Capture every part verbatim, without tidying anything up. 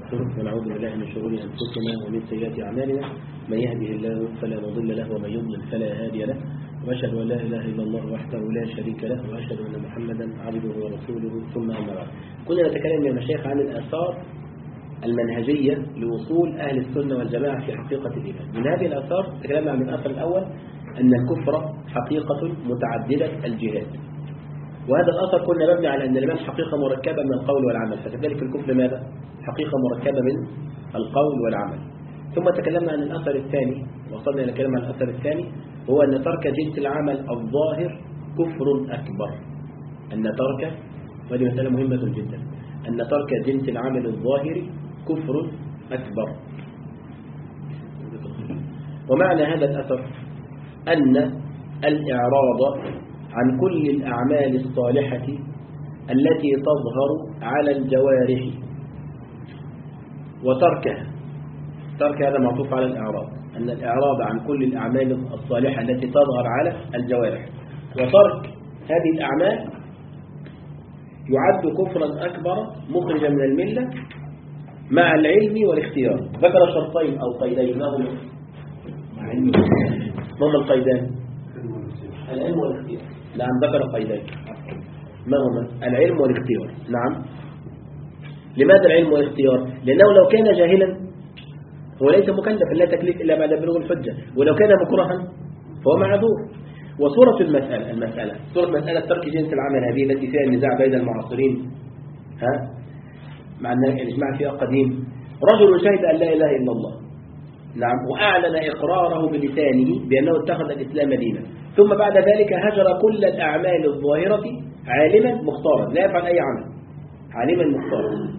ونستغفره ونعوذ بالله من شرور أنفسنا ومن سيئات أعمالنا. من يهده الله فلا مضل له ومن يضلل فلا هادي له، وأشهد أن لا إله إلا الله وحده لا شريك له، وأشهد أن محمدا عبده ورسوله. ثم أما بعد، كنا نتكلم يا مشايخ عن الآثار المنهجية لوصول أهل السنة والجماعة في حقيقة الإيمان. من هذه الآثار تكلمنا عن الأثر الأول أن الكفر حقيقة متعددة الجهات، وهذا الأثر كنا مبني على أن الإيمان حقيقة مركبة من القول والعمل، فكذلك الكفر ماذا؟ حقيقة مركبة من القول والعمل. ثم تكلمنا عن الأثر الثاني، وصلنا إلى كلام عن الأثر الثاني، هو أن ترك جنس العمل الظاهر كفر أكبر. أن ترك، وهذه مسألة مهمة جدا، أن ترك جنس العمل الظاهر كفر أكبر. ومعنى هذا الأثر أن الإعراض عن كل الأعمال الصالحة التي تظهر على الجوارح وتركها، ترك هذا معطوف على الإعراض، أن الإعراض عن كل الأعمال الصالحة التي تظهر على الجوارح وترك هذه الأعمال يعد كفرا أكبر مخرجا من الملة مع العلم والاختيار. ذكر شرطين أو قيدين، ما هما؟ ما هما القيدان؟ العلم والاختيار. نعم، ذكر قيدين، ما هما؟ العلم والاختيار. نعم. لماذا العلم والاختيار؟ لأنه لو كان جاهلا هو ليس مكلفا، لا تكليف إلا بعد بلوغ الحجة، ولو كان مكرها فهو معذور. وصورة المسألة المسألة صورة مسألة ترك جنس العمل هذه التي فيها النزاع بين المعاصرين، ها، مع أن الإجماع فيها قديم. رجل شهد أن لا إله إلا الله، نعم، وأعلن إقراره بلسانه بأنه اتخذ الإسلام دينا، ثم بعد ذلك هجر كل الأعمال الظاهرة عالما مختارا، لا يفعل أي عمل، عالما مختارا،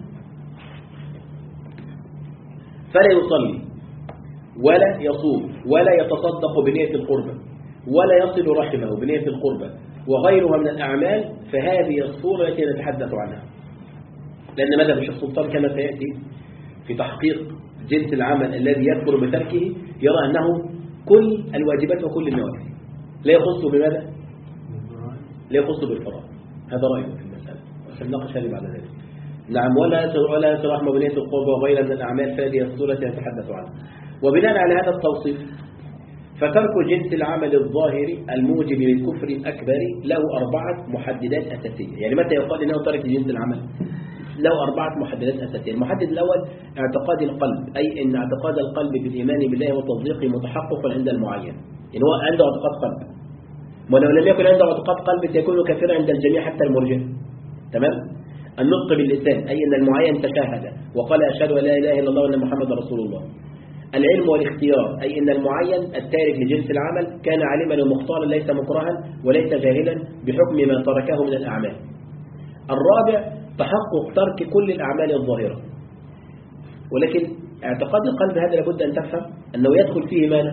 فلا يصلي ولا يصوم ولا يتصدق بنية القربة ولا يصل رحمه بنية القربة وغيرها من الأعمال، فهذه الصورة التي نتحدث عنها. لأن ماذا الشيخ السلطان كما سيأتي في تحقيق جنس العمل الذي يكفر بتركه يرى أنه كل الواجبات وكل النوافل، لا يخص بماذا؟ لا يخص بالفرائض. هذا رأيه في المسألة، وسنناقش هذه بعد ذلك. نعم. ولا ولا يصل رحمه بنية القربة وغيرها من الأعمال، فهذه الصورة التي نتحدث عنها. وبناء على هذا التوصيف فترك جنس العمل الظاهر الموجب للكفر الأكبر له أربعة محددات أساسية. يعني متى يقال أنه ترك جنس العمل؟ له أربعة محددات أساسية. المحدد الأول اعتقاد القلب، أي أن اعتقاد القلب بالإيمان بالله وتصديقه متحقق عند المعين. يعني هو عنده اعتقاد قلب، ولو لم يكن عنده اعتقاد قلب سيكون كافرا عند الجميع حتى المرجئة. تمام؟ النطق باللسان، أي أن المعين تشاهد وقال أشهد أن لا إله إلا الله وأن محمد رسول الله. العلم والاختيار، أي أن المعين التارك لجنس العمل كان عالما ومختارا ليس مكرها وليس جاهلا بحكم ما تركه من الأعمال. الرابع تحقق ترك كل الأعمال الظاهرة، ولكن اعتقاد القلب هذا لابد أن تفهم أنه يدخل فيه ماذا؟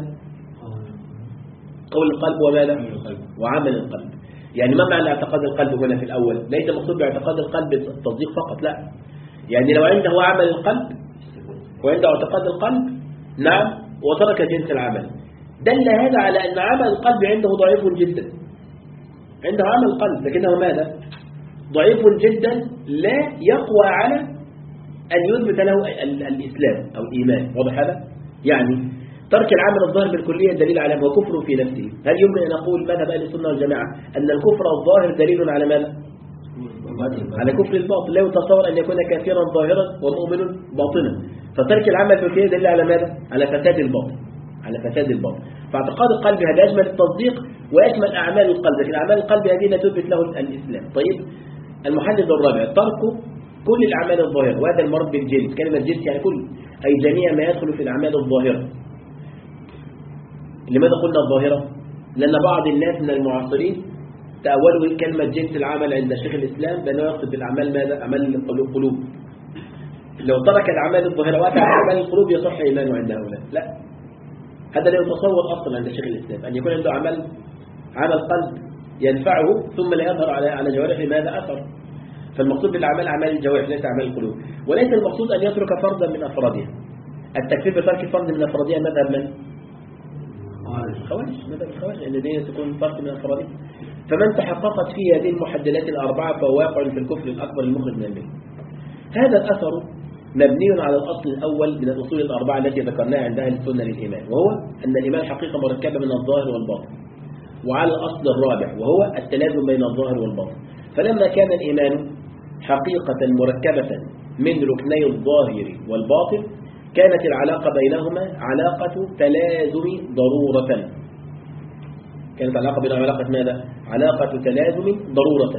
قول القلب وماذا؟ وعمل القلب. يعني ما معنى اعتقاد القلب هنا في الأول؟ ليس مقصود باعتقاد القلب التصديق فقط، لا، يعني لو عنده عمل القلب وعنده اعتقاد القلب، نعم، وترك جنس العمل، دل هذا على أن عمل القلب عنده ضعيف جدا. عنده عمل القلب لكنه ماذا؟ ضعيف جدا، لا يقوى على أن يثبت له الإسلام أو الإيمان. واضح هذا؟ يعني ترك العمل الظاهر بالكلية دليل على هو كفر في نفسه. هل يمكن أن أقول مذهب أهل السنة والجماعة أن الكفر الظاهر دليل على ماذا؟ على كفر الباطن. لا يتصور أن يكون كافرا ظاهرا ومؤمن باطنا. فترك العمل بالكلية دليل على ماذا؟ على فساد الباطن، على فساد الباطن. فاعتقاد القلب هذا يشمل التصديق ويشمل أعمال القلب، لكن أعمال القلب هذه لا تثبت له الإسلام. طيب، المحدد الرابع ترك كل الأعمال الظاهرة، وهذا المراد بالجنس. كلمة جنس يعني كل، أي جميع ما يدخل في الأعمال الظاهرة. لماذا قلنا الظاهرة؟ لأن بعض الناس من المعاصرين تأولوا كلمة جنس العمل عند شيخ الإسلام بأنه يقصد بالأعمال ماذا؟ أعمال القلوب. لو ترك الأعمال الظاهرة وأتى أعمال القلوب يصح إيمانه عند هؤلاء. لا، هذا لا يتصور أصلا عند شيخ الإسلام أن يكون عنده عمل عمل قلب ينفعه ثم لا يظهر على على جوارحه ماذا؟ أثر. فالمقصود بالأعمال أعمال الجوارح ليس أعمال القلوب، وليس المقصود أن يترك فردا من أفرادها. التكفير بترك فرد من أفرادها مذهب من؟ الخوارج، مذهب الخوارج، أن دين تكون فرد من أفرادها. فمن تحققت فيه هذه المحددات الأربعة فهو واقع في الكفر الأكبر المخرج من الملة. هذا الأثر مبني على الأصل الأول من الأصول الأربعة التي ذكرناها عند أهل السنة للإيمان، وهو أن الإيمان حقيقة مركبة من الظاهر والباطن، وعلى الأصل الرابع وهو التلازم بين الظاهر والباطن. فلما كان الإيمان حقيقة مركبة من ركني الظاهر والباطن كانت العلاقة بينهما علاقة تلازم ضرورة. كانت العلاقة بينهما علاقة ماذا؟ علاقة تلازم ضرورة.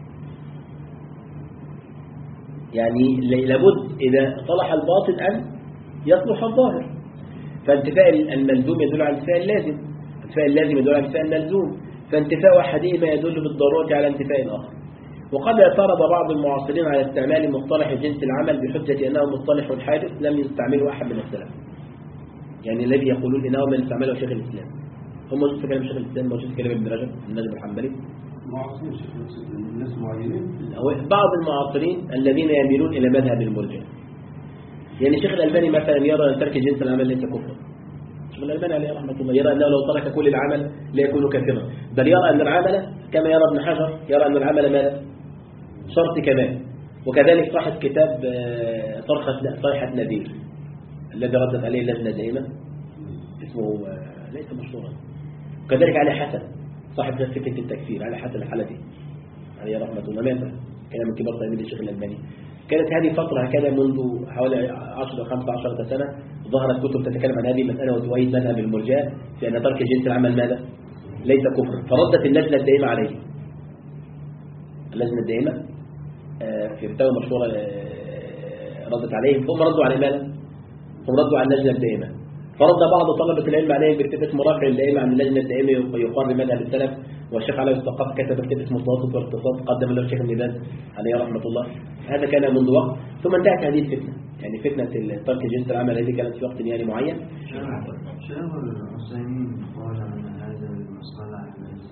يعني لابد إذا صلح الباطن أن يصلح الظاهر. فانتفاء الملزوم يدل على انتفاء اللازم، انتفاء اللازم يدل على انتفاء الملزوم، فانتفاء أحدهما يدل بالضرورة على انتفاء الآخر. وقد اعترض بعض المعاصرين على استعمال مصطلح جنس العمل بحجة أنه مصطلح حادث لم يستعمله أحد من السلف. يعني الذي يقولون إنه من استعمله شيخ الإسلام، هم موجود في كلام شيخ الإسلام، موجود في كلام ابن رجب النجم الحنبلي، معاصرين شيخ الناس معينين، بعض المعاصرين الذين يميلون إلى مذهب المرجئة. يعني شيخ الألباني مثلا يرى أن ترك جنس العمل ليس كفرا. شيخ الألباني عليه رحمة الله يرى أنه لو ترك كل العمل لا يكون كافرا، بل يرى أن العمل كما يرى ابن حجر يرى أن العمل ماذا؟ شرط كمال. وكذلك صاحب كتاب صرخة صيحة نذير الذي ردت عليه اللجنة دائما اسمه ليس مشهورا. وكذلك علي حسن صاحب فكرة التكفير، علي حسن الحلبي عليه رحمة الله مات، كان من كبار تلاميذ الشيخ الألباني. كانت هذه فترة هكذا منذ حوالي عشرة خمسة عشر سنة ظهرت كتب تتكلم عن هذه المسألة وتؤيد مذهب المرجئة في أن ترك جنس العمل ماذا؟ ليس كفرا. فردت اللجنة الدائمة عليه. اللجنة الدائمة في فتاوى مشهورة ردت عليهم، هم ردوا على ماذا؟ هم ردوا على اللجنة الدائمة. فرد بعض طلبة العلم عليهم بكتاب اسمه رافع الدائمة عن اللجنة الدائمة يقارن بمذهب السلف، والشيخ علي الثقافي كتب كتاب اسمه التوسط والاقتصاد قدم له الشيخ ابن باز عليه رحمة الله. هذا كان منذ وقت، ثم انتهت هذه الفتنة، يعني فتنة ترك جنس العمل الذي كانت في وقت يعني معين. شيخ الحسيني قال أن هذا المصطلح ليس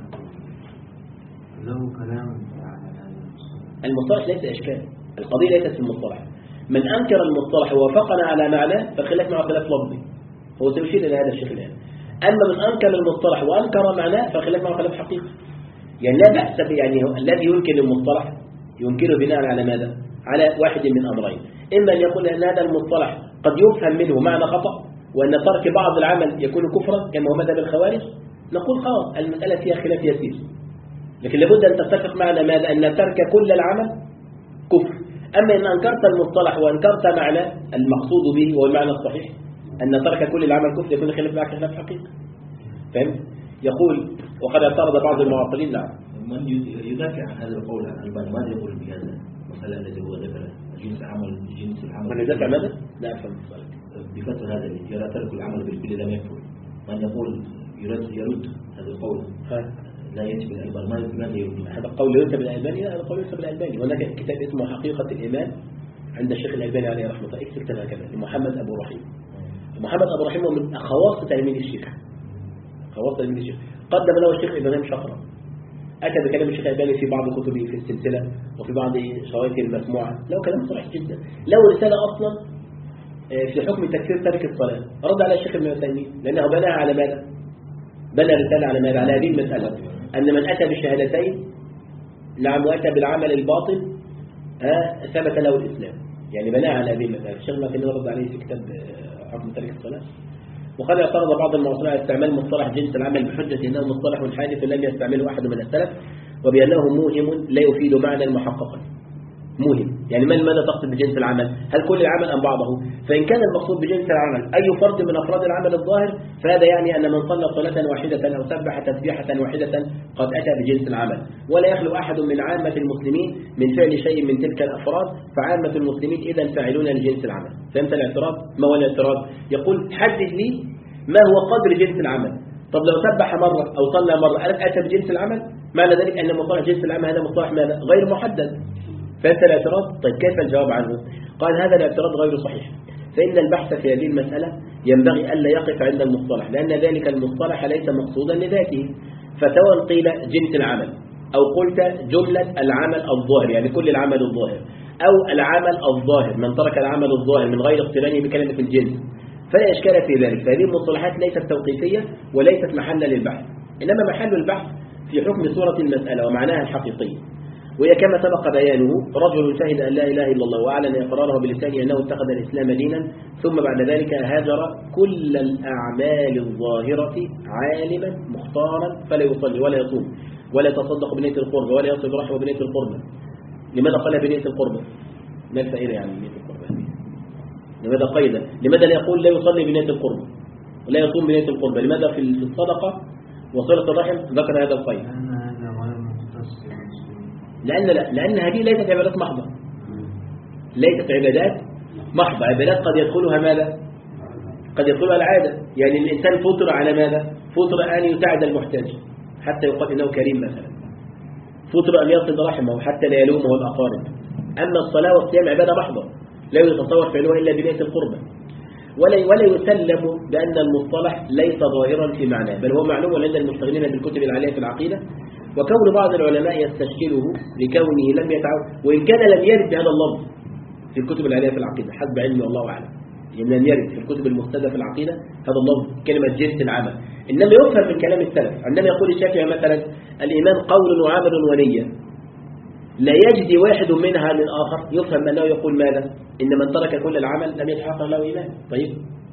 له كلام على هذا المصطلح. المصطلح ليس إشكال، القضية ليست في المصطلح. من أنكر المصطلح ووافقنا على معناه فالخلاف مع خلاف لفظي، هو سيشير إلى هذا الشيخ الآن. أما من أنكر المصطلح وأنكر معناه فالخلاف مع خلاف حقيقي. يعني لا بأس، يعني الذي ينكر المصطلح ينكره بناء على ماذا؟ على واحد من أمرين، إما أن يقول أن هذا المصطلح قد يفهم منه معنى خطأ، وأن ترك بعض العمل يكون كفرا كما هو مذهب الخوارج، نقول خلاص المسألة فيها خلاف يسير، لكن لابد أن تتفق معنا ماذا؟ أن ترك كل العمل كفر. أما إن أنكرت المصطلح وأنكرت معنى المقصود به وهو المعنى الصحيح أن ترك كل العمل كفر يكون خلاف معك خلاف حقيقي. فهمت؟ يقول وقد اعترض بعض المعطلين. نعم. من يدافع عن هذا القول عن البعض ماذا يقول بهذا المسألة التي هو ذكر جنس العمل جنس العمل من يدافع ماذا؟ لا أفهم السؤال. بفتوى هذا الذي يرى ترك العمل بالكل لم يكفر، من يقول يرد يرد هذا القول لا يجب الألباني ماذا يرد؟ هذا القول ينسب الألباني؟ لا، هذا القول ينسب الألباني. هناك كتاب اسمه حقيقة الإيمان عند الشيخ الألباني عليه رحمة الله، اكتب كتاب هكذا لمحمد أبو رحيم. محمد أبو رحيم هو من خواص تلاميذ الشيخ، خواص تلاميذ الشيخ. قدم له الشيخ إبراهيم شقرة، أتى بكلام الشيخ الألباني في بعض كتبه في السلسلة وفي بعض شواهده المسموعة، له كلام صحيح جدا، له رسالة أصلا في حكم تكفير ترك الصلاة، رد على الشيخ ابن عثيمين لأنه بناها على ماذا؟ بنى رسالة على ماذا؟ على هذه المسألة أن من أتى بالشهادتين نعم وأتى بالعمل الباطن ها ثبت له الإسلام، يعني بناها على هذه المسألة. الشيخ ابن عثيمين رد عليه في كتاب حكم ترك الصلاة. وقد اعترض بعض المعاصرين على استعمال مصطلح جنس العمل بحجة أنه مصطلح حادث لم يستعمله أحد من السلف، وبأنه موهم لا يفيد معنى محققا. موهم يعني من ماذا تقصد بجنس العمل؟ هل كل العمل أم بعضه؟ فإن كان المقصود بجنس العمل أي فرد من أفراد العمل الظاهر فهذا يعني أن من صلى صلاة واحدة أو سبح تسبيحة واحدة قد أتى بجنس العمل، ولا يخلو أحد من عامة المسلمين من فعل شيء من تلك الأفراد، فعامة المسلمين إذا فاعلون لجنس العمل. فهمت الاعتراض؟ ما هو الاعتراض؟ يقول حدد لي ما هو قدر جنس العمل. طب لو سبح مرة أو صلى مرة ألف أتى بجنس العمل؟ معنى ذلك أن مصطلح جنس العمل هذا مصطلح ماذا؟ غير محدد. فهمت الاعتراض؟ طيب كيف الجواب عنه؟ قال هذا الاعتراض غير صحيح، فإن البحث في هذه المسألة ينبغي ألا يقف عند المصطلح، لأن ذلك المصطلح ليس مقصودا لذاته. فسواء قيل جنس العمل أو قلت جملة العمل الظاهر يعني كل العمل الظاهر، أو العمل الظاهر من ترك العمل الظاهر من غير اقترانه بكلمة الجنس، فلا إشكال في ذلك. فهذه المصطلحات ليست توقيفية وليست محلا للبحث، إنما محل البحث في حكم صورة المسألة ومعناها الحقيقي. وهي كما سبق بيانه رجل شهد أن لا إله إلا الله وأعلن إقراره بلسانه أنه اتخذ الإسلام دينا ثم بعد ذلك هاجر كل الأعمال الظاهرة عالما مختارا فلا يصلي ولا يصوم ولا يتصدق بنية القربة ولا يصل رحمه بنية القربة. لماذا قال بنية القربة؟ ما الفائدة يعني بنية القربة؟ لماذا قيد؟ لماذا لا يقول لا يصلي بنية القربة ولا يصوم بنية القربة؟ لماذا في الصدقة وصلة الرحم ذكر هذا القيد؟ لأن لا لأن هذه ليست عبادات محضة، ليست عبادات محضة، عبادات قد يدخلها ماذا؟ قد يدخلها العادة. يعني الإنسان فطر على ماذا؟ فطر أن يساعد المحتاج حتى يقال إنه كريم مثلا، فطر أن يصل رحمه حتى لا يلومه الأقارب. أما الصلاة والصيام عبادة محضة لا يتصور فعلها إلا بنية القربة، ولا ولا يسلم بأن المصطلح ليس ظاهرا في معناه، بل هو معلوم عند المشتغلين بالكتب العالية في العقيدة. وكون بعض العلماء يستشكله لكونه لم يتعود، وإن كان لم يرد هذا اللفظ في الكتب العالية في العقيدة حسب علمي والله أعلم، يعني لم يرد في الكتب المستدى في العقيدة هذا اللفظ كلمة جنس العمل، إنما يفهم من كلام السلف. عندما يقول الشافعي مثلا الإيمان قول وعمل ونية لا يجدي واحد منها للآخر، يفهم أنه يقول ماذا؟ إن من ترك كل العمل لم يتحقق له إيمان. طيب،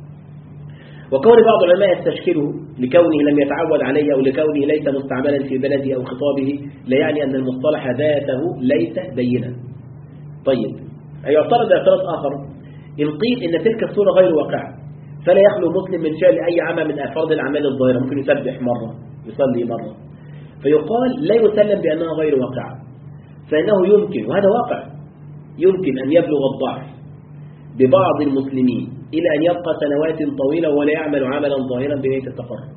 وكون بعض العلماء يستشكله لكونه لم يتعود عليه أو لكونه ليس مستعملا في بلده أو خطابه لا يعني أن المصطلح ذاته ليس بينا. طيب، يعترض اعتراض آخر إن قيل إن تلك الصورة غير واقعة فلا يخلو مسلم من فعل أي عمل من أفراد الأعمال الظاهرة، ممكن يسبح مرة يصلي مرة، فيقال لا يسلم بأنها غير واقعة، فإنه يمكن، وهذا واقع، يمكن أن يبلغ الضعف ببعض المسلمين إلى أن يبقى سنوات طويلة ولا يعمل عملا ظاهرا بنية التقرب.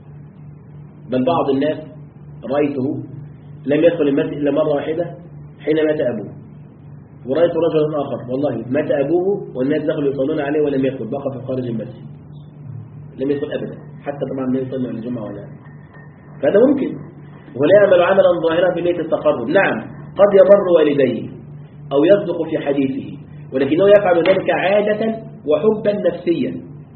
بل بعض الناس رأيته لم يدخل المسجد إلا مرة واحدة حين مات أبوه، ورأيت رجلا آخر والله مات أبوه والناس دخلوا يصلون عليه ولم يدخل، بقى في خارج المسجد لم يدخل أبدا، حتى طبعا لا يصلي على الجمعة ولا. فهذا ممكن، ولا يعمل عملا ظاهرا بنية التقرب. نعم، قد يمر والديه أو يصدق في حديثه، ولكنه يفعل ذلك عادة وحبا نفسيا،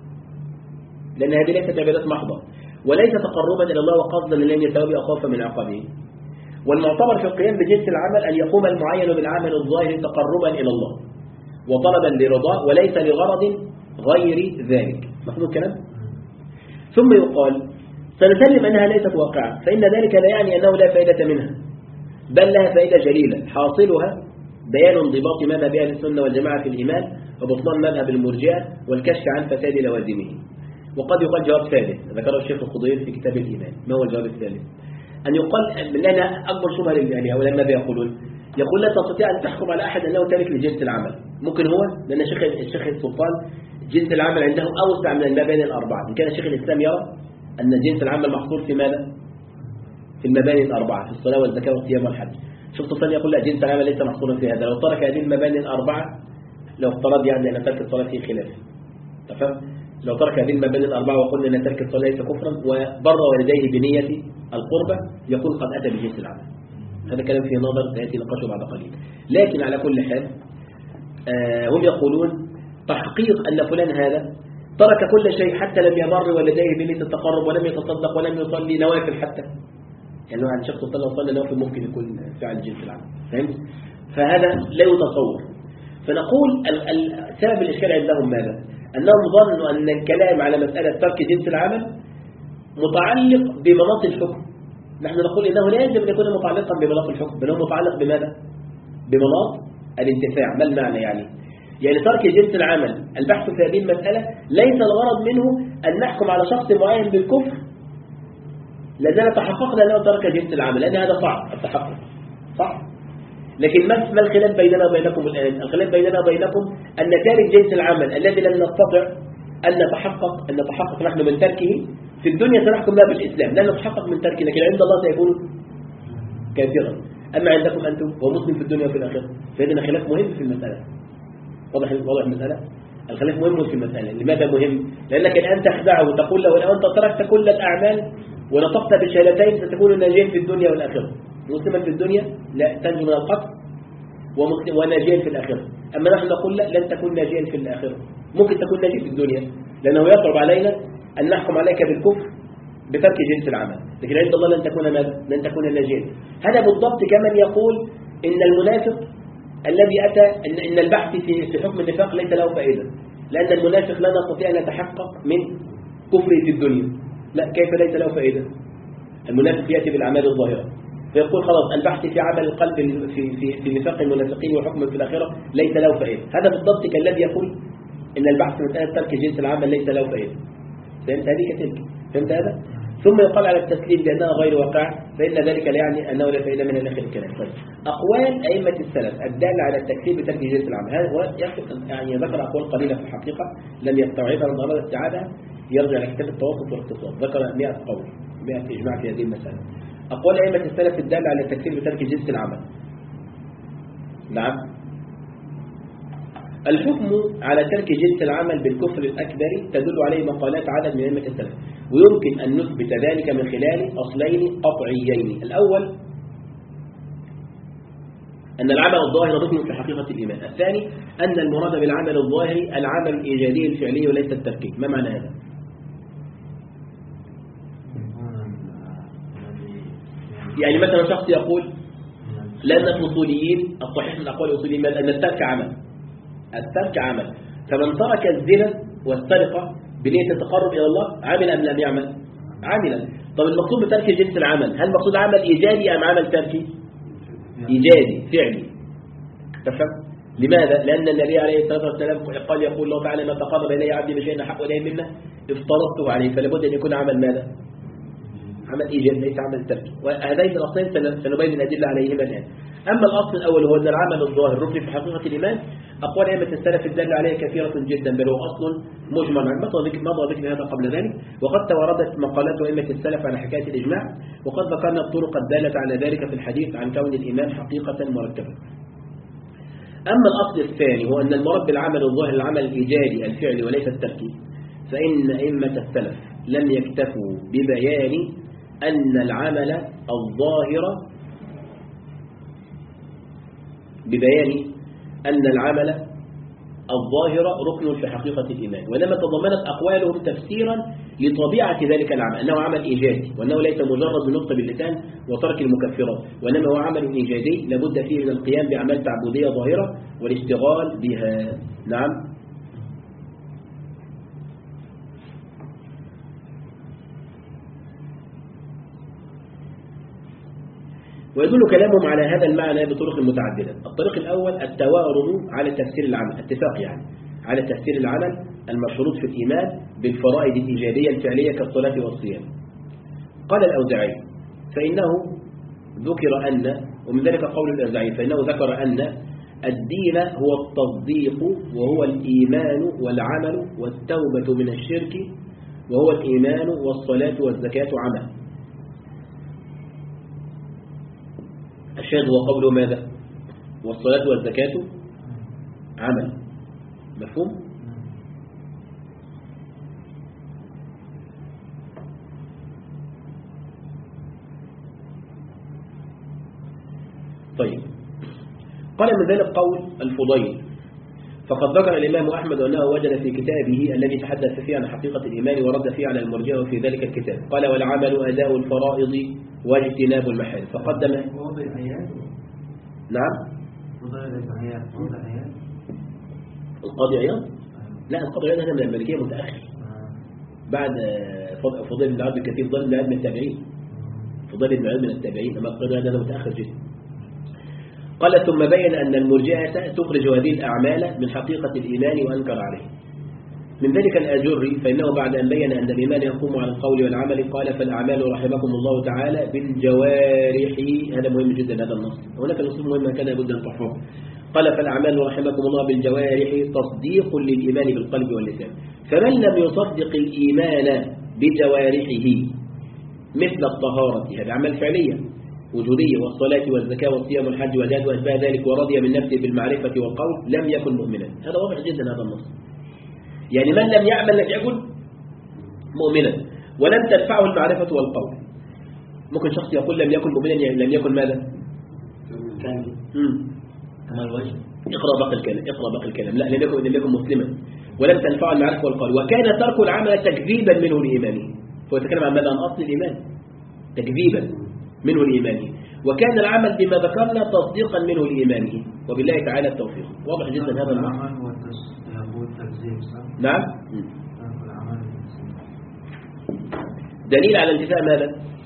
لأن هذه ليست عبادات محضة وليس تقربا إلى الله وقصدا لأن ثوابه أخاف من عقابه. والمعتبر في القيام بجنس العمل أن يقوم المعين بالعمل الظاهر تقربا إلى الله وطلبا لرضاه وليس لغرض غير ذلك. مفهوم الكلام؟ ثم يقال سنسلم أنها ليست واقعة، فإن ذلك لا يعني أنه لا فائدة منها، بل لها فائدة جليلة حاصلها بيان انضباط مذهب أهل السنة والجماعة في الإيمان وبطلان مذهب المرجئة والكشف عن فساد لوازمه. وقد يقال جواب ثالث ذكره الشيخ الخضير في كتاب الإيمان. ما هو الجواب الثالث؟ أن يقال لنا أكبر شبهة للجهلية، أولا ماذا يقولون؟ يقول لا تستطيع أن تحكم على أحد أنه تارك لجنس العمل. ممكن هو لأن الشيخ الشيخ السلطان جنس العمل عنده أوسع من المباني الأربعة. إن كان شيخ الإسلام يرى أن جنس العمل محصور في ماذا؟ في المباني الأربعة، في الصلاة والزكاة والصيام والحج. شيخ السلطان يقول لا، جنس العمل ليس محصورا في هذا، لو ترك هذه المباني الأربعة لو افترض يعني أن ترك الصلاة فيه خلاف، تفهم؟ لو ترك هذه المباني الأربعة وقلنا أن ترك الصلاة ليس كفرا وبر والديه بنية القربة يكون قد أتى بجنس العمل. هذا كلام فيه نظر سيأتي نقاشه بعد قليل. لكن على كل حال آه هم يقولون تحقيق أن فلان هذا ترك كل شيء حتى لم يبر والديه بنية التقرب ولم يتصدق ولم يصلي نوافل حتى، يعني عن شخص صلى الله عليه وسلم ممكن يكون فعل جنس العمل، فهمت؟ فهذا لا يتصور. فنقول سبب الإشكال عندهم ماذا؟ أنهم ظنوا أن الكلام على مسألة ترك جنس العمل متعلق بمناط الحكم. نحن نقول إنه لا يجب أن يكون متعلقا بمناط الحكم، بل هو متعلق بماذا؟ بمناط الانتفاع. ما المعنى يعني؟ يعني ترك جنس العمل البحث في هذه المسألة ليس الغرض منه أن نحكم على شخص معين بالكفر لازال تحققنا أنه ترك جنس العمل، لأن هذا صعب التحقق، صح؟ لكن ما الخلاف بيننا وبينكم الآن؟ الخلاف بيننا وبينكم أن تارك جنس العمل الذي لن نستطع أن نتحقق أن نتحقق نحن من تركه في الدنيا سنحكم له بالإسلام، لن نتحقق من تركه، لكن عند الله سيكون كافرا. أما عندكم أنتم هو مسلم في الدنيا وفي الآخرة، فإذن خلاف مهم في المسألة. واضح واضح المسألة؟ الخلاف مهم في المسألة. لماذا مهم؟ لأنك الآن تخدعه وتقول له لو أنت تركت كل الأعمال ونطقت بالشهادتين ستكون ناجيا في الدنيا والآخرة. مسلما في الدنيا لا تنجو من القتل وناجيا في الآخرة. أما نحن نقول لا، لن تكون ناجيا في الآخرة، ممكن تكون ناجي في الدنيا، لأنه يصعب علينا أن نحكم عليك بالكفر بترك جنس العمل، لكن عند الله لن تكون ماذا؟ لن تكون ناجيا. هذا بالضبط كمن يقول إن المنافق الذي أتى إن, إن البحث في في حكم النفاق ليس له فائدة، لأن المنافق لا نستطيع أن نتحقق من كفره في الدنيا. لا، كيف ليس له فائدة؟ المنافق يأتي بالأعمال الظاهرة فيقول خلاص البحث في عمل القلب في في في نفاق المنافقين وحكم في الآخرة ليس له فائدة. هذا بالضبط كالذي يقول إن البحث في مسألة ترك جنس العمل ليس له فائدة. فهمت هذه كتلك؟ فهمت هذا؟ ثم يقال على التسليم بأنها غير واقع، فإن ذلك لا يعني أنه لا فائدة من الآخر الكلام. طيب، أقوال أئمة السلف الدالة على التكفير بترك جنس العمل، هذا هو يعني ذكر أقوال قليلة في الحقيقة لم يستوعبها من أراد استيعابها يرجع لكتاب التوسط والاقتصاد، ذكر مئة قول مئة إجماع في هذه المسألة. أقوال أئمة السلف الدالة على التكفير بترك جنس العمل. نعم، الحكم على ترك جنس العمل بالكفر الأكبر تدل عليه مقالات عدد من أئمة السلف، ويمكن أن نثبت ذلك من خلال أصلين قطعيين. الأول أن العمل الظاهر ركن في حقيقة الإيمان. الثاني أن المراد بالعمل الظاهري العمل الإيجابي الفعلي وليس التركيب. ما معنى هذا؟ يعني مثلا شخص يقول لأن الأصوليين الصحيح من أقوال الأصوليين أن الترك عمل، الترك عمل، فمن ترك الزنا والسرقة بنية التقرب إلى الله عمل أم لم يعمل؟ عملا. طب المقصود بترك جنس العمل هل المقصود عمل إيجابي أم عمل تركي؟ إيجابي فعلي. تفهم؟ لماذا؟ لأن النبي عليه الصلاة والسلام قال يقول الله تعالى ما تقرب إلي عبدي بشيء أحب إليه مما افترضته عليه، فلا بد أن يكون عمل ماذا؟ عمل إيجابي ليس عمل تركي. وهذين الأصلين سنبين الأدلة عليهما الآن. أما الأصل الأول هو أن العمل الظاهر ركن في حقيقة الإيمان، أقوال أئمة السلف الدالة عليه كثيرة جدا، بل هو أصل مجمع. مضى ذكر هذا قبل ذلك، وقد توردت مقالات أئمة السلف على حكاية الإجماع، وقد ذكرنا الطرق الدالة على ذلك في الحديث عن كون الإيمان حقيقة مركبة. أما الأصل الثاني هو أن المراد بالعمل الظاهر العمل الإيجابي الفعلي وليس التركي، فإن أئمة السلف لم يكتفوا ببيان أن العمل الظاهر ببيان أن العمل الظاهر ركن في حقيقة الإيمان، وإنما تضمنت أقوالهم تفسيرا لطبيعة ذلك العمل، أنه عمل إيجادي، وأنه ليس مجرد من نطق باللسان وترك المكفرات، وإنما هو عمل إيجادي لابد فيه من القيام بأعمال تعبدية ظاهرة والاشتغال بها. نعم. ويدل كلامهم على هذا المعنى بطرق متعددة. الطريق الأول التوارد على تفسير العمل، اتفاق يعني على تفسير العمل المشروط في الإيمان بالفرائض الإيجابية الفعلية كالصلاة والصيام. قال الأوزاعي فإنه ذكر أن، ومن ذلك قول الأوزاعي فإنه ذكر أن الدين هو التصديق وهو الإيمان والعمل والتوبة من الشرك وهو الإيمان والصلاة والزكاة عمل. الشاهد هو قوله ماذا؟ والصلاة والزكاة عمل. مفهوم؟ طيب، قال من ذلك قول الفضيل فقد ذكر الإمام أحمد أنه وجد في كتابه الذي تحدث فيه عن حقيقة الإيمان ورد فيه على المرجئة في ذلك الكتاب. قال والعمل أداء الفرائض واجتناب المحارم. فقدم وضع الآيات. نعم. وضع الآيات. وضع الآيات. القاضي عياض؟ لا، القاضي عياض هذا من المالكية متأخر بعد فضيل بن عبد الكثير، ضل من من التابعين، فضيل بن عبد من التابعين، أما القاضي عياض هذا متأخر جدا. قال ثم بين أن المرجئة تخرج هذه الأعمال من حقيقة الإيمان وأنكر عليه. من ذلك الآجري فإنه بعد أن بين أن الإيمان يقوم على القول والعمل قال فالأعمال رحمكم الله تعالى بالجوارح. هذا مهم جدا هذا النص، هناك نصوص مهمة كان يبدو أن تحفظ. قال فالأعمال رحمكم الله بالجوارح تصديق للإيمان بالقلب واللسان، فمن لم يصدق الإيمان بجوارحه مثل الطهارة هذا أعمال فعلية وجودية والصلاة والزكاة والصيام والحج والجهاد وأشباه ذلك ورضي من نفسه بالمعرفة والقول لم يكن مؤمنا. هذا واضح جدا هذا النص. يعني من لم يعمل لم يكن مؤمنا ولم تنفعه المعرفة والقول. ممكن شخص يقول لم يكن مؤمنا يعني لم يكن ماذا؟ كامل. كما الوجه. اقرأ باقي الكلام، اقرأ باقي الكلام. لا، لم يكن لم يكن مسلما ولم تنفعه المعرفة والقول، وكان ترك العمل تكذيبا منه لإيمانه. هو يتكلم عن ماذا؟ عن أصل الإيمان، تكذيبا منه الإيماني. وكان العمل بما ذكرنا تصديقا منه لإيمانه، وبالله تعالى التوفيق. واضح جدا هذا النص. العمل والتكذيب صح؟ نعم. العمل دليل على انتفاء ماذا؟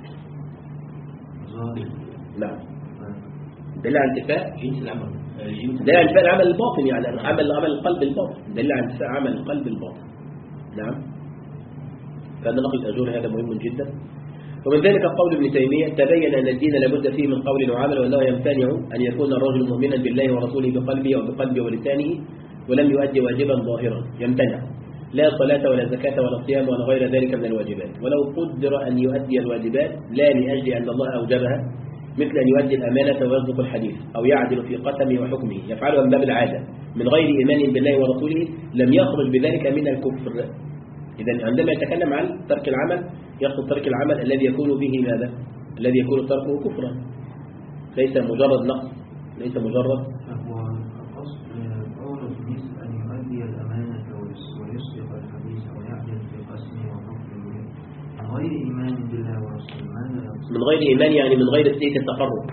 ظاهر. نعم. دليل على انتفاء جنس العمل دليل على انتفاء العمل الباطن، يعني عمل عمل القلب الباطن، دليل على انتفاء عمل القلب الباطن. نعم. فهذا نقل الأجور هذا مهم جدا. ومن ذلك قول ابن تيمية: تبين أن الدين لابد فيه من قول وعمل، وأنه يمتنع أن يكون الرجل مؤمنا بالله ورسوله بقلبه أو بقلبه ولسانه ولم يؤدي واجبا ظاهرا، يمتنع، لا صلاة ولا زكاة ولا صيام ولا غير ذلك من الواجبات، ولو قدر أن يؤدي الواجبات لا لأجل أن الله أوجبها، مثل أن يؤدي الأمانة ويصدق الحديث أو يعدل في قسمه وحكمه، يفعلها من باب العادة من غير إيمان بالله ورسوله، لم يخرج بذلك من الكفر. إذن عندما يتكلم عن ترك العمل يقصد ترك العمل الذي يكون به ماذا؟ الذي يكون تركه كفرا، ليس مجرد نقص، ليس مجرد. هو الأصل قول ابليس أن يؤدي الأمانة ويصدق الحديث ويعدل في قسمه وحكمه من غير إيمان بالله ورسوله. من غير إيمان يعني من غير نية التقرب،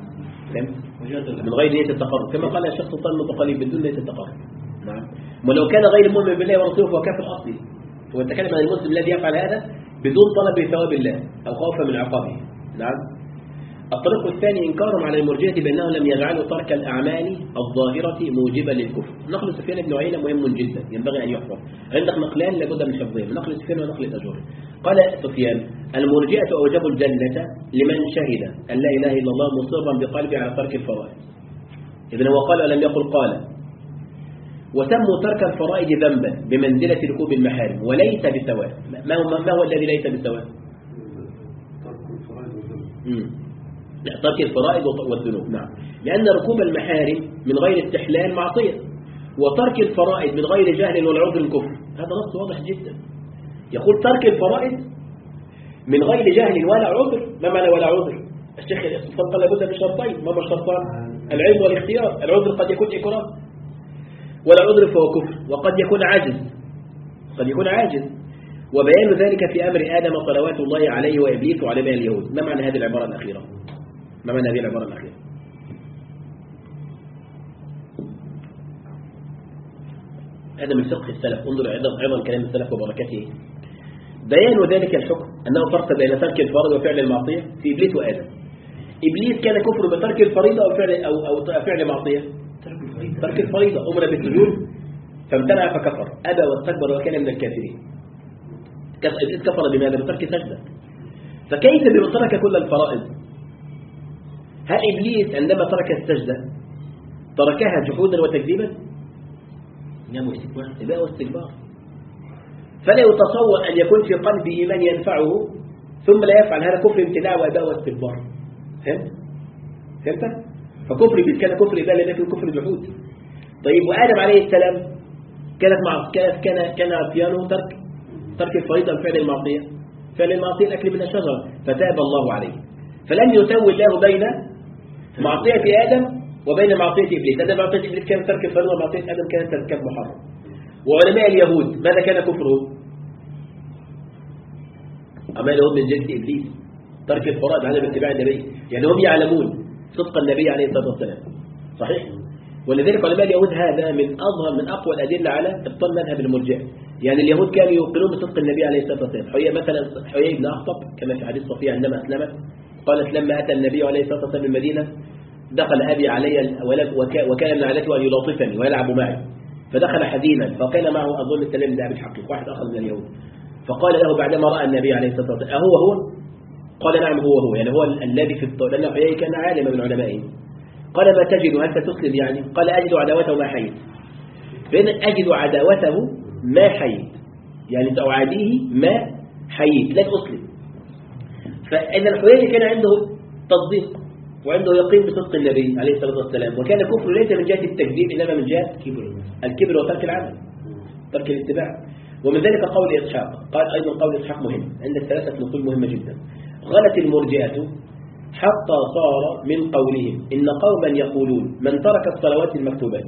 من غير نية التقرب، كما قال الشيخ سلطان المتقلب بدون نية التقرب. نعم. ولو كان غير مؤمن بالله ورسوله فهو كافر أصلي. هو يتكلم عن المسلم الذي يفعل هذا بدون طلب ثواب الله أو خوفا من عقابه. نعم. الطريق الثاني إنكارهم على المرجئة بأنهم لم يجعلوا ترك الأعمال الظاهرة موجبا للكفر. نقل سفيان بن عيينة مهم جدا ينبغي أن يحفظ. عندك نقلان لابد من حفظهم، نقل سفيان ونقل الأجوري. قال سفيان: المرجئة أوجبوا الجنة لمن شهد أن لا إله إلا الله مصرا بقلبه على ترك الفرائض. إذن هو قال ولم يقل قال. وسموا ترك الفرائض ذنبا بمنزلة ركوب المحارم وليس بسواء. ما هو, ما هو الذي ليس بسواء؟ ترك الفرائض والذنوب. لا، ترك الفرائض والذنوب. نعم. لأن ركوب المحارم من غير استحلال معصية، وترك الفرائض من غير جهل والعذر الكفر. هذا نص واضح جدا. يقول ترك الفرائض من غير جهل ولا عذر. ما معنى ولا عذر؟ الشيخ الإسلام قال لابد من شرطين. ما هو الشرطان؟ العلم والاختيار. العذر قد يكون إكراه، ولا عذر فهو كفر، وقد يكون عاجز، قد يكون عاجز. وبيان ذلك في أمر آدم صلوات الله عليه وإبليس وعلى بني اليهود. ما معنى هذه العبارة الأخيرة؟ ما معنى هذه العبارة الأخيرة؟ هذا من فقه السلف. انظر أيضا كلام السلف وبركته. بيان ذلك الحكم أنه فرق بين ترك الفرض وفعل المعصية في إبليس وآدم. إبليس كان كفر بترك الفريضة أو فعل أو أو فعل معصية. ترك الفريضة أمر بالسجود فامتنع فكفر، أبى واستكبر وكان من الكافرين. إبليس كفر بماذا؟ بترك سجدة. فكيف بمن ترك كل الفرائض؟ هل إبليس عندما ترك السجدة تركها جحودا وتكذيبا؟ نعم، واستكبار. إباء واستكبار. فلا يتصور أن يكون في قلبه من ينفعه ثم لا يفعل. هذا كفر امتناع وإباء واستكبار. فهمت؟ فهمت؟ فكفر إبليس كان كفر إباء لم يكن كفر جحود. طيب وآدم عليه السلام كانت مع كان كان كان عصيانه ترك ترك الفريضة بفعل المعصية، فعل المعصية الأكل من الشجرة، فتاب الله عليه. فلم يسوي الله بين معصية آدم وبين معصية إبليس. هذا معصية إبليس كان ترك الفريضة، ومعصية آدم كانت ترك محرم. وعلماء اليهود ماذا كان كفرهم؟ علماء اليهود من جنس إبليس، ترك الفرائض عدم اتباع النبي، يعني هم يعلمون صدق النبي عليه الصلاة والسلام. صحيح؟ ولذلك علماء اليهود هذا من أظهر من أقوى الأدلة على إبطال مذهب المرجئة. يعني اليهود كانوا يوقنون بصدق النبي عليه الصلاة والسلام. حيي مثلا حيي بن أخطب كما في حديث صفية عندما أسلمت قالت: لما أتى النبي عليه الصلاة والسلام المدينة دخل أبي علي وكان من عادته أن يلاطفني ويلعب معي، فدخل حزينا فقال معه أظن السلام ده بالحقيقة واحد أخذ من اليهود، فقال له بعدما رأى النبي عليه الصلاة والسلام: أهو هو؟ قال: نعم هو هو، يعني هو الذي في الطول، لأنه حيي كان عالما من علمائه. قال: ما تجد؟ هل ستسلم يعني؟ قال: أجد عداوته ما حييت. فإن أجد عداوته ما حييت يعني سأعاديه ما حييت لن أسلم. فإن الحيي كان عنده تصديق وعنده يقين بصدق النبي عليه الصلاة والسلام، وكان كفر ليس من جهة التكذيب إنما من جهة الكبر وترك العمل، ترك الاتباع. ومن ذلك قول إسحاق. قال أيضا قول إسحاق مهم، عند الثلاثة نقول مهمة جدا. غلت المرجئة حتى صار من قولهم إن قوما يقولون من ترك الصلوات المكتوبات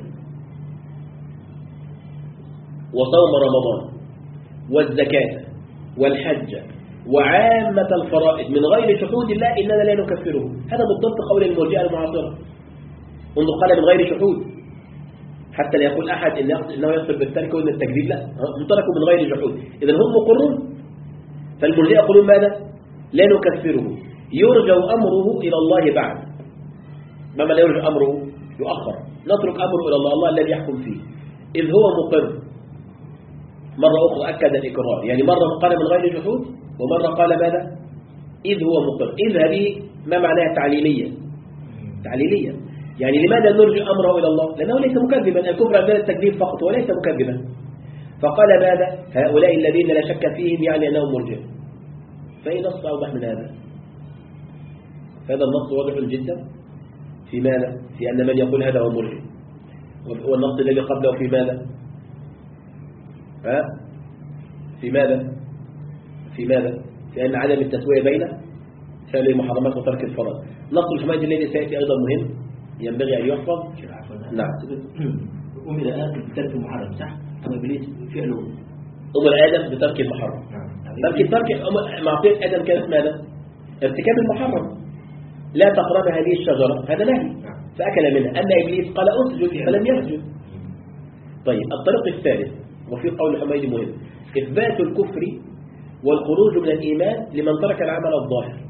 وصوم رمضان والزكاة والحج وعامة الفرائض من غير شهود الله إننا لا نكفره. هذا بالضبط قول المرجئة المعاصرة. انظر قال من غير شهود، حتى لا يقول أحد إنه يصل بالترك وإن التكذيب، لا، هم تركوا من غير شهود، إذن هم مقرون. فالمرجئة يقولون ماذا؟ لا نكفره، يرجى أمره إلى الله بعد. ما لا يرجى أمره؟ يؤخر، نترك أمره إلى الله، الله الذي يحكم فيه، إذ هو مقر. مرة أخرى أكد الإقرار، يعني مرة قال من غير جحود، ومرة قال ماذا؟ إذ هو مقر. إذ هذه ما معناها تعليلية، تعليلية، يعني لماذا نرجع أمره إلى الله؟ لأنه ليس مكذبا، الكفر عندنا التكذيب فقط وليس مكذبا. فقال ماذا؟ هؤلاء الذين لا شك فيهم يعني أنهم مرجع. فأي نص أوضح من هذا؟ هذا النص واضح جدا في ماذا؟ في أن من يقول هذا هو مرجع. والنص الذي قبله في ماذا؟ ها؟ في ماذا؟ في ماذا؟ في أن عدم التسوية بين فعل المحرمات وترك الفرض. نص الحميد الذي سيأتي أيضا مهم ينبغي أن يحفظ. نعم. أمر آدم بترك المحرم، صح؟ أما إبليس فعله أمر آدم بترك المحرم. ترك ترك معصية آدم كانت ماذا؟ ارتكاب المحرم. لا تقرب هذه الشجرة، هذا نهي، فأكل منها. أن إبليس قال أسجد فلم يسجد. طيب الطريق الثالث وفي قول الحميد مهم، إثبات الكفر والخروج من الإيمان لمن ترك العمل الظاهر.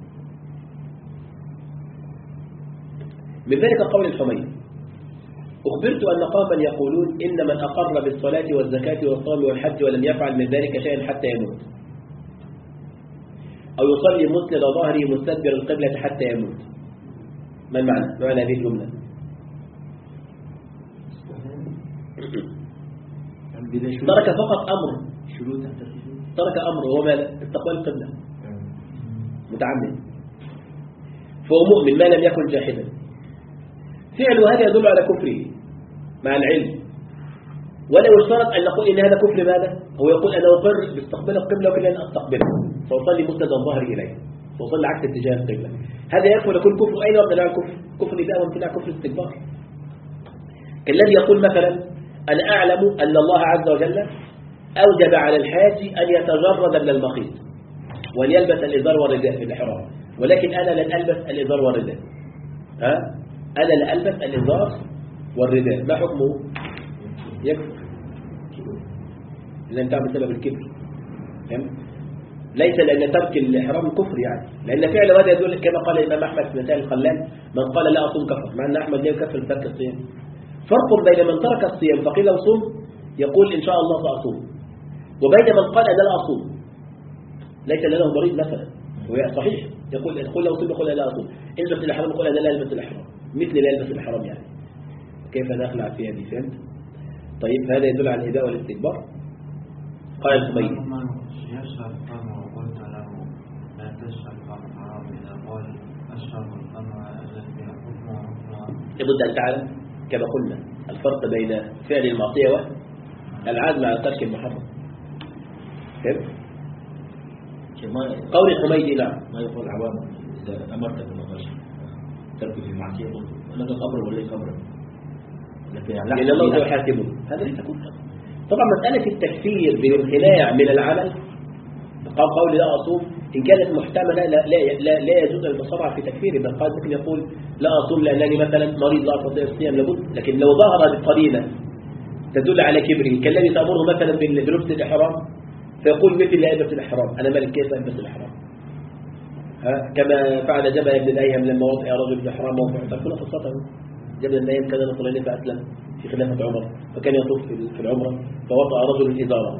من ذلك قول الحميد: أخبرت أن قوما يقولون إن من أقر بالصلاة والزكاة والصوم والحج ولم يفعل من ذلك شيئا حتى يموت، أو يصلي مسند ظهره مستدبر القبلة حتى يموت. ما المعنى؟ ما معنى هذه الجملة؟ ترك فقط أمر، ترك أمر وهو ماذا؟ استقبال القبلة، متعمد، فهو مؤمن ما لم يكن جاحدا. فعله هذا يدل على كفره مع العلم، ولا يشترط أن نقول إن هذا كفر. ماذا؟ هو يقول أنا أقر باستقبال القبلة وكلا أن أستقبله، فأصلي مسند ظهري إليه، فأصلي عكس اتجاه القبلة. هذا يكفر لكل كفر. أين وقت نوع الكفر؟ كفر إذا وامتناع كفر استكبار. الذي يقول مثلا أنا أعلم أن الله عز وجل أوجب على الحاج أن يتجرد من المخيط وأن يلبس الإزار والرداء في الإحرام، ولكن أنا لن ألبس الإزار والرداء. ها؟ أنا لن ألبس الإزار والرداء، ما حكمه؟ يكفر لأن تعمل سبب الكبر. فهمت؟ ليس لأن ترك الإحرام كفر يعني، لأن فعل هذا يدل كما قال الإمام أحمد في مثال الخلال: من قال لا أصوم كفر، مع أن أحمد لا يكفر ترك الصيام. فرق بين من ترك الصيام فقيل صوم يقول إن شاء الله سأصوم، وبين من قال أنا لا أصوم ليس لأنه مريض مثلا، وهي صحيح يقول قل لا أصوم يقول لا أصوم، البس الإحرام يقول أنا لا ألبس الإحرام، مثل لا يلبس الإحرام يعني. كيف نخلع في هذه؟ فهمت؟ طيب هذا يدل على الإباء والاستكبار. قال الحميدي: يشرب الخمر وقلت له لا تشرب الحرام إذا قال أشرب الخمر التي حكمها حكمها. لابد أن تعلم كما قلنا الفرق بين فعل المعصية والعزم على ترك المحرم. فهمت؟ قول الحميدي: نعم. ما يقول عوام إذا أمرت بالمغاشر ترك في المعصية لك قبر ولا قبر، لأن الله سيحاسبه. هذا ليس كفرا. طبعا مسألة التكفير بالامتناع من العمل قال قول لا أصوم إن كانت محتملة لا, لا, لا, لا يجوز المصارعة في تكفيره، بل قال ممكن يقول لا أصوم لأنني مثلا مريض لا أستطيع الصيام لابد. لكن لو ظهر بقرينة تدل على كبره كالذي تأمره مثلا بلبس الإحرام فيقول مثل لا يلبس الإحرام، أنا مالك كيف ألبس الإحرام؟ ها؟ كما فعل جبل بن الأيهم لما وطئ رجل بالإحرام وفعل كنا في السطر. جبل بن الأيهم كان نصراني فأسلم في خلافة عمر، فكان يطوف في العمرة فوطأ رجل إزاره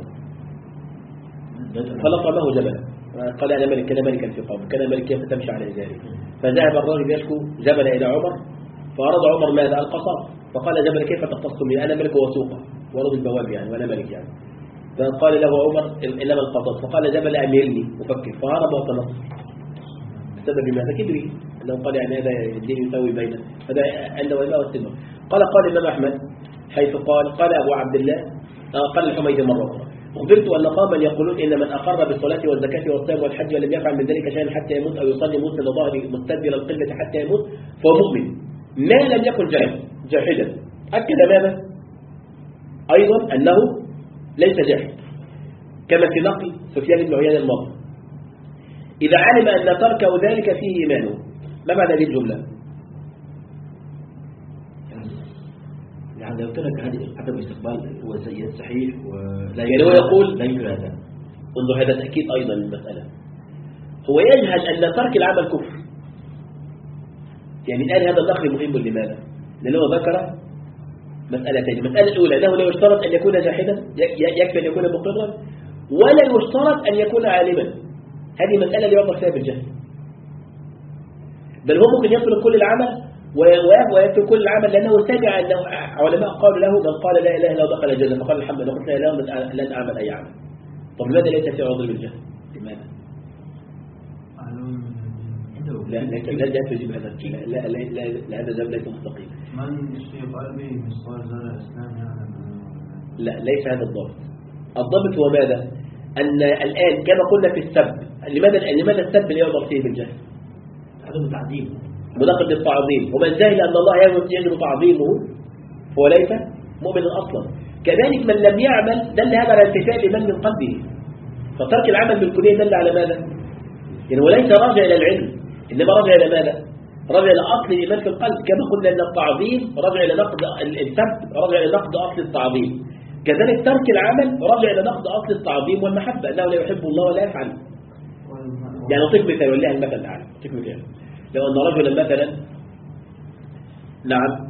فلطمه جبل، قال أنا ملك، كان ملكا في قوم، كان ملك كيف تمشي على إزاره. فذهب الرجل يشكو جبل إلى عمر، فأراد عمر ماذا؟ القصاص، فقال جبل كيف تقتصم؟ أنا ملك وسوقه ورجل بواب يعني وأنا ملك يعني. فقال له عمر إنما القصاص، فقال جبل أميلني أفكر، فهرب وتنصر بسبب ماذا؟ كبري، أنه قال يعني هذا الدين يساوي بينه، هذا عنده وإباء والسلم. قال قال الإمام أحمد حيث قال قال أبو عبد الله قال الحميدي مرة أخرى: أخبرت أن قوما يقولون إن من أقر بالصلاة والزكاة والصيام والحج ولم يفعل من ذلك شيئا حتى يموت أو يصلي مسند ظهره مستدبر القبلة حتى يموت فهو مؤمن ما لم يكن جاحدا. أكد ماذا؟ أيضا أنه ليس جاحد، كما في نقل سفيان بن عيينة الماضي إذا علم أن تركه ذلك فيه إيمانه. ما معنى هذه الجملة؟ يعني لو ترك هذه عدم استقبال هو زي صحيح ولا يعني هو يقول لا يمكن هذا. انظر هذا تأكيد أيضا للمسألة. هو يجهل أن ترك العمل كفر. يعني الآن هذا النقل مهم لماذا؟ لأنه ذكر مسألتين. المسألة الأولى أنه لا يشترط أن يكون جاحدا، يكفي أن يكون مقرا، ولا يشترط أن يكون عالما. هذه مسألة يعبر فيها بالجهل، بل هو ممكن يترك كل العمل ويترك كل العمل لأنه سمع أن علماء قالوا له من قال لا إله إلا الله دخل الجنة، فقال الحمد لله قلت لا إله لن أعمل أي عمل. طب لماذا ليس في عذر بالجهل؟ لماذا؟ لا لكن لا تجيب هذا لا لا لا لا لا هذا ذنب ليس مستقيم. من في قلبه مثقال ذرة إسلام يعلم. لا ليس هذا الضابط. الضابط هو ماذا؟ أن الآن كما قلنا في السب، لماذا لماذا السب لا يعبر فيه بالجهل؟ هذا تعظيم مدخل للتعظيم، ومن جهل أن الله يجب تعظيمه هو ليس مؤمنا أصلا. كذلك من لم يعمل دل هذا على انتفاء الإيمان من قلبه، فترك العمل بالكلية دل على ماذا؟ يعني وليس راجع إلى العلم، إنما راجع إلى ماذا؟ راجع إلى أصل الإيمان في القلب. كما قلنا أن التعظيم راجع إلى نقد السب، راجع إلى نقد أصل التعظيم. كذلك ترك العمل راجع إلى نقد أصل التعظيم والمحبة، أنه لا يحب الله ولا يفعل. يعني أعطيك مثال والله المثل تعالى، أعطيك مثال. لو أن رجلا مثلا نعم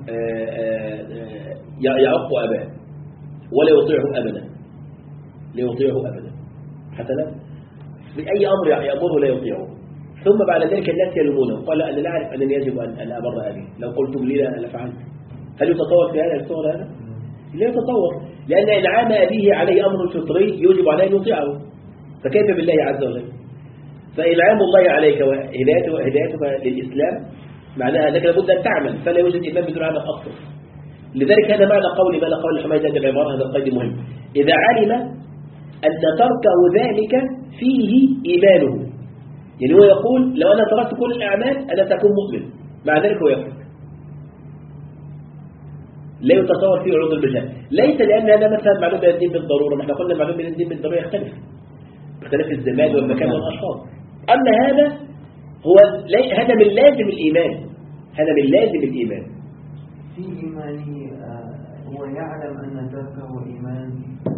يعق أباه ولا يطيعه أبدا، لا يطيعه أبدا حسنا، في أي أمر يأمره لا يطيعه، ثم بعد ذلك الناس يلومونه، قال أنا لا أعرف أنني يجب أن أبر أبي، لو قلتم لي لا لفعلت. هل يتطور في هذا الصور هذا؟ لا يتطور، لأن إنعام أبيه عليه أمر فطري يوجب عليه أن يطيعه، فكيف بالله عز وجل؟ فإنعام الله عليك وهدايتك للإسلام معناها أنك لابد أن تعمل، فلا يوجد إيمان بدون عمل أصلا. لذلك هذا معنى قولي معنى قول الحميد هذا العبارة، هذا القيد مهم. إذا علم أن تركه ذلك فيه إيمانه، يعني هو يقول لو أنا تركت كل الأعمال أنا تكون مؤمن، مع ذلك هو يفرق، لا يتصور فيه عذر بالجهل. ليس لأن هذا مثلا معلوم من الدين بالضرورة، ما احنا قلنا معلوم من الدين بالضرورة يختلف اختلاف الزمان والمكان والأشخاص. أما هذا هو هذا من لازم الإيمان، هذا من لازم الإيمان. في إيمانه هو يعلم أن تركه إيمان.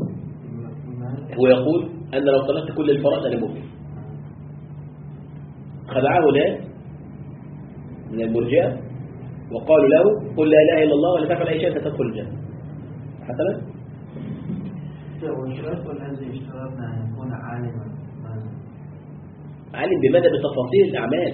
هو يقول أن لو طلبت كل الفرائض أنا مؤمن. خدعه ناس من المرجئة وقالوا له قل لا إله إلا الله ولا تفعل أي شيء ستدخل الجنة. حسنا؟ والشرط الذي اشترطنا أن يكون عالما. عالم بماذا؟ بتفاصيل الأعمال.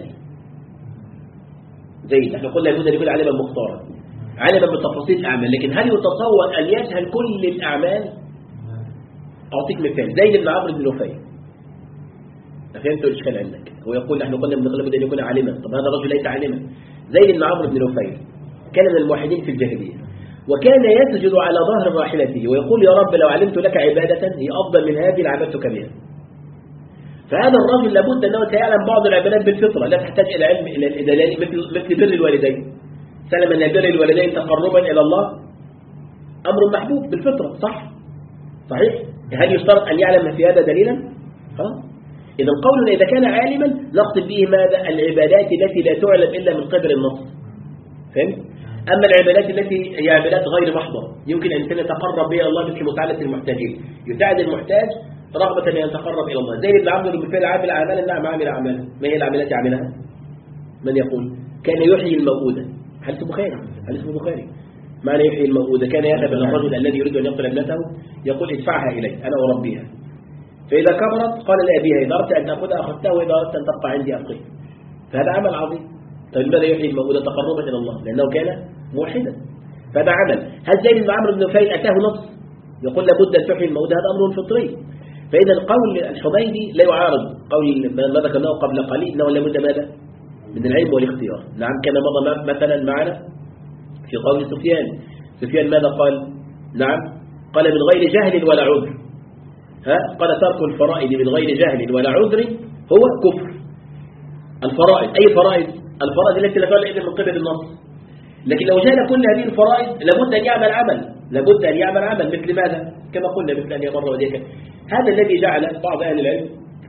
زي احنا قلنا لابد أن يكون عالما مختارا، عالما بتفاصيل الأعمال. لكن هل يتصور أن يجهل كل الأعمال؟ أعطيك مثال زيد بن عمرو بن نفيل. فهمت الإشكال عندك؟ هو يقول احنا قلنا من لابد أن يكون عالما، طب هذا الرجل ليس عالما. زيد بن عمرو بن نفيل كان من الموحدين في الجاهلية، وكان يسجد على ظهر راحلته ويقول يا رب لو علمت لك عبادة هي أفضل من هذه لعبدتك بها. فهذا الرجل لابد أنه سيعلم بعض العبادات بالفطرة، لا تحتاج إلى علم إلى الإدلال، مثل مثل بر الوالدين. سلم أن بر الوالدين تقربا إلى الله أمر محبوب بالفطرة، صح؟ صحيح؟ هل يشترط أن يعلم في هذا دليلا؟ ها؟ إذا قولنا إذا كان عالما نقصد به ماذا؟ العبادات التي لا تعلم إلا من قبل النص. فهمت؟ أما العبادات التي هي عبادات غير محضة يمكن أن يتقرب بها الله مثل مساعدة المحتاجين، يساعد المحتاج رغبة أن يتقرب إلى الله. زي ابن عبد المثال عامل أعمالا، نعم عامل أعمالا. ما هي الأعمال التي عملها؟ من يقول؟ كان يحيي الموءودة. حديث البخاري، حديث البخاري. معنى يحيي الموءودة؟ كان يذهب إلى الرجل الذي يريد أن يقتل ابنته يقول ادفعها إلي أنا أربيها، فإذا كبرت قال لأبيها إذا أردت أن تأخذها أخذتها وإذا أردت أن تبقى عندي أبقيها. فهذا عمل عظيم. طيب لماذا يحيي الموءودة؟ تقربا إلى الله، لأنه كان موحدا، فهذا عمل. هل زيد بن عمرو بن نفيل أتاه نص يقول لابد أن تحيي الموءودة؟ هذا أمر فطري. فإذا القول الحميدي لا يعارض قول ما ذكرناه قبل قليل أنه لابد ماذا؟ من العلم والاختيار. نعم كما مضى مثلا معنا في قول سفيان. سفيان ماذا قال؟ نعم قال من غير جهل ولا عذر. ها؟ قال ترك الفرائض من غير جهل ولا عذر هو كفر. الفرائض أي فرائض؟ الفرائض التي لا تعلم إلا من قبل النص. لكن لو جهل كل هذه الفرائض لابد أن يعمل عمل، لابد أن يعمل عمل مثل ماذا؟ كما قلنا مثل أن يمر وديك. هذا الذي جعل بعض أهل العلم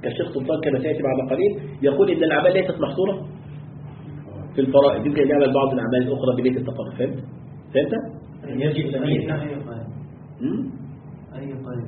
كالشيخ سلطان كما سيأتي بعد قليل يقول إن الأعمال ليست محصورة في الفرائض، يمكن أن يعمل بعض الأعمال الأخرى بنية التقرب. فهمت؟ فهمت؟ يجب أن أي قيد أي قيد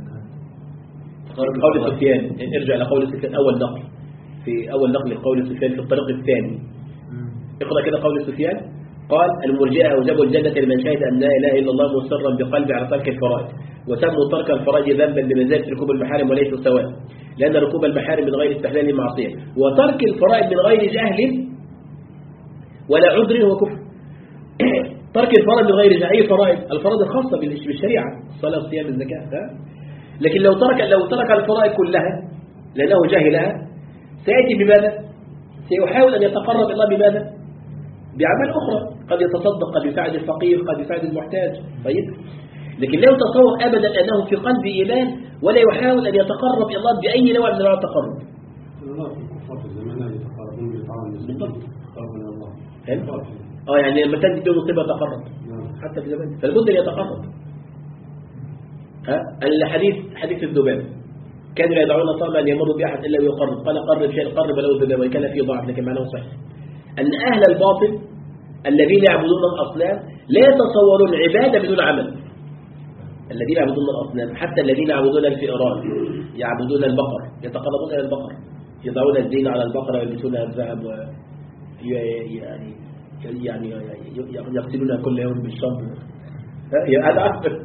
قول سفيان، ارجع لقول سفيان أول نقل في أول نقل لقول سفيان في الطريق الثاني. اقرأ كده قول سفيان قال المرجئة أوجبوا الجنة لمن شهد أن لا إله إلا الله مصرا بقلبه على ترك الفرائض، وسموا ترك الفرائض ذنبا بمنزلة ركوب المحارم وليس سواء، لأن ركوب المحارم من غير استحلال معصية، وترك الفرائض من غير جهل ولا عذر هو كفر. ترك الفرائض من غير جهل، أي فرائض؟ الفرائض الخاصة بالشريعة، الصلاة والصيام والزكاة. لكن لو ترك لو ترك الفرائض كلها لأنه جاهلها سيأتي بماذا؟ سيحاول أن يتقرب الله بماذا؟ بأعمال أخرى، قد يتصدق، قد يساعد الفقير، قد يساعد المحتاج. طيب، لكن لا يتصور أبدا أنه في قلبه إيمان ولا يحاول أن يتقرب إلى الله بأي نوع من أنواع التقرب. الله في الكفار في الزمان يتقربون بالطاعة بالضبط. يتقربون إلى الله. فهمت؟ اه يعني لما تنزل بهم مصيبة تقرب حتى في زمان، فالبد أن يتقرب. ها الحديث حديث الذباب، كانوا لا يدعون طعما أن يمر بأحد إلا ويقرب، قال قرب شيء قرب له الذباب، وإن كان فيه ضعف لكن معناه صحيح. أن أهل الباطل الذين يعبدون الأصنام لا يتصورون عبادة بدون عمل. الذين يعبدون الأصنام حتى الذين يعبدون الفئران، يعبدون البقر، يتقربون إلى البقر، يضعون الزين على البقرة ويلبسونها الذهب ويعني يعني يغسلونها كل يوم بالشرب. هذا أكبر.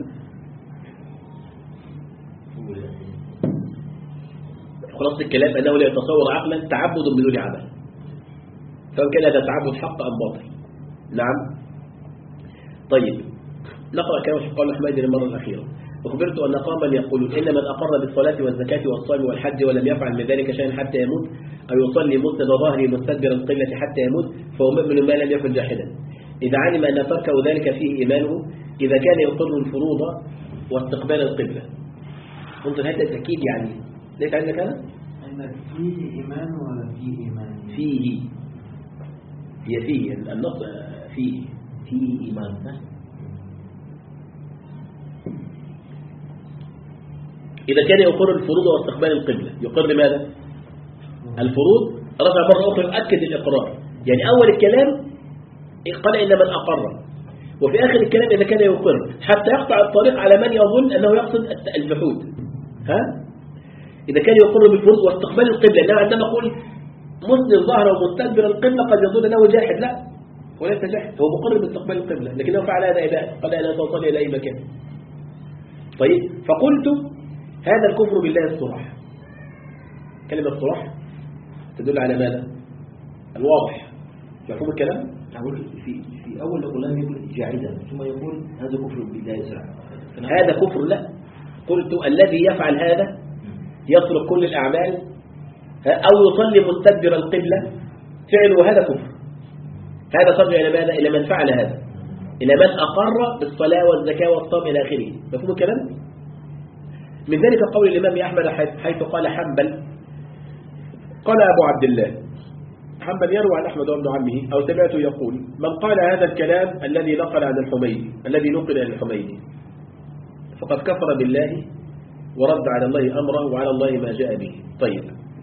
خلاص الكلام أنه لا يتصور عقلا تعبد بدون عمل، سواء كان هذا تعبد حق أم باطل. نعم. طيب نقرأ كلام قال حميد المرة الأخيرة. أخبرت أن قوما يقولون إن من أقر بالصلاة والزكاة والصوم والحج ولم يفعل من ذلك شيئا حتى يموت، أو يصلي مسند ظهره مستدبر القبلة حتى يموت، فهو مؤمن ما لم يكن جاحدا إذا علم أن تركه ذلك فيه إيمانه، إذا كان يقر الفروض واستقبال القبلة. قلت هذا تأكيد يعني ليس عندك هذا؟ عندك فيه إيمان ولا فيه إيمان؟ فيه، هي فيه النص فيه فيه إيمان. إذا كان يقر الفروض واستقبال القبلة، يقر ماذا؟ الفروض. رجع مرة أخرى يؤكد الإقرار، يعني أول الكلام قال إن من أقر، وفي آخر الكلام إذا كان يقر، حتى يقطع الطريق على من يظن أنه يقصد الجحود. ها؟ إذا كان يقر بالفروض واستقبال القبلة، إنه عندما أقول مسلم ظهره ومستدبر القبلة قد يظن أنه جاحد، لا وليس جاحد، هو مقر باستقبال القبلة، لكنه فعل هذا إباء، قال لا توصل إلى أي مكان. طيب فقلت هذا الكفر بالله الصراح. كلمة الصراح تدل على ماذا؟ الواضح. مفهوم الكلام؟ أقول في في أول الكلام يقول جاحدا، ثم يقول هذا كفر بالله الصراح. هذا كفر لا. قلت الذي يفعل هذا يترك كل الأعمال أو يصلي مستدبر القبلة، فعله هذا كفر. هذا ترجع إلى ماذا؟ إلى من فعل هذا، إلى من أقر بالصلاة والزكاة والصوم إلى آخره. مفهوم الكلام؟ من ذلك قول الإمام أحمد حيث قال حنبل، قال أبو عبد الله حنبل يروي عن أحمد وابن عمه أو سمعته يقول من قال هذا الكلام الذي نقل عن الحميدي الذي نقل عن الحميدي فقد كفر بالله ورد على الله أمره وعلى الله ما جاء به. طيب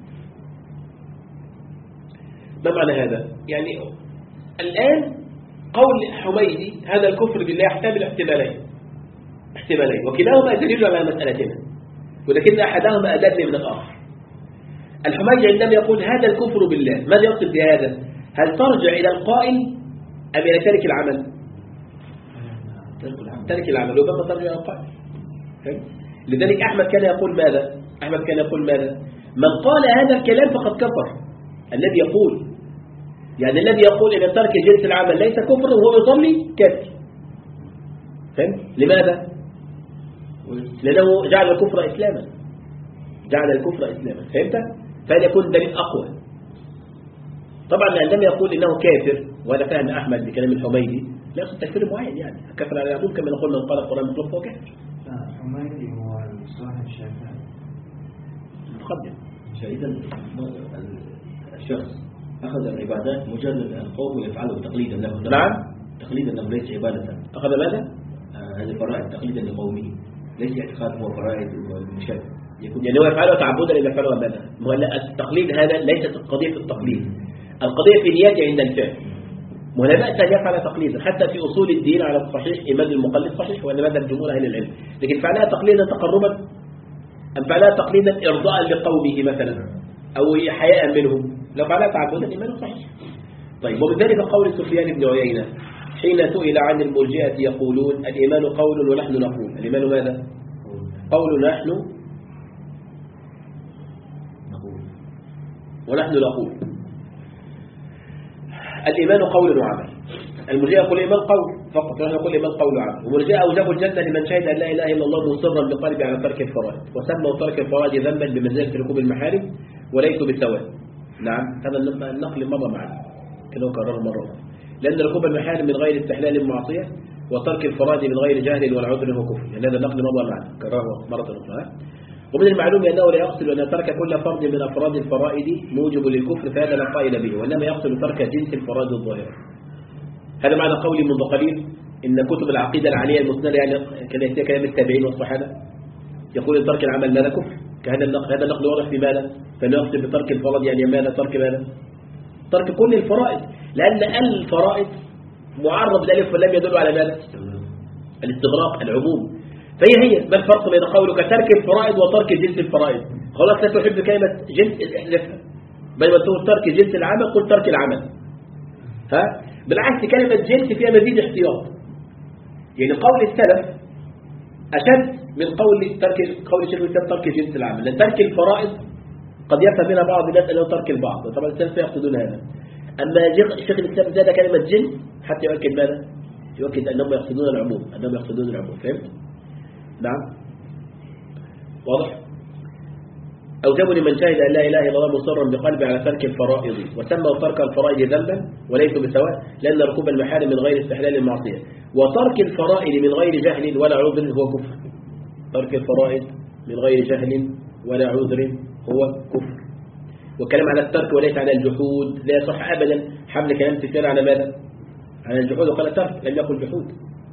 ما معنى هذا؟ يعني الآن قول حميدي هذا الكفر بالله يحتمل احتمالين احتمالين وكلاهما يدل على مسألتنا، ولكن أحدهما أدل من الآخر. الحميدي عندما يقول هذا الكفر بالله ماذا يقصد بهذا؟ هل ترجع إلى القائل أم إلى ترك العمل؟ ترك العمل وبما ترجع إلى القائل. لذلك أحمد كان يقول ماذا؟ أحمد كان يقول ماذا؟ من قال هذا الكلام فقد كفر. الذي يقول يعني الذي يقول إن ترك جنس العمل ليس كفر وهو يصلي كافر. فهمت؟ لماذا؟ لأنه جعل الكفر إسلاما، جعل الكفر إسلاما. فهمت؟ فهذا يكون دليل أقوى. طبعا عندما يقول إنه كافر، وهذا فهم أحمد بكلام الحميدي، لا يقصد تكفير معين، يعني كفر على العموم كما نقول من قال القرآن مخلوق فهو كافر. لا حميدي هو صاحب الشافعي متقدم. إذا الشخص أخذ العبادات مجرد القوم يفعله تقليدا له. نعم تقليدا له ليس عبادة. أخذ ماذا؟ آه هذه فرائض تقليدا لقومه، ليس اعتقاد هو فرائض ومشابه. يعني هو يفعله تعبدا إذا فعله أبدا. التقليد هذا ليست القضية في التقليد، القضية في نيته عند الفعل. ولا بأس أن يفعل تقليدا، حتى في أصول الدين على الصحيح إيمان المقلد صحيح، وأن ماذا الجمهور أهل العلم، لكن فعلها تقليدا تقربا أم فعلها تقليدا إرضاء لقومه مثلا أو حياء منهم، لو فعلها تعبدا إيمانه صحيح. طيب، وبذلك قول سفيان بن عيينة حين سئل عن المرجئة يقولون الإيمان قول ونحن نقول. الإيمان ماذا؟ قول نحن ونحن نقول. الإيمان قول وعمل. المرجئة يقول الإيمان قول فقط، ونحن نقول الإيمان قول وعمل. والمرجئة أوجبوا الجنة لمن شهد أن لا إله إلا الله مصرا بقلبه على ترك الفرائض، وسموا ترك الفرائض ذنبا بمنزلة ركوب المحارم وليسوا بالسواء. نعم، هذا النقل مر معنا كده كرر مرة، لأن ركوب المحارم من غير استحلال معصية، وترك الفرائض من غير جهل ولا عذر وكفر، يعني هذا النقل مر معنا كرره مرة أخرى. ومن المعلوم أنه لا يقصد أن ترك كل فرض من أفراد الفرائض موجب للكفر، فهذا لا قائل به، وإنما يقصد ترك جنس الفرائض الظاهرة. هذا معنى قولي منذ قليل إن كتب العقيدة العالية المسندة يعني كان يأتي كلام التابعين والصحابة يقول ترك العمل ماذا كفر. كهذا النقل، هذا النقل واضح في ماذا؟ فإنه يقصد بترك الفرائض يعني ماذا؟ ترك ماذا؟ ترك كل الفرائض، لأن الفرائض معرض الألف واللام يدل على ماذا؟ الاستغراق، العموم. فهي هي ما الفرق بين قولك ترك الفرائض وترك جنس الفرائض؟ خلاص لا تحب كلمة جنس احذفها، بل ما تقول ترك جنس العمل قل ترك العمل. ها؟ بالعكس كلمة جنس فيها مزيد احتياط، يعني قول السلف أشد من قول ترك قول شيخ الإسلام ترك جنس العمل، لأن ترك الفرائض قد يفهم منها بعض الناس أنه ترك البعض، طبعا السلف يقصدون هذا. أما شيخ الإسلام زاد كلمة جنس حتى يؤكد ماذا؟ يؤكد أنهم يقصدون العموم، أنهم يقصدون العموم. فهمت؟ نعم، واضح. أوجبوا لمن شهد أن لا إله إلا الله مصرا بقلبه على ترك الفرائض، وسموا ترك الفرائض ذنبا وليسوا بسواء، لأن ركوب المحارم من غير استحلال المعصية، وترك الفرائض من غير جهل ولا عذر هو كفر. ترك الفرائض من غير جهل ولا عذر هو كفر. والكلام على الترك وليس على الجحود، لا يصح أبدا حمل كلام سفيان على ماذا؟ على الجحود، وقال ترك لم يقل جحود.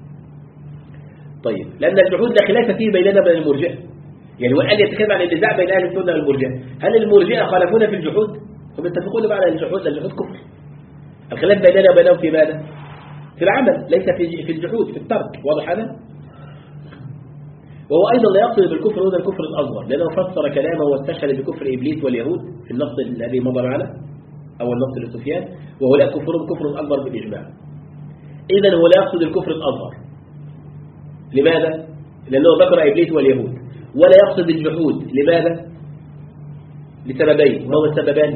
طيب، لأن الجحود لا خلاف فيه بيننا وبين المرجئة، يعني وقال يتكلم عن النزاع بين أهل السنة والمرجئة، هل المرجئة خالفونا في الجحود؟ هم يتفقون على الجحود، الجحود كفر. الخلاف بيننا وبينهم في ماذا؟ في العمل، ليس في في الجحود، في الترك. واضح هذا؟ وهو أيضا لا يقصد بالكفر هذا الكفر الأصغر، لأنه فسر كلامه واستشهد بكفر إبليس واليهود في النص الذي مضى معنا أو النص لسفيان، وهو لا كفرهم كفر أكبر بالإجماع. إذن هو لا يقصد الكفر الأصغر. لماذا؟ لأنه ذكر إبليس واليهود. ولا يقصد الجحود. لماذا؟ لسببين. ما هو السببان؟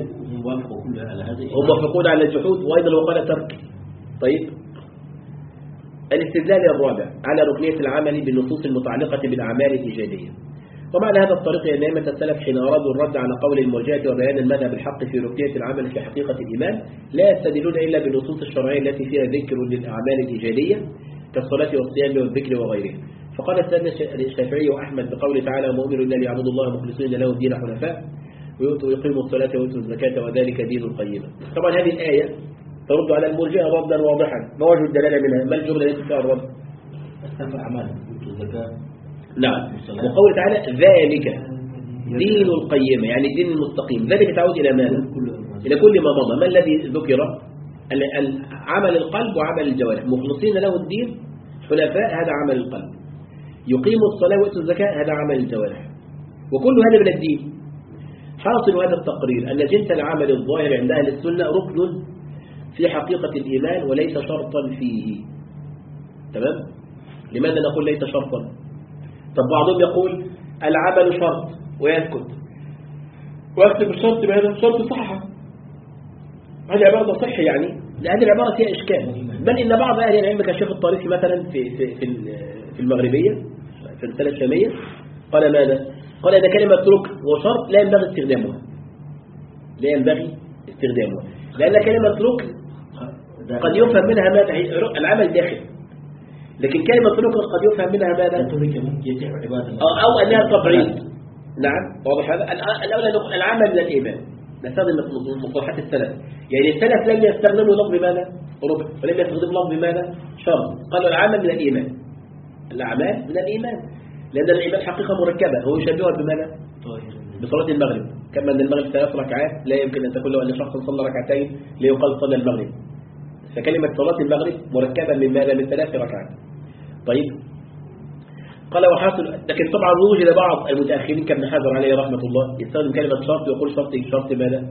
هم موافقون على الجحود، وأيضا هو قال ترك. طيب، الاستدلال الرابع على ركنية العمل بالنصوص المتعلقة بالأعمال الإيجابية. ومعنى هذا الطريق أن أئمة السلف حين أرادوا الرد على قول المرجئة وبيان المذهب الحق في ركنية العمل في حقيقة الإيمان لا يستدلون إلا بالنصوص الشرعية التي فيها ذكر للأعمال الإيجابية كالصلاة والصيام والذكر وغيره. فقال السيدنا الشافعي وأحمد بقوله تعالى وما أمروا إلا ليعبدوا الله مخلصين له الدين حنفاء ويؤتوا ويقيموا الصلاة ويؤتوا الزكاة وذلك دين القيمة. طبعا هذه الآية ترد على المرجئة ردا واضحا. ما وجه الدلالة منها؟ ما الجملة التي فيها الرد؟ استنفع أعمال الزكاة. نعم. وقوله تعالى ذلك دين القيمة، يعني الدين المستقيم. ذلك تعود إلى ماذا؟ إلى كل ما مضى. ما الذي ذكر؟ عمل القلب وعمل الجوارح. مخلصين له الدين حنفاء، هذا عمل القلب. يقيم الصلاة ويؤتوا الزكاة، هذا عمل الجوارح. وكل هذا من الدين. حاصل هذا التقرير أن جنس العمل الظاهر عند أهل السنة ركن في حقيقة الإيمان وليس شرطا فيه. تمام؟ لماذا نقول ليس شرطا؟ طب بعضهم يقول العمل شرط ويسكت ويكتب الشرط بهذا شرط صحة. هذه عبارة صحة، يعني هذه العبارة فيها إشكال. بل إن بعض أهل العلم كشيخ الطريفي مثلا في في في في المغربية في الرسالة الشامية قال ماذا؟ قال إن كلمة ركن وشرط لا ينبغي استخدامها. لا ينبغي استخدامها لأن كلمة ركن قد يفهم منها ماذا؟ العمل داخل. لكن كلمة ركن قد يفهم منها ماذا؟ أو أنها تبعيد. نعم، واضح هذا. الأولى العمل من الإيمان. نستخدم مصطلحات السلف. يعني السلف لم يستخدموا لفظ ماذا؟ ركن، ولم يستخدموا لفظ ماذا؟ شرط. قالوا العمل من الإيمان. الأعمال من الإيمان. لأن الإيمان حقيقة مركبة، هو يشبهها بماذا؟ بصلاة المغرب، كما أن المغرب ثلاث ركعات لا يمكن أن تكون له أن شخص صلى ركعتين ليقال صلى المغرب، فكلمة صلاة المغرب مركبة من ماذا؟ من ثلاث ركعات. طيب قال وحاصل، لكن طبعا وجد بعض المتأخرين كابن حجر عليه رحمة الله يستخدم كلمة شرط ويقول شرط شرط ماذا؟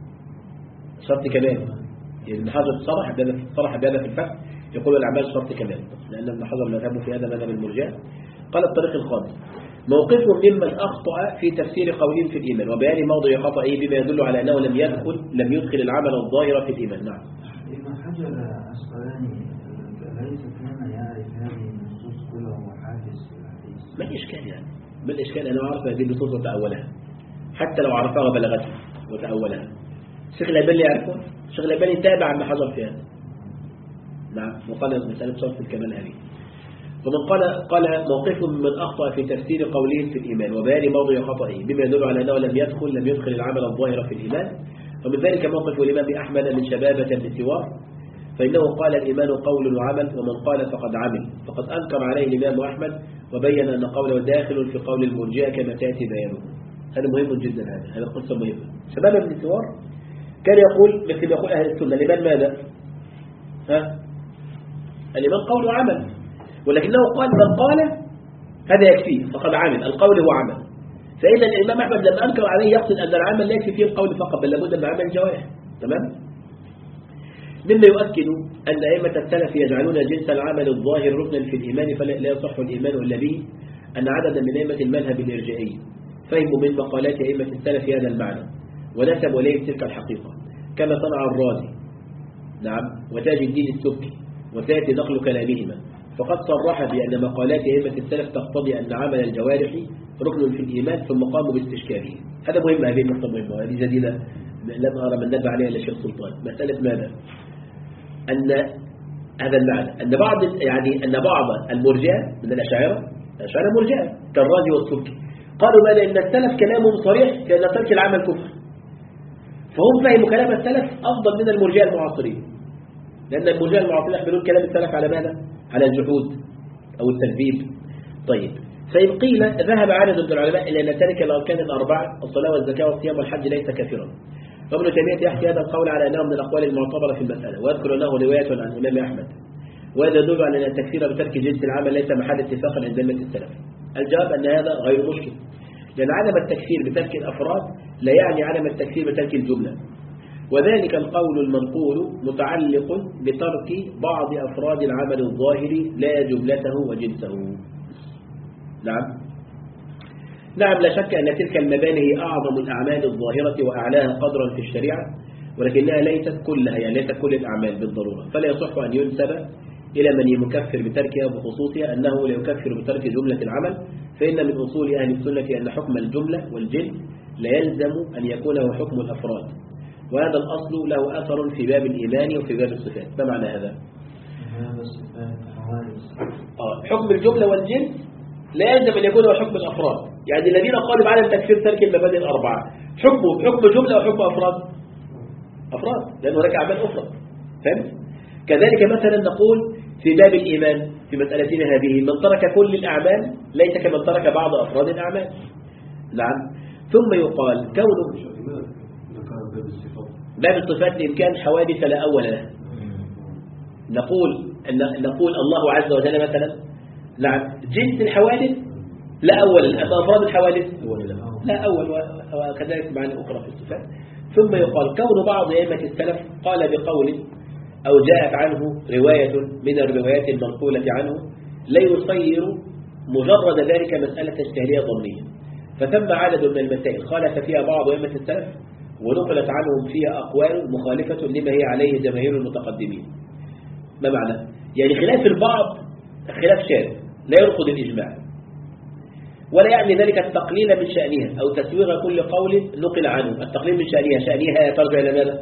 شرط كمال. يعني ابن حجر صرح بهذا صرح بهذا في الفتح، يقول الأعمال شرط كمال، لأن ابن حجر مذهبه في هذا مذهب المرجئة. قال الطريق الخامس موقفهم ممن أخطأ في تفسير قولهم في الإيمان وبيان موضع خطئه بما يدل على أنه لم يدخل لم يدخل العمل الظاهر في الإيمان. نعم. ابن حجر أسقلاني ليس كان يعرف هذه النصوص كلها وحادث في الحديث. ما الإشكال يعني؟ ما الإشكال؟ أنا أعرف هذه النصوص وتأولها، حتى لو عرفها وبلغتها وتأولها. الشيخ الألباني يعرفها، الشيخ الألباني تابع ابن حجر في هذا. نعم. وقال مسألة شرط الكمال هذه. ومن قال قال موقفهم من أخطأ في تفسير قولهم في الإيمان وبيان موضع خطئه بما يدل على أنه لم يدخل لم يدخل العمل الظاهر في الإيمان. ومن ذلك موقف الإمام أحمد من شبابة بن سوار، فإنه قال الإيمان قول وعمل، ومن قال فقد عمل، فقد أنكر عليه الإمام أحمد وبين أن قوله داخل في قول المرجئة كما تأتي بيانه. هذا مهم جدا، هذا هذا قصة مهمة. شبابة بن سوار كان يقول مثل يقول أهل السنة الإيمان ماذا؟ ها؟ الإيمان قول وعمل، ولكنه قال من قال هذا يكفيه فقد عمل، القول هو عمل. فإذا الإمام أحمد لما أنكر عليه يقصد أن العمل لا يكفي فيه القول فقط، بل لابد من عمل الجوارح. تمام؟ مما يؤكد أن أئمة السلف يجعلون جنس العمل الظاهر ركنا في الإيمان فلا يصح الإيمان إلا به، أن عددا من أئمة المذهب الإرجائي فهموا من مقالات أئمة السلف هذا المعنى ونسبوا إليه تلك الحقيقة، كما صنع الرازي نعم وتاج الدين السبكي، وسيأتي نقل كلامهما. فقد صرح بأن مقالات أئمة السلف تقتضي أن عمل الجوارح ركن في الإيمان ثم قاموا باستشكاله. هذا مهم، هذه النقطة مهمة وهذه جديدة لم أرى من نبه عليها إلا الشيخ سلطان. مسألة ماذا؟ أن هذا المعنى أن بعض يعني أن بعض المرجئة من الأشاعرة الأشاعرة مرجئة كالرازي والسبكي قالوا ماذا؟ إن السلف كلامهم صريح في أن ترك العمل كفر، فهم فهموا كلام السلف أفضل من المرجئة المعاصرين، لأن المرجئة المعاصرين يحملون كلام السلف على ماذا؟ على الجحود أو التكذيب. طيب فإن قيل ذهب عدد من العلماء إلى أن ترك الأركان الأربعة الصلاة والزكاة والصيام والحج ليس كافرا، وابن تيمية يحكي هذا القول على أنه من الأقوال المعتبرة في المسألة، ويذكر أنه رواية عن الإمام أحمد، وهذا يدل على أن التكفير بترك جنس العمل ليس محل اتفاق عند أئمة السلف. الجواب أن هذا غير مشكل، لأن عدم التكفير بترك الأفراد لا يعني عدم التكفير بترك الجملة، وذلك القول المنقول متعلق بترك بعض أفراد العمل الظاهر لا جملته وجنسه. نعم نعم لا شك أن تلك المباني هي أعظم الأعمال الظاهرة وأعلاها قدرا في الشريعة، ولكنها ليست كلها، يعني ليست كل الأعمال بالضرورة، فلا يصح أن ينسب إلى من يكفر بتركها بخصوصها أنه لا يكفر بترك جملة العمل، فإن من أصول أهل السنة أن حكم الجملة والجنس لا يلزم أن يكون هو حكم الأفراد، وهذا الأصل له أثر في باب الإيمان وفي باب الصفات. ما معنى هذا؟ حكم الجملة والجنس لا يلزم أن يكون هو حكم الأفراد، يعني الذين قالوا بعد تكفير ترك المبادئ الأربعة حكمه حكم جملة وحكم أفراد أفراد لأن هناك أعمال أخرى. فهمت؟ كذلك مثلا نقول في باب الإيمان في مسألتنا هذه من ترك كل الأعمال ليس كمن ترك بعض أفراد الأعمال. نعم. ثم يقال كونه باب الصفات لإمكان حوادث لا أول له، نقول أن نقول الله عز وجل مثلا نعم جنس الحوادث لا أول له، أما أفراد الحوادث لا أول، وكذلك معنى أخرى في الصفات. ثم يقال كون بعض أئمة السلف قال بقول أو جاءت عنه رواية من الروايات المنقولة عنه لا يصير مجرد ذلك مسألة اجتهادية ضمنية، فثم عدد من المسائل خالف فيها بعض أئمة السلف ونقلت عنهم فيها أقوال مخالفة لما هي عليه جماهير المتقدمين. ما معنى؟ يعني خلاف البعض خلاف شاذ لا يرفض الإجماع، ولا يعني ذلك التقليل من شأنها أو تسويغ كل قول نقل عنه. التقليل من شأنها شأنها ترجع إلى ماذا؟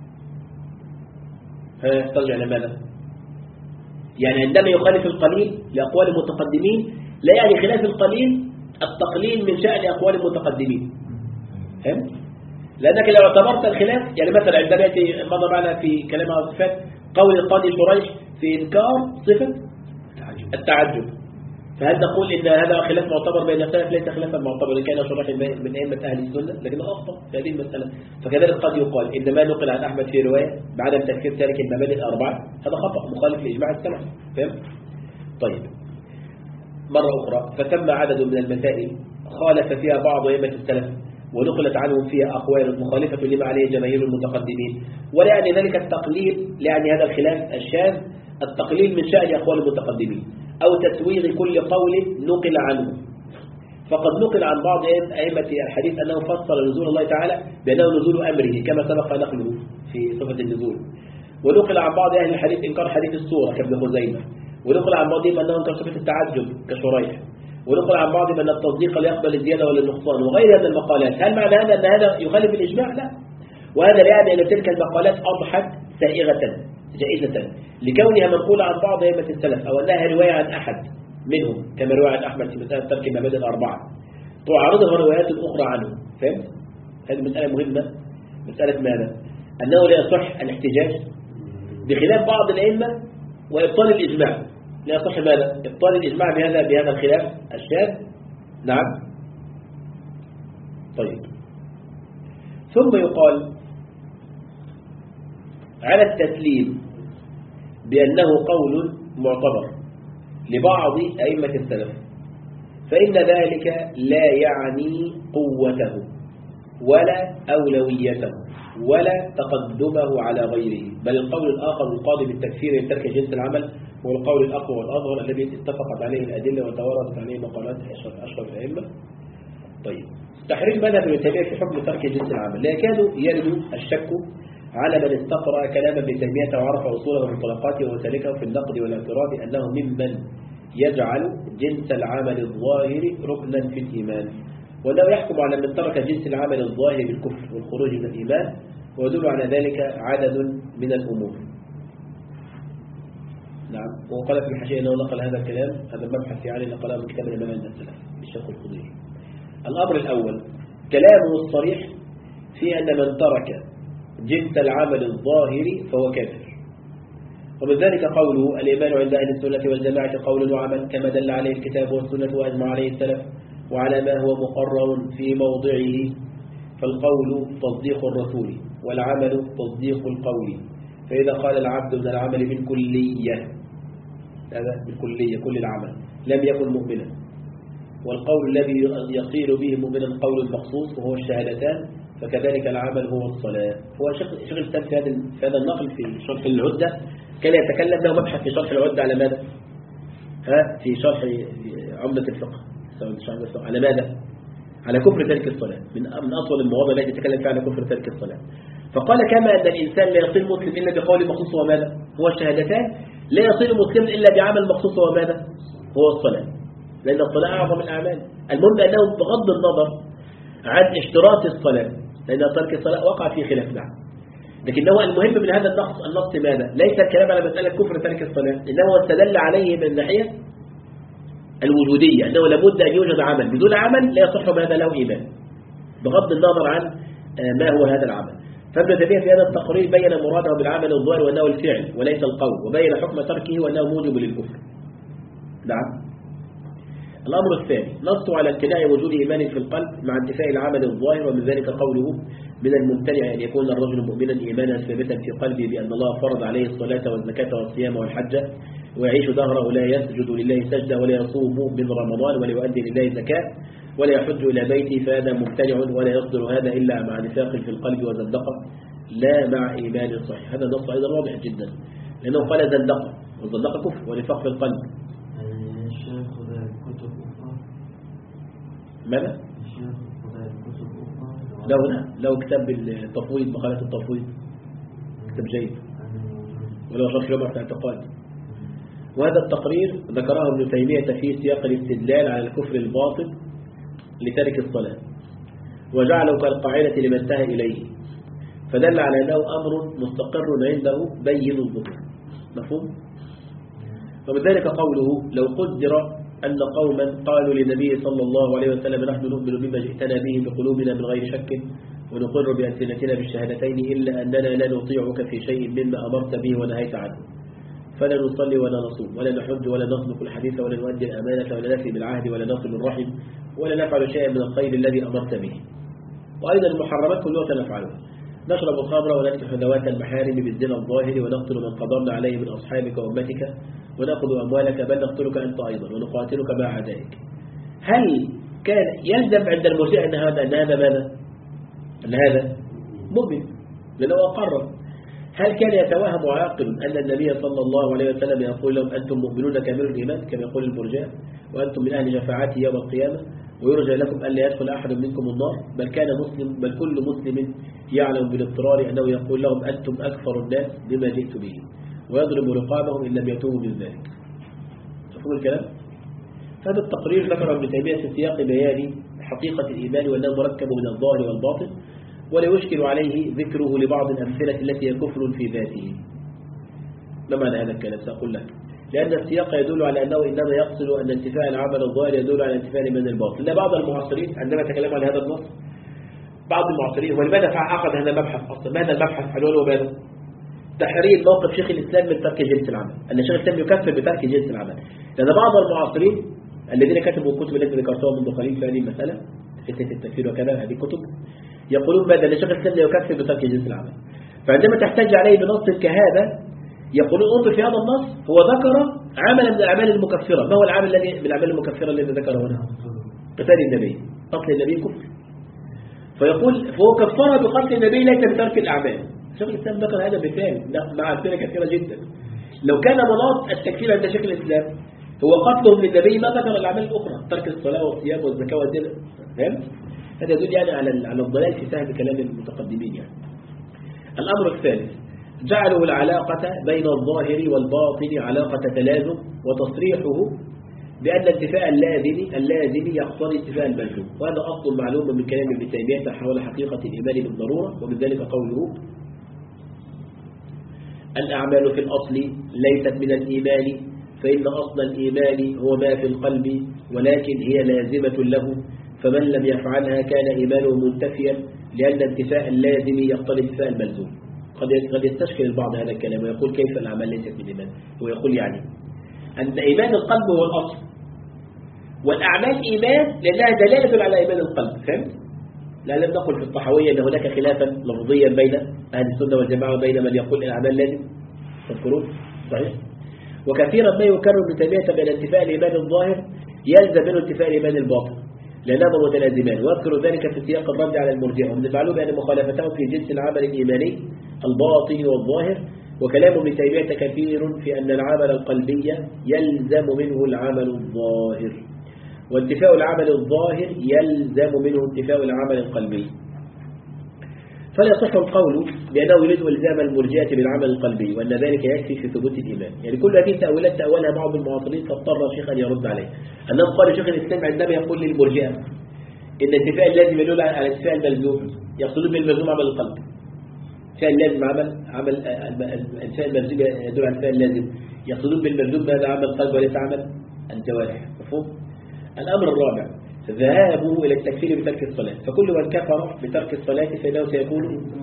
ترجع إلى ماذا؟ يعني عندما يخالف القليل لأقوال المتقدمين لا يعني خلاف القليل التقليل من شأن أقوال المتقدمين. فهمت؟ لأنك لو اعتبرت الخلاف يعني مثلا عندما يأتي مضى معنا في كلام عن الصفات قول القاضي شريح في إنكار صفة التعجب، فهل نقول إن هذا خلاف معتبر بين السلف؟ ليس خلافا معتبرا، كان شرح من أئمة أهل السنة لكن أخطأ في هذه المسألة. فكذلك قد يقال إن ما نقل عن أحمد في رواية بعدم تكفير تارك المبادئ الأربعة هذا خطأ مخالف لإجماع السلف. فهم؟ طيب مرة أخرى، فثم عدد من المسائل خالف فيها بعض أئمة السلف ونقلت عنهم فيها أقوال مخالفة لما عليه جماهير المتقدمين، ولا يعني ذلك التقليل، يعني هذا الخلاف الشاذ التقليل من شأن أقوال المتقدمين أو تسويغ كل قول نقل عنه. فقد نقل عن بعض أئمة الحديث أنه فسر نزول الله تعالى بأنه نزول أمره كما سبق نقله في صفة النزول، ونقل عن بعض أهل الحديث إنكار حديث السورة كابن خزيمة، ونقل عن بعضهم أنه إنكار صفة التعجب كشريح، ونقل عن بعضهم أن التصديق لا يقبل الزيادة ولا النقصان وغيرها من المقالات. هل معنى هذا أن هذا يخالف الإجماع؟ لا، وهذا لا يعني أن تلك المقالات أضحت سائغة جائزة لكونها منقولة عن بعض أئمة السلف أو أنها رواية عن أحد منهم كما رواية عن أحمد في مسألة ترك المبادئ الأربعة تعارضها روايات أخرى عنه. فهمت؟ هذه مسألة مهمة. مسألة ماذا؟ أنه لا يصح الاحتجاج بخلاف بعض الأئمة وإبطال الإجماع. لا يصح ماذا؟ إبطال الإجماع بهذا بهذا الخلاف الشاذ. نعم. طيب ثم يقال على التسليم بأنه قول معتبر لبعض أئمة السلف، فإن ذلك لا يعني قوته ولا أولويته ولا تقدمه على غيره، بل القول الآخر القاضي بالتكفير لترك جنس العمل هو القول الأقوى والأظهر الذي اتفقت عليه الأدلة وتوارثت عليه مقالات أشرف الأئمة. طيب تحرير مذهب ابن تيمية في حكم ترك جنس العمل لا يكاد يرد الشك على من استقرأ كلام ابن تيمية وعرف أصوله ومنطلقاته وسلكه في النقد والاعتراض أنه ممن يجعل جنس العمل الظاهر ركنا في الإيمان، وأنه يحكم على من ترك جنس العمل الظاهر بالكفر والخروج من الإيمان، ويدل على ذلك عدد من الأمور. نعم. وقال في الحاشية أنه نقل هذا الكلام، هذا المبحث يعني نقله من كتاب الإمام السلف بالشيخ الخضيري. الأمر الأول كلامه الصريح في أن من ترك جنس العمل الظاهري فهو كافر، ومن ذلك قوله الإيمان عند أهل السنة والجماعة قول وعمل كما دل عليه الكتاب والسنة وأجمع عليه السلف وعلى ما هو مقرر في موضعه. فالقول تصديق الرسول والعمل تصديق القول، فإذا قال العبد من العمل بالكلية، هذا بالكلية كل العمل، لم يكن مؤمنا. والقول الذي يصير به مؤمنا قول مخصوص وهو الشهادتان، فكذلك العمل هو الصلاة. هو شغل الإسلام في هذا في هذا النقل في شرح العدة كان يتكلم له مبحث في شرح العدة على ماذا؟ ها في شرح عمدة الفقه على ماذا؟ على كفر ترك الصلاة، من من أطول المواضع التي يتكلم فيها على كفر ترك الصلاة. فقال كما أن الإنسان لا يصير مسلم إلا بقول مخصوص هو ماذا؟ هو الشهادتان، لا يصير مسلم إلا بعمل مخصوص هو ماذا؟ هو الصلاة، لأن الصلاة أعظم الأعمال. المهم أنه بغض النظر عن اشتراط الصلاة، لأن ترك الصلاة وقع في خلاف نعم، لكنه المهم من هذا النص النص ماذا؟ ليس الكلام على مسألة كفر ترك الصلاة، إنما استدل عليه من الناحية الوجودية، أنه لابد أن يوجد عمل، بدون عمل لا يصح بهذا له إيمان بغض النظر عن ما هو هذا العمل. فابن تيمية في هذا التقرير بين مراده بالعمل الظاهر وأنه الفعل وليس القول، وبين حكم تركه وأنه موجب للكفر. نعم. الأمر الثاني نص على امتناع وجود إيمان في القلب مع انتفاء العمل الظاهر، ومن ذلك قوله من الممتنع أن يكون الرجل مؤمنا إيمانا ثابتا في قلبه بأن الله فرض عليه الصلاة والزكاة والصيام والحج، ويعيش دهره لا يسجد لله سجدة ولا يصوم من رمضان ولا يؤدي لله زكاة ولا يحج إلى بيته، فهذا ممتنع ولا يصدر هذا إلا مع نفاق في القلب وزندقة لا مع إيمان صحيح. هذا النص أيضا واضح جدا، لأنه قال زندقة، والزندقة كفر ونفاق في القلب. ماذا؟ له هنا له كتاب التفويض، مقالات التفويض، كتاب جيد، ولو شرح لهم في اعتقاد. وهذا التقرير ذكره ابن تيمية في سياق الاستدلال على الكفر الباطل لترك الصلاة، وجعله كالقاعدة لما انتهى إليه، فدل على أنه أمر مستقر عنده بين الظهور. مفهوم؟ ومن ذلك قوله لو قدر أن قوما قالوا للنبي صلى الله عليه وسلم نحن نؤمن بما جئتنا به بقلوبنا من غير شك ونقر بألسنتنا بالشهادتين إلا أننا لا نطيعك في شيء مما أمرت به ونهيت عنه، فلا نصلي ولا نصوم ولا نحج ولا نصدق الحديث ولا نؤدي الأمانة ولا نفي بالعهد ولا نصل الرحم ولا نفعل شيئا من الخير الذي أمرت به. وأيضا المحرمات كلها سنفعلها. نشرب الخمر ونكتح ذوات المحارم بالزنا الظاهر ونقتل من قدرنا عليه من أصحابك وأمتك ونأخذ أموالك بل نقتلك أنت أيضا ونقاتلك مع أعدائك. هل كان يلزم عند المرجئة أن هذا أن هذا ماذا؟ أن هذا مؤمن لأنه أقر. هل كان يتوهم عاقل أن النبي صلى الله عليه وسلم يقول لهم أنتم مؤمنون كامل الإيمان كما يقول المرجئة وأنتم من أهل شفاعتي يوم القيامة ويرجى لكم ألا يدخل أحد منكم النار؟ بل كان مسلم بل كل مسلم يعلم بالاضطرار أنه يقول لهم أنتم أكثر الناس بما جئت به ويضرب رقابهم إن لم يتوبوا من ذلك. تفهم الكلام؟ هذا التقرير ذكره ابن تيمية في سياق بيان حقيقة الإيمان وأنه مركب من الظاهر والباطن ولا يشكل عليه ذكره لبعض الأمثلة التي هي كفر في ذاته. ما معنى هذا الكلام؟ سأقول لك. لأن السياق يدل على أنه إنما يقصد أن انتفاء العمل الظاهر يدل على انتفاء الإيمان الباطن. لا بعض المعاصرين عندما تكلموا عن هذا النص بعض المعاصرين ولماذا أخذ هذا المبحث أصلا؟ ماذا المبحث حلوله وماذا؟ تحرير موقف شيخ الإسلام من ترك جنس العمل. أن شيخ الإسلام يكفر بترك جنس العمل. لأن بعض المعاصرين الذين كتبوا الكتب التي ذكرتها منذ قليل في هذه المسألة فتنة التكفير وكذا هذه الكتب يقولون ماذا؟ أن شيخ الإسلام لا يكفر بترك جنس العمل. فعندما تحتج عليه بنص كهذا يقولون انظر في هذا النص هو ذكر عملا من الأعمال المكفرة. ما هو العمل الذي من الأعمال المكفرة الذي ذكره هنا؟ قتال النبي. قتل النبي كفر. فيقول فهو كفر بقتل النبي ليس بترك الأعمال. شيخ الإسلام ذكر هذا مثال مع أمثلة كثيرة جدا. لو كان مناط التكفير عند شيخ الإسلام هو قتلهم للنبي ما ذكر الأعمال الأخرى ترك الصلاة والصيام والزكاة والدين. فهمت؟ هذا يدل يعني على على الضلال في فهم كلام المتقدمين يعني. الأمر الثالث جعلوا العلاقة بين الظاهر والباطن علاقة تلازم وتصريحه بأن انتفاء اللازم اللازم يقتضي انتفاء الملزوم. وهذا أصل معلوم من كلام ابن تيمية حول حقيقة الإيمان بالضرورة ومن ذلك قوله الأعمال في الأصل ليست من الإيمان فإن أصل الإيمان هو ما في القلب ولكن هي لازمة له فمن لم يفعلها كان إيمانه منتفيا لأن انتفاء اللازم يقتضي انتفاء الملزوم. قد يستشكل البعض هذا الكلام ويقول كيف الأعمال ليست من الإيمان؟ ويقول يعني أن إيمان القلب هو الأصل والأعمال إيمان لأنها دلالة على إيمان القلب. فهمت؟ لا لم نقل في الطحاوية أن هناك خلافا لفظيا بين أهل السنة والجماعة وبين من يقول الأعمال لازم. تذكرون؟ صحيح؟ وكثيرا ما يكرر ابن تيمية بأن انتفاء الإيمان الظاهر يلزم منه انتفاء الإيمان الباطن لأنهما متلازمان وأذكر ذلك في سياق الرد على المرجئة. ومن المعلوم أن مخالفتهم في جنس العمل الإيماني الباطن والظاهر وكلام ابن تيمية كثير في أن العمل القلبي يلزم منه العمل الظاهر وانتفاء العمل الظاهر يلزم منه انتفاء العمل القلبي. فلا يصح القول بأنه يريد إلزام المرجئة بالعمل القلبي وأن ذلك يكفي في ثبوت الإيمان. يعني كل هذه التأويلات تأولها بعض المعاصرين فاضطر الشيخ أن يرد عليه. أنهم قالوا شيخ الإسلام عندما يقول للمرجئة إن انتفاء اللازم يدل على انتفاء الملزوم يقصدون بالملزوم عمل القلب. انتفاء اللازم عمل عمل انتفاء الملزوم يدل على انتفاء اللازم يقصدون بالملزوم ماذا؟ عمل القلب وليس عمل الجوارح. مفهوم؟ الأمر الرابع ذهابه إلى التكفير بترك الصلاة. فكل من كفر بترك الصلاة فإنه سيكون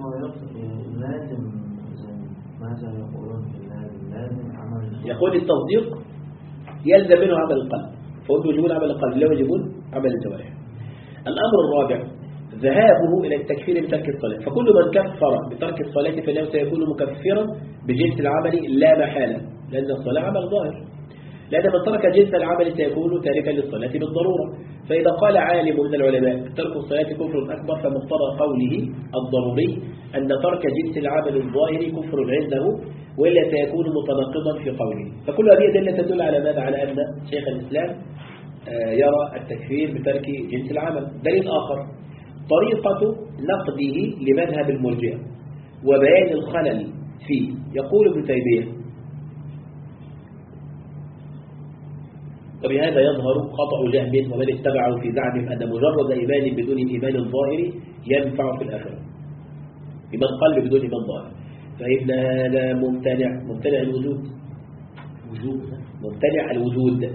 لازم. ماذا يقولون لازم عمل يقول التصديق يلزم منه عمل القلب فهم يجبون عمل القلب لا يجبون عمل الجوارح. الأمر الرابع ذهابه إلى التكفير بترك الصلاة. فكل من كفر بترك الصلاة فإنه سيكون مكفرا بجنس العمل لا محالة لأن الصلاة عمل ظاهر لأن من ترك جنس العمل سيكون تاركا للصلاة بالضرورة. فإذا قال عالم من العلماء ترك الصلاة كفر أكبر فمقتضى قوله الضروري أن ترك جنس العمل الظاهر كفر عنده وإلا سيكون متناقضا في قوله. فكل هذه أدلة تدل على ماذا؟ على أن شيخ الإسلام يرى التكفير بترك جنس العمل. دليل آخر طريقة نقده لمذهب المرجئة وبيان الخلل فيه. يقول ابن تيمية وبهذا يظهر خطأ جهم ومن اتبعه في زعمهم أن مجرد إيمان بدون الإيمان الظاهر ينفع في الآخرة. إيمان قلب بدون إيمان ظاهر فإن هذا ممتنع ممتنع الوجود ممتنع الوجود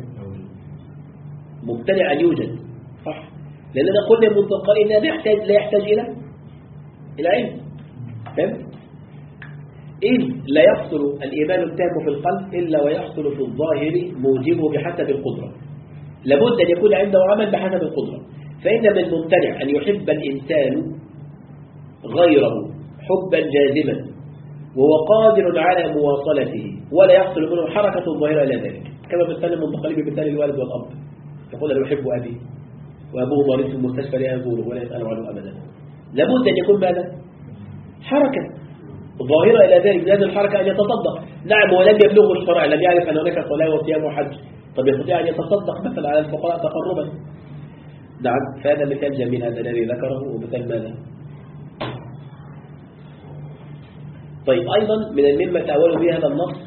ممتنع أن يوجد. صح؟ لأننا قلنا من قائلنا لا يحتاج لا يحتاج إلى إلى علم. فهمت؟ إذ لا يحصل الإيمان التام في القلب إلا ويحصل في الظاهر موجبه بحسب القدرة. لابد أن يكون عنده عمل بحسب القدرة. فإن من الممتنع أن يحب الإنسان غيره حبا جازما وهو قادر على مواصلته ولا يحصل منه حركة ظاهرة إلى ذلك، كما مثال المنتقلين بمثال الوالد والأب، يقول أنا أحب أبي وأبوه مريض في المستشفى لا يزوره ولا يسأل عنه أبدا. لابد أن يكون ماذا؟ حركة ظاهرة إلى ذلك. هذه الحركة أن يتصدق. نعم ولم يبلغه الشرع، لم يعرف أن هناك صلاة وصيام وحج، طب يستطيع أن يتصدق مثلا على الفقراء تقربا. نعم، فهذا مثال جميل هذا الذي ذكره. ومثال ماذا؟ طيب أيضا من مما تأول به هذا النص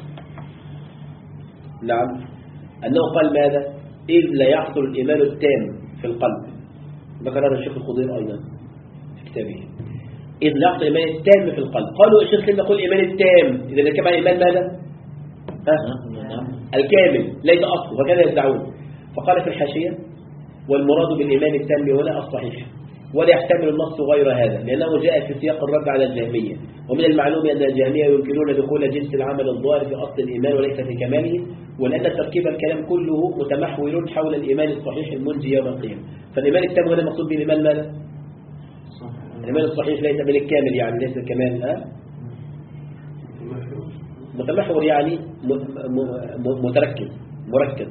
نعم أنه قال ماذا؟ إذ لا يحصل الإيمان التام في القلب. ذكر هذا الشيخ الخضير أيضا في كتابه. إذ لا يحصل الإيمان التام في القلب. قالوا الشيخ كلمة يقول الإيمان التام، إذا كما الإيمان ماذا؟ أه؟ الكامل ليس أصله، وكذا يدعون. فقال في الحاشية والمراد بالإيمان التام هنا الصحيح، ولا يحتمل النص غير هذا، لأنه جاء في سياق الرد على الجهمية. ومن المعلوم أن الجهمية ينكرون دخول جنس العمل الظاهر في أصل الإيمان وليس في كماله، ولأن تركيب الكلام كله متمحور حول الإيمان الصحيح المنجي يوم القيامة. فالإيمان التام هنا مقصود به الإيمان ماذا؟ الإيمان الصحيح ليس من الكامل، يعني ليس الكمال. أه؟ متمحور يعني متركز مركز.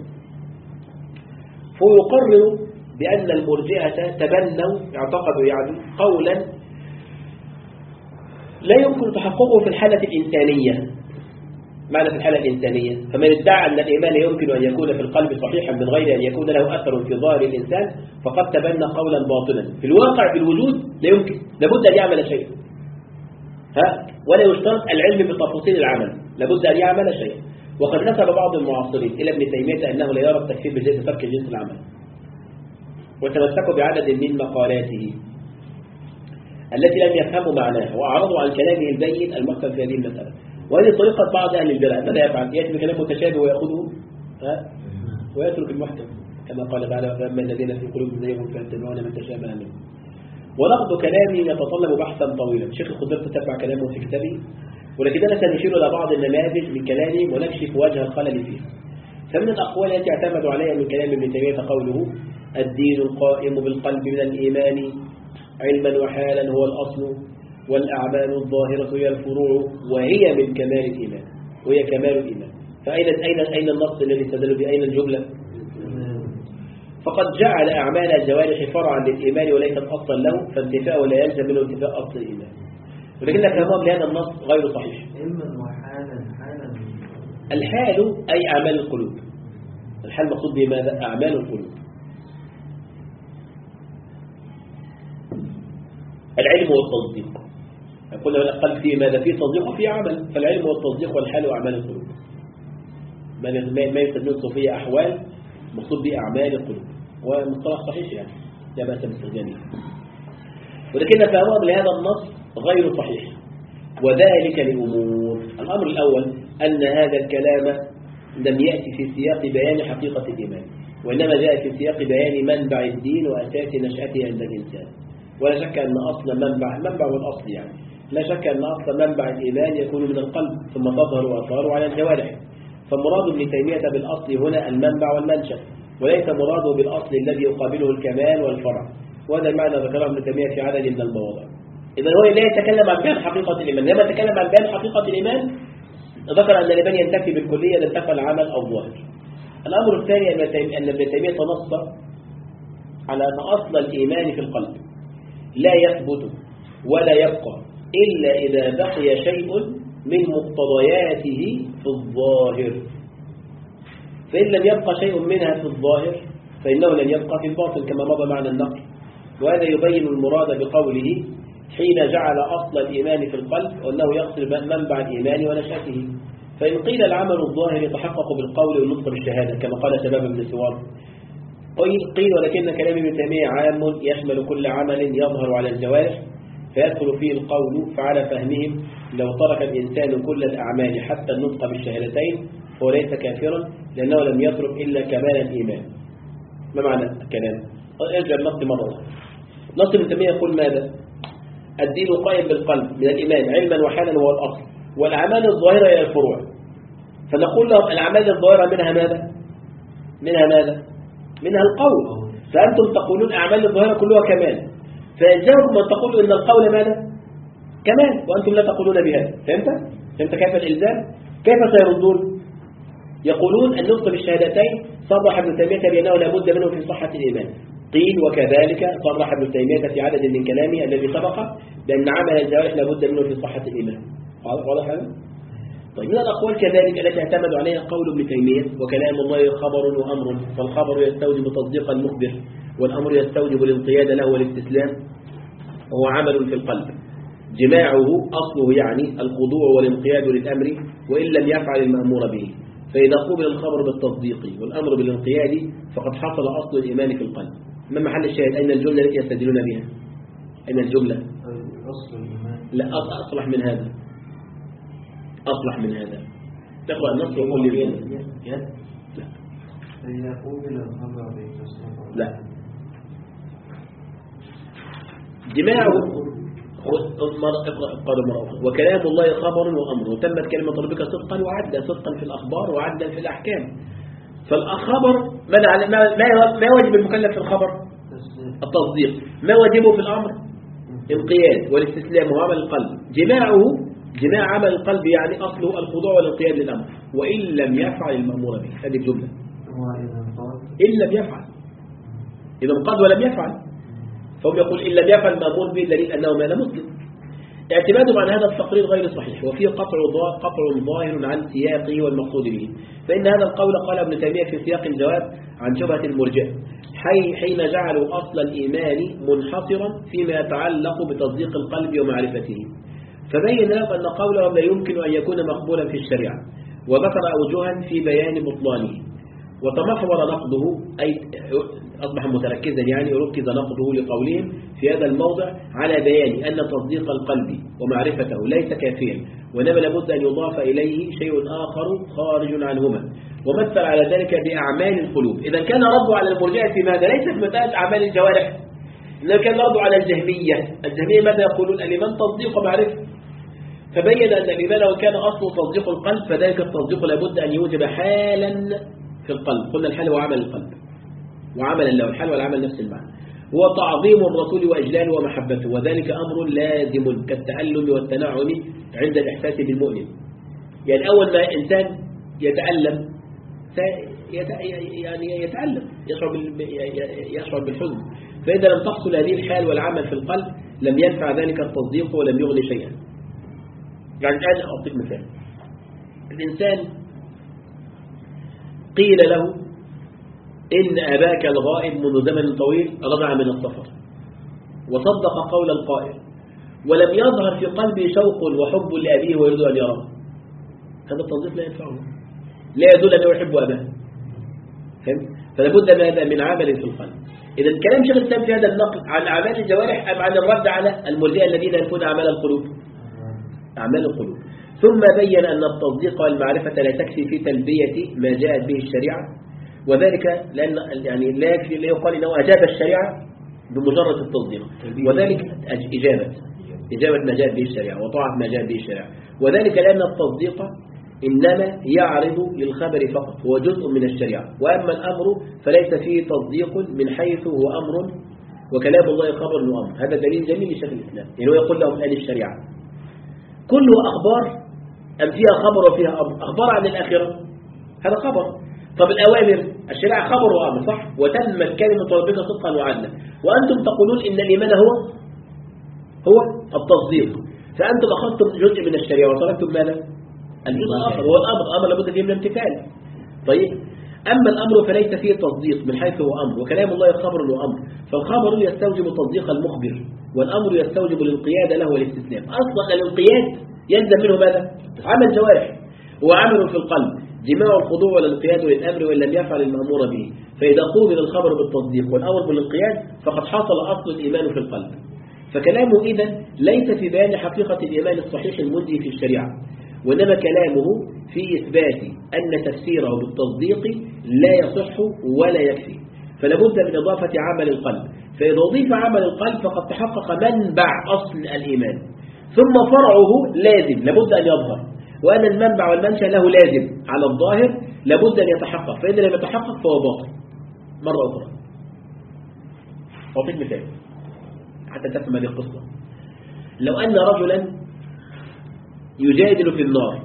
فيقرر بأن المرجئة تبنوا اعتقدوا يعني قولا لا يمكن تحققه في الحالة الإنسانية. معنى في الحالة الإنسانية، فمن ادعى أن الإيمان يمكن أن يكون في القلب صحيحا من غير أن يكون له أثر في ظاهر الإنسان فقد تبنى قولا باطلا. في الواقع في الوجود لا يمكن، لابد أن يعمل شيء، ها ولا يشترط العلم بتفاصيل العمل، لابد أن يعمل شيء. وقد نسب بعض المعاصرين إلى ابن تيمية أنه لا يرى التكفير بجنس ترك جنس العمل، وتمسكوا بعدد من مقالاته التي لم يفهموا معناها وأعرضوا عن كلامه البين المحكم في هذه المسألة. وهذه طريقة بعض أهل البدع، ماذا يفعل؟ يأتي بكلام متشابه ويأخذه ها ويترك المحكم، كما قال تعالى فأما الذين في قلوبهم زيغ فيتبعون من تشابه منه. ونقد كلامه يتطلب بحثا طويلا. الشيخ الخضير تتبع كلامه في كتابه، ولكننا سنشير إلى بعض النماذج من كلامه ونكشف وجه الخلل فيه. فمن الأقوال التي اعتمدوا عليها من كلام ابن تيمية قوله الدين القائم بالقلب من الإيمان علما وحالا هو الأصل، والأعمال الظاهرة هي الفروع، وهي من كمال الإيمان، وهي كمال الإيمان. فأين أين أين النص الذي استدل به؟ أين الجملة؟ فقد جعل أعمال الجوارح فرعا للإيمان وليست أصلا له، فانتفاءه لا يلزم منه انتفاء أصل الإيمان. ولكن كلامهم لهذا النص غير صحيح. علما وحالا. حالا الحال أي أعمال القلوب. الحال مقصود به ماذا؟ أعمال القلوب. العلم والتصديق، يقول لنا القلب فيه ماذا؟ فيه تصديق وفيه عمل. فالعلم والتصديق والحال وأعمال القلوب. ما يستدل الصوفية أحوال مقصود به أعمال القلوب، ومصطلح صحيح يعني لا بأس باستخدامه. ولكن فهمهم لهذا النص غير صحيح، وذلك لأمور. الأمر الأول أن هذا الكلام لم يأتي في سياق بيان حقيقة الإيمان، وإنما جاء في سياق بيان منبع الدين وأساس نشأته عند الإنسان. ولا شك أن أصل منبع منبع والأصل يعني لا شك أن أصل منبع الإيمان يكون من القلب ثم تظهر أثاره على الجوارح. فمراد ابن تيمية بالأصل هنا المنبع والمنشأ، وليس مراده بالأصل الذي يقابله الكمال والفرع. وهذا المعنى ذكره ابن تيمية في عدد من المواضع. إذا هو لا يتكلم عن بيان حقيقة الإيمان، لما يتكلم عن بيان حقيقة الإيمان ذكر أن الإيمان ينتفي بالكلية إذا انتفى العمل أو الظاهر. الأمر الثاني أن ابن تيمية نص على أن أصل الإيمان في القلب لا يثبت ولا يبقى إلا إذا بقي شيء من مقتضياته في الظاهر. فإن لم يبقى شيء منها في الظاهر فإنه لن يبقى في الباطن كما مضى معنى النقل. وهذا يبين المراد بقوله حين جعل أصل الإيمان في القلب وأنه يقصد منبع الإيمان ونشأته. فإن قيل العمل الظاهر يتحقق بالقول والنطق بالشهادة كما قال شباب بن سوار، قيل, قيل ولكن كلام ابن تيمية عام يشمل كل عمل يظهر على الجوارح فيدخل فيه القول. فعلى فهمهم لو ترك الإنسان كل الأعمال حتى النطق بالشهادتين فهو ليس كافرا، لأنه لم يترك إلا كمال الإيمان. ما معنى الكلام؟ ارجع النص مرة أخرى. نص ابن تيمية يقول ماذا؟ الدين قائم بالقلب من الإيمان علما وحالا هو الأصل، والأعمال الظاهرة هي الفروع. فنقول لهم الأعمال الظاهرة منها ماذا؟ منها ماذا؟ منها القول. فأنتم تقولون أعمال الظاهرة كلها كمال، فيلزمكم أن تقولوا إن القول ماذا؟ كمال، وأنتم لا تقولون بهذا. فهمت؟ فهمت كيف الإلزام؟ كيف سيردون؟ يقولون أن نطق بالشهادتين صرح ابن تيمية بأنه لا بد منه في صحة الإيمان. قيل وكذلك صرح ابن تيمية في عدد من كلامه الذي سبق بأن عمل الجوارح لا بد منه في صحة الإيمان. واضح هذا؟ طيب من الأقوال كذلك التي اعتمد عليها قول ابن تيمية وكلام الله خبر وأمر، فالخبر يستوجب تصديق المخبر، والأمر يستوجب الانقياد له والاستسلام، وهو عمل في القلب جماعه أصله يعني الخضوع والانقياد للأمر وإن لم يفعل المأمور به. فإذا قبل الخبر بالتصديق والأمر بالانقياد فقد حصل أصل الإيمان في القلب. ما محل الشاهد؟ أين الجملة التي يستدلون بها؟ أين الجملة؟ أصل الإيمان. لا أصلح من هذا، أصلح من هذا. تقرأ النص وقل لي بيه. لا فإذا قبل الخبر بالتصديق. لا جماعه وكلام الله خبر وأمر، وتمت كلمة ربك صدقا وعدلا، صدقا في الأخبار وعدلا في الأحكام. فالخبر ما ما واجب المكلف في الخبر؟ التصديق. ما واجبه في الأمر؟ انقياد والاستسلام وعمل القلب. جماعه جماع عمل القلب يعني أصله الخضوع والانقياد للأمر وإن لم يفعل المأمور به. هذه الجملة إن لم يفعل، إذا قد ولم يفعل، فهم يقول إن لم يفعل المأمور به دليل أنه ما لا مسلم. اعتمادهم عن هذا التقرير غير صحيح، وفيه قطع قطع ظاهر عن سياقه والمقصود به. فإن هذا القول قال ابن تيمية في سياق الجواب عن شبهة المرجئة حين جعلوا أصل الإيمان منحصرا فيما يتعلق بتصديق القلب ومعرفته، فبين لهم أن قولهم لا يمكن أن يكون مقبولا في الشريعة، وذكر أوجها في بيان بطلانه، وتمحور نقده أي أصبح متركزا يعني وركز نقده لقولهم في هذا الموضع على بيان أن تصديق القلب ومعرفته ليس كافيا، وإنما لابد أن يضاف إليه شيء آخر خارج عنهما، ومثل على ذلك بأعمال القلوب. إذا كان رد على المرجئة في ماذا؟ ليس في مسألة أعمال الجوارح، إذا كان رد على الجهمية. الجهمية ماذا يقولون؟ الإيمان تصديق ومعرفة. فبين أن الإيمان لو كان أصله تصديق القلب فذلك التصديق لابد أن يوجب حالا في القلب. قلنا الحال هو عمل القلب، وعمل الله الحال والعمل نفس المعنى، هو تعظيم الرسول وإجلاله ومحبته، وذلك أمر لازم كالتألم والتنعم عند الإحساس بالمؤمن. يعني أول ما إنسان يتألم يعني يتألم يشعر بالحزن، فإذا لم تحصل هذه الحال والعمل في القلب لم ينفع ذلك التصديق ولم يغني شيئا. يعني الآن أعطيك مثال. الإنسان قيل له إن أباك الغائب منذ زمن طويل رجع من السفر، وصدق قول القائل ولم يظهر في قلبه شوق وحب لأبيه ويريد أن يراه، هذا التصديق لا ينفعه، لا يدل أنه يحب أباه. فهمت؟ فلا بد من هذا من عمل في القلب. إذا كلام شيخ الإسلام في هذا النقل عن أعمال الجوارح أم عن الرد على المرجئة الذين ينفون أعمال القلوب؟ أعمال القلوب. ثم بين أن التصديق والمعرفة لا تكفي في تلبية ما جاءت به الشريعة، وذلك لأن يعني لا يكفي لا يقال إنه أجاب الشريعة بمجرد التصديق، وذلك إجابة إجابة ما جاءت به الشريعة وطاعة ما جاءت به الشريعة، وذلك لأن التصديق إنما يعرض للخبر فقط، هو جزء من الشريعة، وأما الأمر فليس فيه تصديق من حيث هو أمر وكلام الله خبر وأمر. هذا دليل جميل لشيخ الإسلام، يعني هو يقول لهم الآن الشريعة كله أخبار أم فيها خبر وفيها أمر؟ أخبار عن الآخرة هذا خبر. طب الأوامر الشريعة خبر وأمر صح، وتمت كلمة ربك صدقا وعدلا، وأنتم تقولون إن الإيمان هو هو التصديق، فأنتم أخذتم جزء من الشريعة وتركتم ماذا؟ الجزء الآخر هو الأمر، أمر لابد فيه من امتثال. طيب أما الأمر فليس فيه تصديق من حيث هو أمر، وكلام الله خبر وأمر، فالخبر يستوجب تصديق المخبر، والأمر يستوجب الانقياد له والاستسلام. أصلا الانقياد يلزم منه ماذا؟ عمل جوارح، هو عمل في القلب جماع الخضوع والانقياد للأمر وإن لم يفعل المأمور به، فإذا قوبل الخبر بالتصديق والأمر بالانقياد فقد حصل أصل الإيمان في القلب. فكلامه إذن ليس في بيان حقيقة الإيمان الصحيح المنجي في الشريعة، وإنما كلامه في إثبات أن تفسيره بالتصديق لا يصح ولا يكفي، فلا بد من إضافة عمل القلب، فإذا أضيف عمل القلب فقد تحقق منبع أصل الإيمان. ثم فرعه لازم لابد أن يظهر، وأن المنبع والمنشأ له لازم على الظاهر لابد أن يتحقق، فإن لم يتحقق فهو باطل. مرة أخرى أعطيك مثال حتى تفهم هذه القصة. لو أن رجلا يجادل في النار،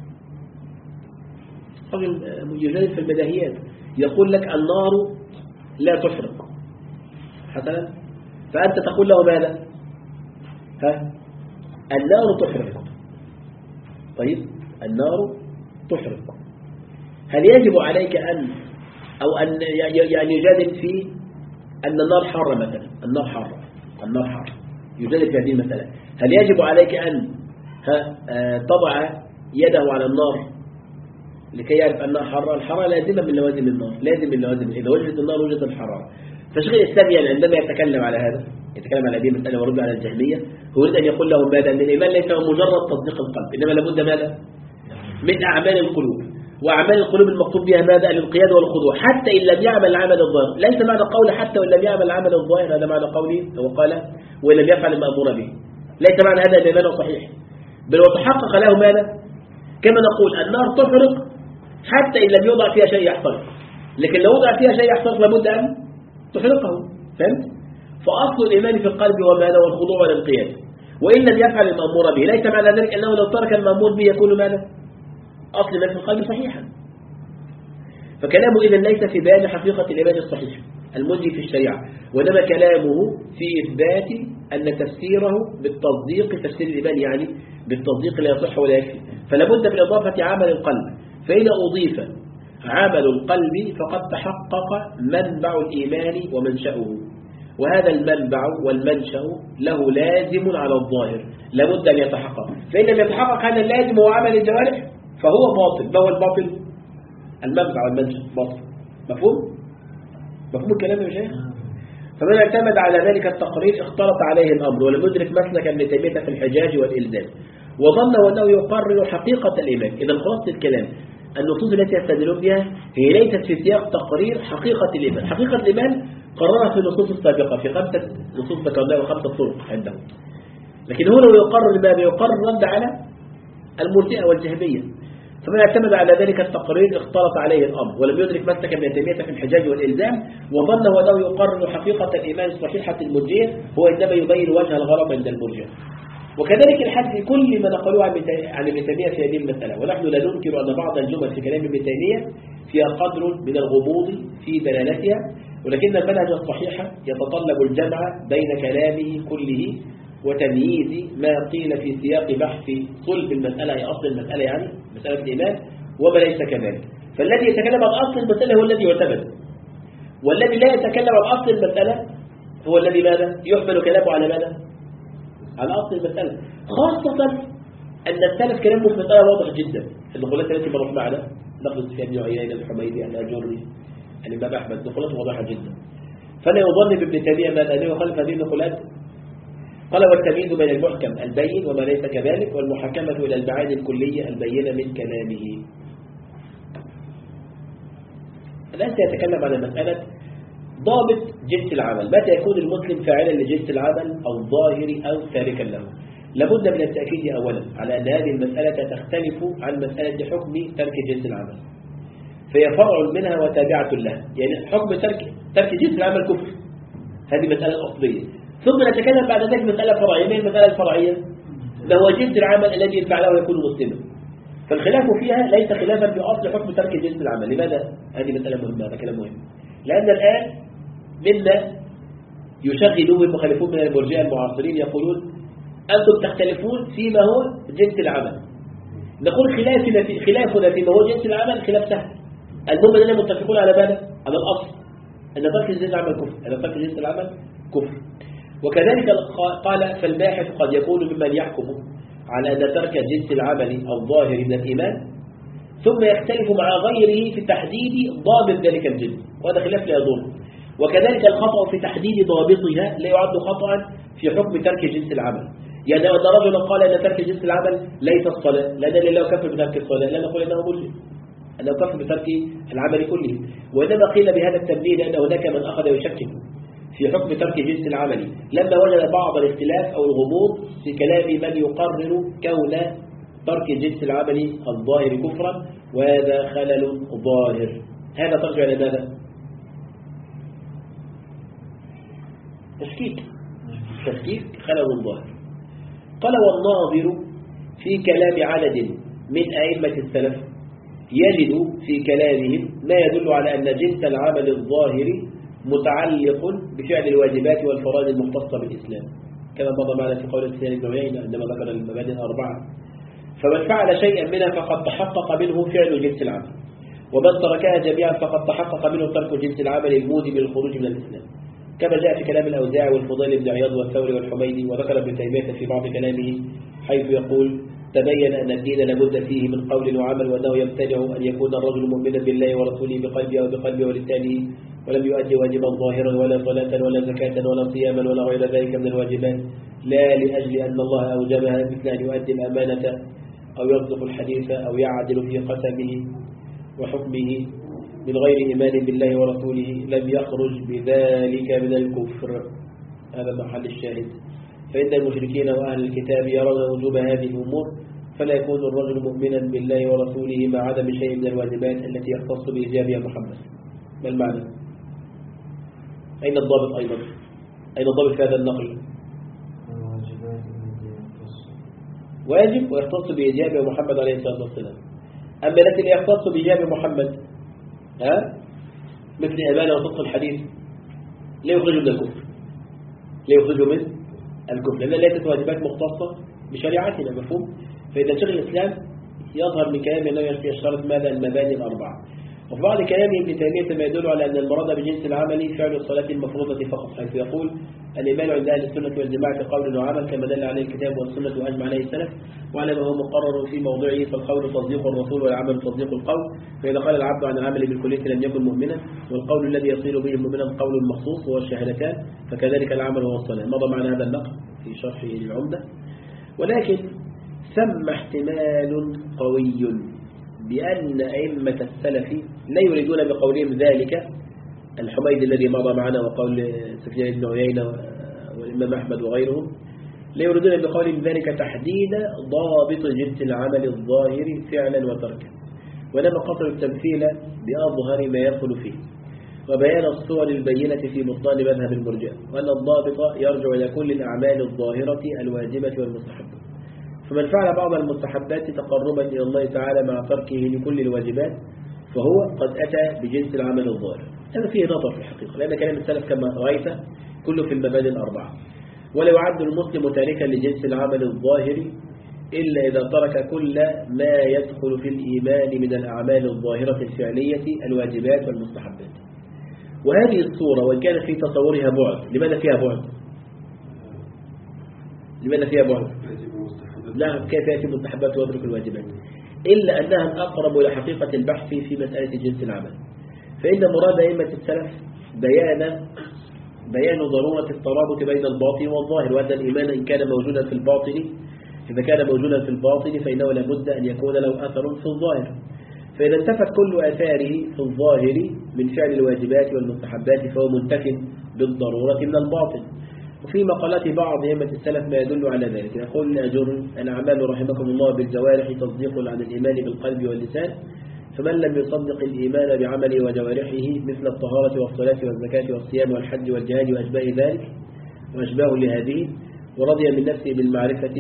رجل يجادل في البديهيات، يقول لك النار لا تحرق حسنا، فأنت تقول له ماذا؟ ها؟ النار تحرق. طيب النار تحرق، هل يجب عليك أن أو أن يعني يجادل في أن النار حارة مثلا، النار حارة النار حارة يجادل في هذه المسألة، هل يجب عليك أن ها تضع يده على النار لكي يعرف أنها حارة؟ الحرارة لازمة من لوازم النار، لازم من لوازم، إذا وجدت النار وجدت الحرارة. فشيخ الإسلام يعني عندما يتكلم على هذا، يتكلم على هذه المسألة ورد على الجهمية، هو يريد أن يقول لهم ماذا؟ أن الإيمان ليس مجرد تصديق القلب، إنما لابد ماذا؟ من أعمال القلوب، وأعمال القلوب المكتوب بها ماذا؟ الانقياد والخضوع، حتى إن لم يعمل العمل الظاهر. ليس معنى قول حتى وإن لم يعمل العمل الظاهر هذا معنى قوله، هو قال وإن لم يفعل المأمور به، ليس معنى هذا الإيمان صحيح، بل وتحقق له ماذا؟ كما نقول النار تحرق حتى إن لم يوضع فيها شيء يحترق، لكن لو وضع فيها شيء يحترق لابد أن تحرقه. فهمت؟ فأصل الإيمان في القلب هو ماذا؟ والخضوع والانقياد، وإن لم يفعل المأمور به، ليس معنى ذلك أنه لو ترك المأمور به يكون ماذا؟ أصل ما في القلب صحيحا. فكلامه إذن ليس في بيان حقيقة الإيمان الصحيح المنجي في الشريعة، وإنما كلامه في إثبات أن تفسيره بالتصديق، تفسير الإيمان يعني بالتصديق لا يصح ولا يكفي، فلا بد من إضافة عمل القلب. فإذا أضيف عمل القلب فقد تحقق منبع الإيمان ومنشأه، وهذا المنبع والمنشأ له لازم على الظاهر لابد أن يتحقق، فإن لم يتحقق هذا اللازم هو عمل الجوارح فهو باطل. ما هو الباطل؟ المنبع والمنشأ باطل. مفهوم؟ مفهوم الكلام يا شيخ؟ فمن اعتمد على ذلك التقرير اختلط عليه الأمر، ولم يدرك مسلك ابن تيمية في الحجاج والإلزام، وظن أنه يقرر حقيقة الإيمان. إذا خلاصة الكلام النصوص التي يستدلون بها هي ليست في سياق تقرير حقيقة الإيمان. حقيقة الإيمان قررها في النصوص السابقة في خمسة نصوص ذكرناها وخمسة طرق عندهم، لكن هو لو يقرر ما يقرر رد على المرجئة والجهمية. فمن اعتمد على ذلك التقرير اختلط عليه الأمر، ولم يدرك مسلك ابن تيمية في الحجاج والإلزام، وظن أنه يقرر حقيقة الإيمان الصحيحة المرجئة، هو إنما يبين وجه الغرض عند المرجئة. وكذلك الحد في كل ما نقلوه عن ابن تيمية في هذه المسألة، ونحن لا ننكر أن بعض الجمل في كلام ابن تيمية فيها قدر من الغموض في دلالتها، ولكن المنهج الصحيح يتطلب الجمع بين كلامه كله وتمييز ما قيل في سياق بحث صلب المسألة، أي أصل المسألة يعني مسألة الإيمان، وما ليس كذلك. فالذي يتكلم عن أصل المسألة هو الذي يعتمد، والذي لا يتكلم عن أصل المسألة هو الذي ماذا؟ يحمل كلامه على ماذا؟ على أصل المسألة، خاصة أن السلف كلامه في المسألة واضح جدا. النقولات التي مرت معنا لفظ سفيان بن عيينة الحميدي الأجري الإمام أحمد نقولات واضحة جدا، فلا يظن بابن تيمية ما أنه يخالف هذه النقولات. قال والتمييز بين المحكم البين وما ليس كذلك، والمحاكمة إلى المعاني الكلية البينة من كلامه. الآن سيتكلم عن مسألة ضابط جنس العمل، متى يكون المسلم فاعلا لجنس العمل أو ظاهري أو تاركا له. لابد من التأكيد أولا على أن هذه المسألة تختلف عن مسألة حكم ترك جنس العمل، فهي فرع منها وتابعة لها. يعني حكم ترك ترك جنس العمل كفر، هذه مسألة أصلية، ثم نتكلم بعد ذلك مسألة فرعية. ما المسألة الفرعية؟ ما هو جنس العمل الذي فعله يكون مسلما. فالخلاف فيها ليس خلافا بأصل حكم ترك جنس العمل. لماذا؟ هذه مسألة مهمة، هذا كلام مهم، لأن الآن منا يشغلون المخالفون من المرجئة المعاصرين يقولون أنتم تختلفون فيما هو جنس العمل. نقول خلافنا في خلافنا فيما هو جنس العمل خلاف سهل، المهم أننا متفقون على ماذا؟ على الأصل أن ترك جنس العمل كفر، أن ترك جنس العمل كفر. وكذلك قال فالباحث قد يكون ممن يحكم على أن ترك جنس العمل أو ظاهر من الإيمان، ثم يختلف مع غيره في تحديد ضابط ذلك الجنس، وهذا خلاف لا يضر. وكذلك الخطأ في تحديد ضابطها لا يعد خطأ في حكم ترك جنس العمل. يعني لو أن رجلا قال أن ترك جنس العمل ليس الصلاة، لا دليل له كفر بترك الصلاة، لا نقول أنه ملزم أنه كفر بترك العمل كله، وإنما قيل بهذا التبديل أن هناك من أخذ يشكك في حكم ترك جنس العمل لما وجد بعض الاختلاف أو الغموض في كلام من يقرر كون ترك جنس العمل الظاهر كفرا، وهذا خلل ظاهر. هذا ترجع إلى ماذا؟ تشكيك تشكيك خلل ظاهر. قال والناظر في كلام عدد من أئمة السلف يجد في كلامهم ما يدل على أن جنس العمل الظاهر متعلق بفعل الواجبات والفرائض المختصة بالإسلام، كما مضى معنا في قول السيد بن عيينة عندما ذكر المبادئ الأربعة. فمن فعل شيئا منها فقد تحقق منه فعل جنس العمل، ومن تركها جميعا فقد تحقق منه ترك جنس العمل الموجب للخروج من الإسلام، كما جاء في كلام الأوزاعي والفضيل بن عياض والثوري والحميدي. وذكر ابن تيمية في بعض كلامه حيث يقول: تبين أن الدين لابد فيه من قول وعمل، وأنه يمتنع أن يكون الرجل مؤمنا بالله ورسوله بقلبه وبقلبه ولسانه ولم يؤدي واجبا ظاهرا ولا صلاة ولا زكاة ولا صياما ولا غير ذلك من الواجبات، لا لأجل أن الله أوجبها، مثل أن يؤدي الأمانة أو يصدق الحديث أو يعدل في قسمه وحكمه من غير إيمان بالله ورسوله، لم يخرج بذلك من الكفر. هذا محل الشاهد. فإن المشركين وأهل الكتاب يرون وجوب هذه الأمور، فلا يكون الرجل مؤمنا بالله ورسوله مع عدم شيء من الواجبات التي يختص بإيجابها محمد. ما المعنى؟ أين الضابط أيضا؟ أين الضابط في هذا النقل؟ واجب ويختص بإيجابه محمد عليه الصلاة والسلام. أما التي لا يختص بإيجاب محمد ها مثل أمانة وصدق الحديث لا يخرج من الكفر، لا يخرج من الكفر، لأنها ليست واجبات مختصة بشريعتنا، مفهوم؟ فإذا شيخ الإسلام يظهر من كلامه أنه يشترط ماذا؟ المباني الأربعة. وفي بعض كلامه ابن تيمية ما يدل على أن المراد بجنس العمل فعل الصلاة المفروضة فقط، حيث يقول: الإيمان عند أهل السنة والجماعة قول وعمل كما دل عليه الكتاب والسنة وأجمع عليه السلف، وعلى ما هو مقرر في موضعه، فالقول تصديق الرسول والعمل تصديق القول، فإذا قال العبد عن العمل بالكلية لم يكن مؤمنا، والقول الذي يصير به مؤمنا قول مخصوص هو الشهادتان، فكذلك العمل هو الصلاة. مضى معنا هذا النقل في شرح العمدة. ولكن ثم احتمال قوي بأن أئمة السلف لا يريدون بقولهم ذلك، الحميدي الذي مضى معنا وقول سفيان بن عيينة والإمام أحمد وغيرهم، لا يريدون بقولهم ذلك تحديد ضابط جنس العمل الظاهر فعلا وتركا، وإنما قصر التمثيل بأظهر ما يدخل فيه، وبيان الصور البينة في بطلان مذهب المرجئة، وأن الضابط يرجع إلى كل الأعمال الظاهرة الواجبة والمستحبة. فمن فعل بعض المستحبات تقربا إلى الله تعالى مع تركه لكل الواجبات فهو قد أتى بجنس العمل الظاهر. هذا فيه نظر في الحقيقة، لأن كلام السلف كما رأيت كله في المبادئ الأربعة. ولا يعد المسلم تاركا لجنس العمل الظاهر إلا إذا ترك كل ما يدخل في الإيمان من الأعمال الظاهرة الفعلية الواجبات والمستحبات. وهذه الصورة وإن كان في تصورها بعد، لماذا فيها بعد؟ لماذا فيها بعد؟ نعم، كيف يأتي المستحبات ويترك الواجبات؟ إلا أنها الأقرب إلى حقيقة البحث في مسألة جنس العمل. فإن مراد أئمة السلف بيان بيان ضرورة الترابط بين الباطن والظاهر، وأن الإيمان إن كان موجودا في الباطن إذا كان موجودا في الباطن فإنه لابد أن يكون له أثر في الظاهر. فإذا انتفت كل آثاره في الظاهر من فعل الواجبات والمستحبات فهو منتف بالضرورة من الباطن. وفي مقالات بعض أئمة السلف ما يدل على ذلك. يقول الأجر: الأعمال رحمكم الله بالجوارح تصديق عن الإيمان بالقلب واللسان، فمن لم يصدق الإيمان بعمله وجوارحه مثل الطهارة والصلاة والزكاة والصيام والحج والجهاد وأشباه ذلك وأشباه لهذه، ورضي من نفسه بالمعرفة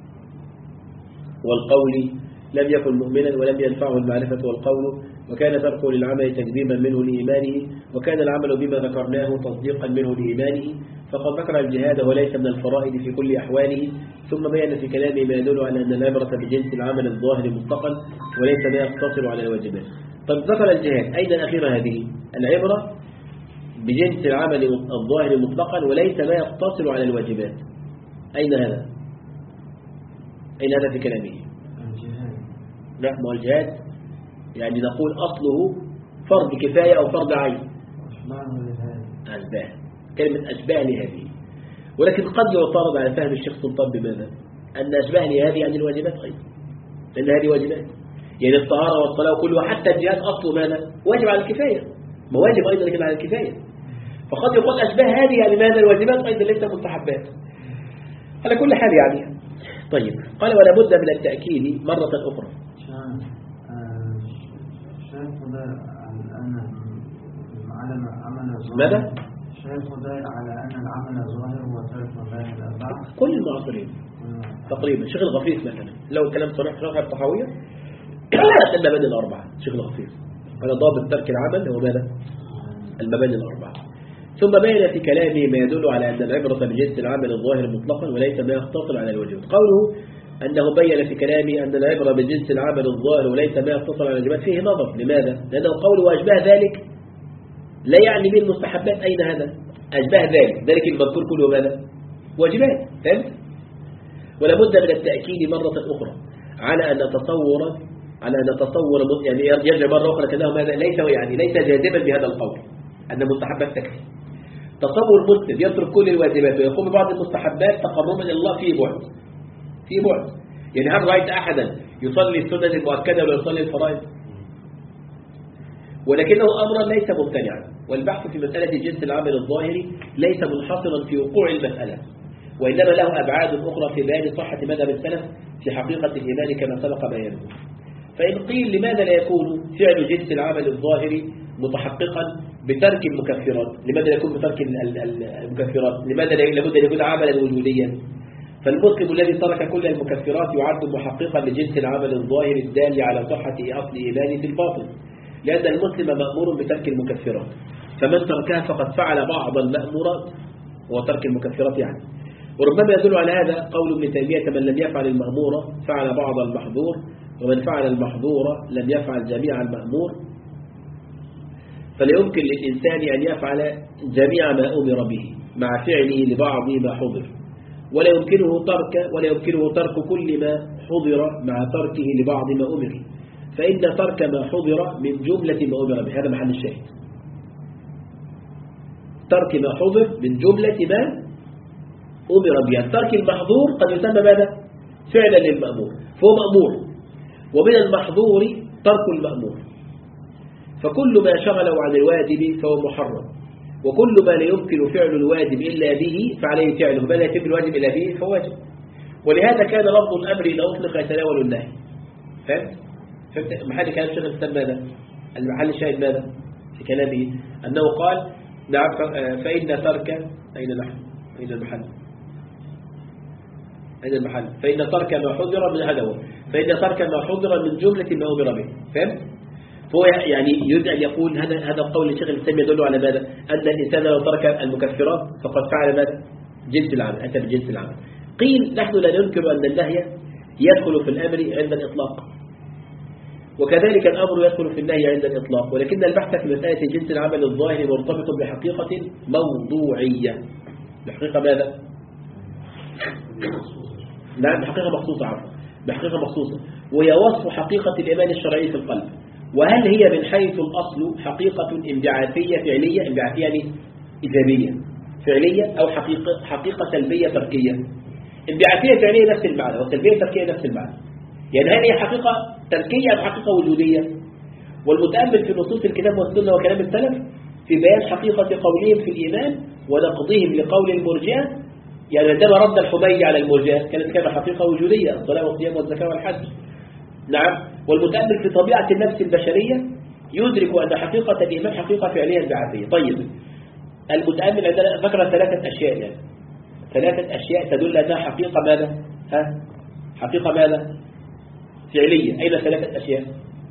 والقول لم يكن مؤمنا ولم ينفعه المعرفة والقول، وكان تركه للعمل تكذيبا منه لإيمانه، وكان العمل بما ذكرناه تصديقا منه لإيمانه، فقد ذكر الجهاد وليس من الفرائض في كل أحواله. ثم بين في كلامه ما يدل على أن العبرة بجنس العمل الظاهر مطلقا وليس ما يقتصر على الواجبات. طب ذكر الجهاد، أين أخيرا هذه؟ العبرة بجنس العمل الظاهر مطلقا وليس ما يقتصر على الواجبات. أين هذا؟ أين هذا في كلامه؟ لا، ما هو الجهاد يعني نقول أصله فرض كفاية أو فرض عين. أشباه، كلمة أشباه لهذه. ولكن قد يعترض على فهم الشيخ سلطان بماذا؟ أن أشباه لهذه يعني الواجبات أيضا، لأن هذه واجبات، يعني الطهارة والصلاة وكله، حتى الجهاد أصله ماذا؟ واجب على الكفاية، ما واجب أيضا لكن على الكفاية. فقد يقول أشباه هذه يعني ماذا الواجبات أيضا ليس مستحبات. على كل حال يعني. طيب قال ولا بد من التأكيد مرة أخرى. شايف ده أن العمل عمل ظاهر. ماذا؟ شايف ده على أن العمل ظاهر وترك ظاهر الأربعة. كل المعاصرين تقريبا. شيخ الغفيف مثلا لو الكلام صريح شرح الطحاوية المبادئ الأربعة. شيخ الغفيف قال ضابط ترك العمل هو ماذا؟ المبادئ الأربعة. ثم بين في كلامه ما يدل على أن العبرة بجنس العمل الظاهر مطلقا وليس ما يختصر على الواجبات. قوله أنه بين في كلامه أن العبرة بجنس العمل الظاهر وليس ما يختصر على الواجبات فيه نظر. لماذا؟ لأنه قوله وأشباه ذلك لا يعني من المستحبات. أين هذا؟ أشباه ذلك ذلك المذكور كله ماذا؟ واجبات. فهمت؟ ولا بد من التأكيد مرة أخرى على أن نتصور على أن نتصور يعني يرجع مرة أخرى كأنه ماذا؟ ليس يعني ليس جاذبا بهذا القول أن المستحبات تكفي. تصور مسلم يترك كل الواجبات ويقوم ببعض المستحبات تقربا إلى الله في بعد في بعد. يعني هل رأيت أحدا يصلي السنن المؤكدة ولا يصلي الفرائض؟ ولكنه أمرا ليس ممتنعا. والبحث في مسألة جنس العمل الظاهري ليس منحصرا في وقوع المسألة وإنما له أبعاد أخرى في بيان صحة مذهب السلف في حقيقة الإيمان كما سبق بيانه. فإن قيل لماذا لا يكون فعل جنس العمل الظاهري متحققا بترك المكفرات؟ لماذا لا يكون بترك المكفرات؟ لماذا لابد أن يكون عملا وجوديا؟ فالمسلم الذي ترك كل المكفرات يعد محققا لجنس العمل الظاهر الدال على صحة أصل إيمانه في الباطن، لأن المسلم مأمور بترك المكفرات، فمن تركها فقد فعل بعض المأمورات وترك المكفرات يعني. وربما يدل على هذا قول ابن تيمية من لم يفعل المأمور فعل بعض المحظور، ومن فعل المحظور لم يفعل جميع المأمور. فلا يمكن للإنسان أن يفعل جميع ما أمر به مع فعله لبعض ما حضر، ولا يمكنه ترك ولا يمكنه ترك كل ما حضر مع تركه لبعض ما أمر، فإن ترك ما حضر من جملة ما أمر به. هذا محل الشاهد. ترك ما حضر من جملة ما أمر به. ترك المحظور قد يسمى ماذا؟ فعلا للمأمور، فهو مأمور، ومن المحظور ترك المأمور. فكل ما شغله عن الواجب فهو محرم، وكل ما لا يمكن فعل الواجب إلا به فعليه فعله، ما لا يتم الواجب إلا به فهو واجب. ولهذا كان لفظ الأمر إذا أطلق يتناول النهي. فهمت؟ فهمت؟ محل كلام شيخ الإسلام ماذا؟ المحل الشاهد ماذا في كلامه؟ أنه قال نعم فإن ترك أين نحن؟ أين المحل؟ أين المحل؟ فإن ترك ما حضر من هذا هو، فإن ترك ما حضر من جملة ما أمر به. فهمت؟ فهو يعني يريد أن يقول هذا هذا القول الشيخ الإسلام يدل على ماذا؟ أن الإنسان لو ترك المكفرات فقد فعل ماذا؟ جنس العمل، أتى بجنس العمل. قيل نحن لا ننكر أن النهي يدخل في الأمر عند الإطلاق، وكذلك الأمر يدخل في النهي عند الإطلاق، ولكن البحث في مسألة جنس العمل الظاهر مرتبط بحقيقة موضوعية. بحقيقة ماذا؟ نعم بحقيقة مخصوصة عفوا بحقيقة مخصوصة وهي وصف حقيقة الإيمان الشرعي في القلب. وهل هي من حيث الأصل حقيقة انبعاثية فعلية؟ انبعاثية يعني إيجابية فعلية، أو حقيقة حقيقة سلبية تركية؟ انبعاثية فعلية نفس المعنى، وسلبية تركية نفس المعنى. يعني هل هي حقيقة تركية أو حقيقة وجودية؟ والمتأمل في نصوص الكتاب والسنة وكلام السلف في بيان حقيقة قولهم في الإيمان ونقضهم لقول المرجئة، يعني عندما رد الحميدي على المرجئة كانت كما حقيقة وجودية، الصلاة والصيام والزكاة والحج. نعم. والمتأمل في طبيعة النفس البشرية يدرك أن حقيقة الإيمان حقيقة فعلية انبعاثية. طيب المتأمل عندنا ذكر ثلاثة أشياء، يعني ثلاثة أشياء تدل أنها حقيقة ماذا؟ ها؟ حقيقة ماذا؟ فعلية. أين ثلاثة أشياء؟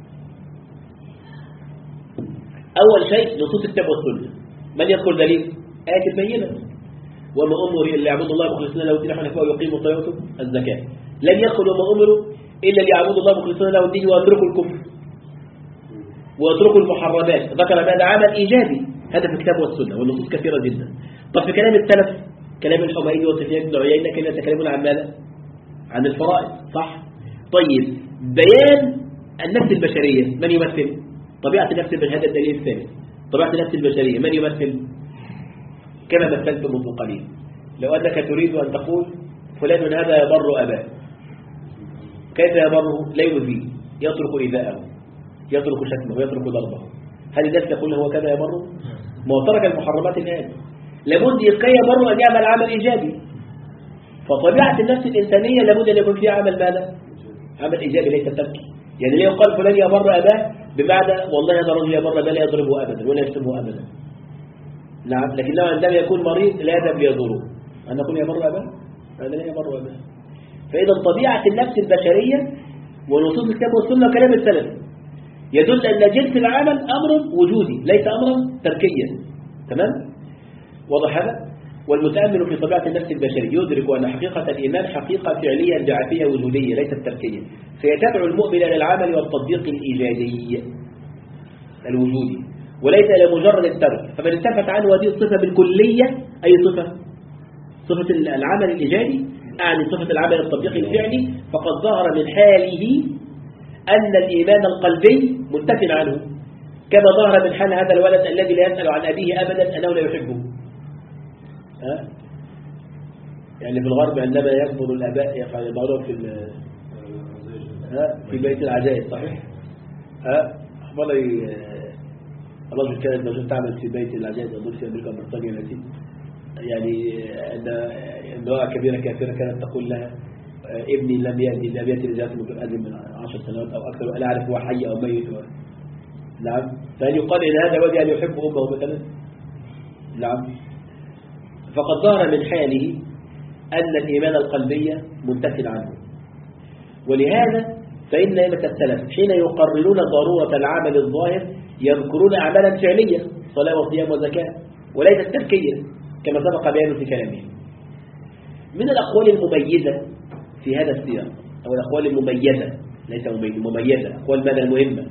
أول شيء نصوص الكتاب والسنة. من يذكر دليل؟ آية البينة وما أمروا إلا يعبدوا الله مخلصين له الدين حنفاء ويقيموا الصلاة الزكاة. لم يدخلوا وما أمروا إلا ليعبدوا الله مخلصين له الدين ويتركوا الكفر ويتركوا المحرمات. ذكر هذا عمل إيجابي، هذا في الكتاب والسنة والنصوص كثيرة جدا. طب في كلام السلف كلام الحميدي وسفيان بن عيينة كانوا يتكلمون عن ماذا؟ عن الفرائض، صح؟ طيب بيان النفس البشرية من يمثل؟ طبيعة النفس البشرية. هذا الدليل الثاني. طبيعة النفس البشرية من يمثل؟ كما مثلت منذ قليل. لو أنك تريد أن تقول فلان هذا يبر أباه، كيف يبره؟ لا يؤذيه، يترك إيذاءه، يترك شتمه ويترك ضربه. هل الناس يقول هو كذا يبره؟ ما هو ترك المحرمات الآن، لابد يبقى برضه أن يعمل عمل إيجابي. فطبيعة النفس الإنسانية لابد أن يكون فيها عمل ماذا؟ عمل إيجابي ليس تركي. يعني ليه يقال فلان يبر أباه بمعنى والله هذا الرجل يبر أباه لا يضربه أبدا ولا يشتمه أبدا. نعم، لكنه عندما يكون مريض لا يذهب ليزوره. أن نقول يبر أباه؟ هذا لا يبر أباه. فإذا طبيعة النفس البشرية ونصوص الكتاب والسنة وكلام السلف يدل أن جنس العمل أمر وجودي ليس أمرا تركيا. تمام؟ واضح هذا؟ والمتأمل في طبيعة النفس البشري يدرك أن حقيقة الإيمان حقيقة فعلية انبعاثية وجودية ليست تركية، فيتبع المؤمن للعمل والتطبيق الإيجابي الوجودي وليس إلى مجرد الترك. فمن التفت عنه هذه الصفة بالكلية، أي صفة؟ صفة العمل الإيجابي، أعني صفة العمل التطبيقي الفعلي، فقد ظهر من حاله أن الإيمان القلبي منتفي عنه، كما ظهر من حال هذا الولد الذي لا يسأل عن أبيه أبدا أنه لا يحبه. ها؟ يعني في الغرب عندما يكبر الآباء يضعونه في ها في بيت العجائز، صحيح؟ ها أخبرني رجل كانت زوجته تعمل في بيت العجائز أظن في أمريكا بريطانيا التي يعني أن امرأة كبيرة كافرة كانت تقول لها ابني لم يأتي لم يأتي لزيارة ممكن من عشر سنوات أو أكثر ولا أعرف هو حي أو ميت. نعم، فهل يقال إن هذا ودي أن يحب أمه مثلا؟ نعم. فقد ظهر من حاله أن الإيمان القلبي منتفي عنه. ولهذا فإن أئمة السلف حين يقررون ضرورة العمل الظاهر يذكرون أعمالا فعلية صلاة وصيام وزكاة وليست تركية كما سبق بيانه في كلامه. من الأقوال المميزة في هذا السياق أو الأقوال المميزة ليس مميزة، أقوال ماذا المهمة؟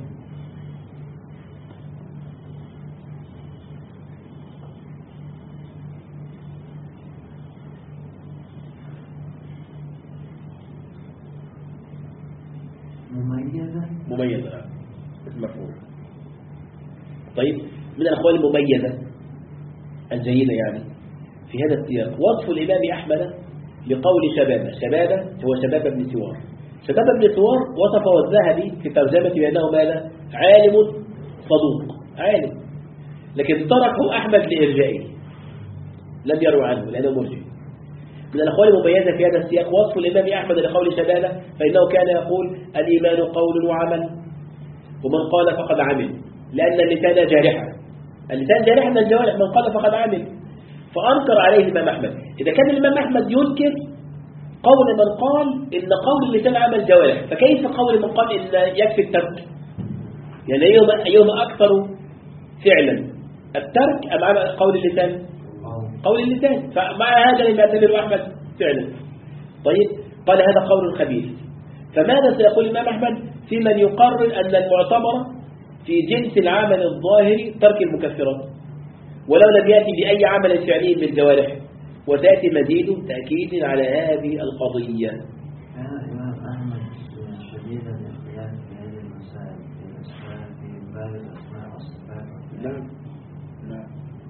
مميزة مميزة مفهوم. طيب، من الأقوال المميزة الجيدة يعني في هذا السياق وصف الإمام أحمد لقول شبابه. شبابه هو شباب بن سوار. شباب بن سوار وصفه الذهبي في ترجمة بأنه ماذا؟ عالم صدوق، عالم، لكن تركه أحمد لإرجائه، لم يروي عنه لأنه مرجئ. من الأقوال المميزة في هذا السياق وصف الإمام أحمد لقول شبابه، فإنه كان يقول الإيمان قول وعمل، ومن قال فقد عمل، لأن اللسان جارحة، اللسان جارحة من الجوارح، من قال فقد عمل. فأنكر عليه الإمام أحمد. إذا كان الإمام أحمد ينكر قول من قال إن قول اللسان عمل جوارح، فكيف قول من قال إن يكفي الترك؟ يعني أيهما أيهما أكثر فعلا، الترك أم عمل قول اللسان؟ قول اللسان. فمع هذا لم يعتبر أحمد فعلا. طيب، قال هذا قول خبيث. فماذا سيقول الإمام أحمد في من يقرر أن المعتبر في جنس العمل الظاهري ترك المكفرات ولو لم يأتي بأي عمل فعلي من جوارح؟ وتأتي مزيد تأكيد على هذه القضية. كان الإمام أحمد شديد الاختلاف في هذه المسائل في الأسماء في باب الأسماء والصفات. نعم نعم.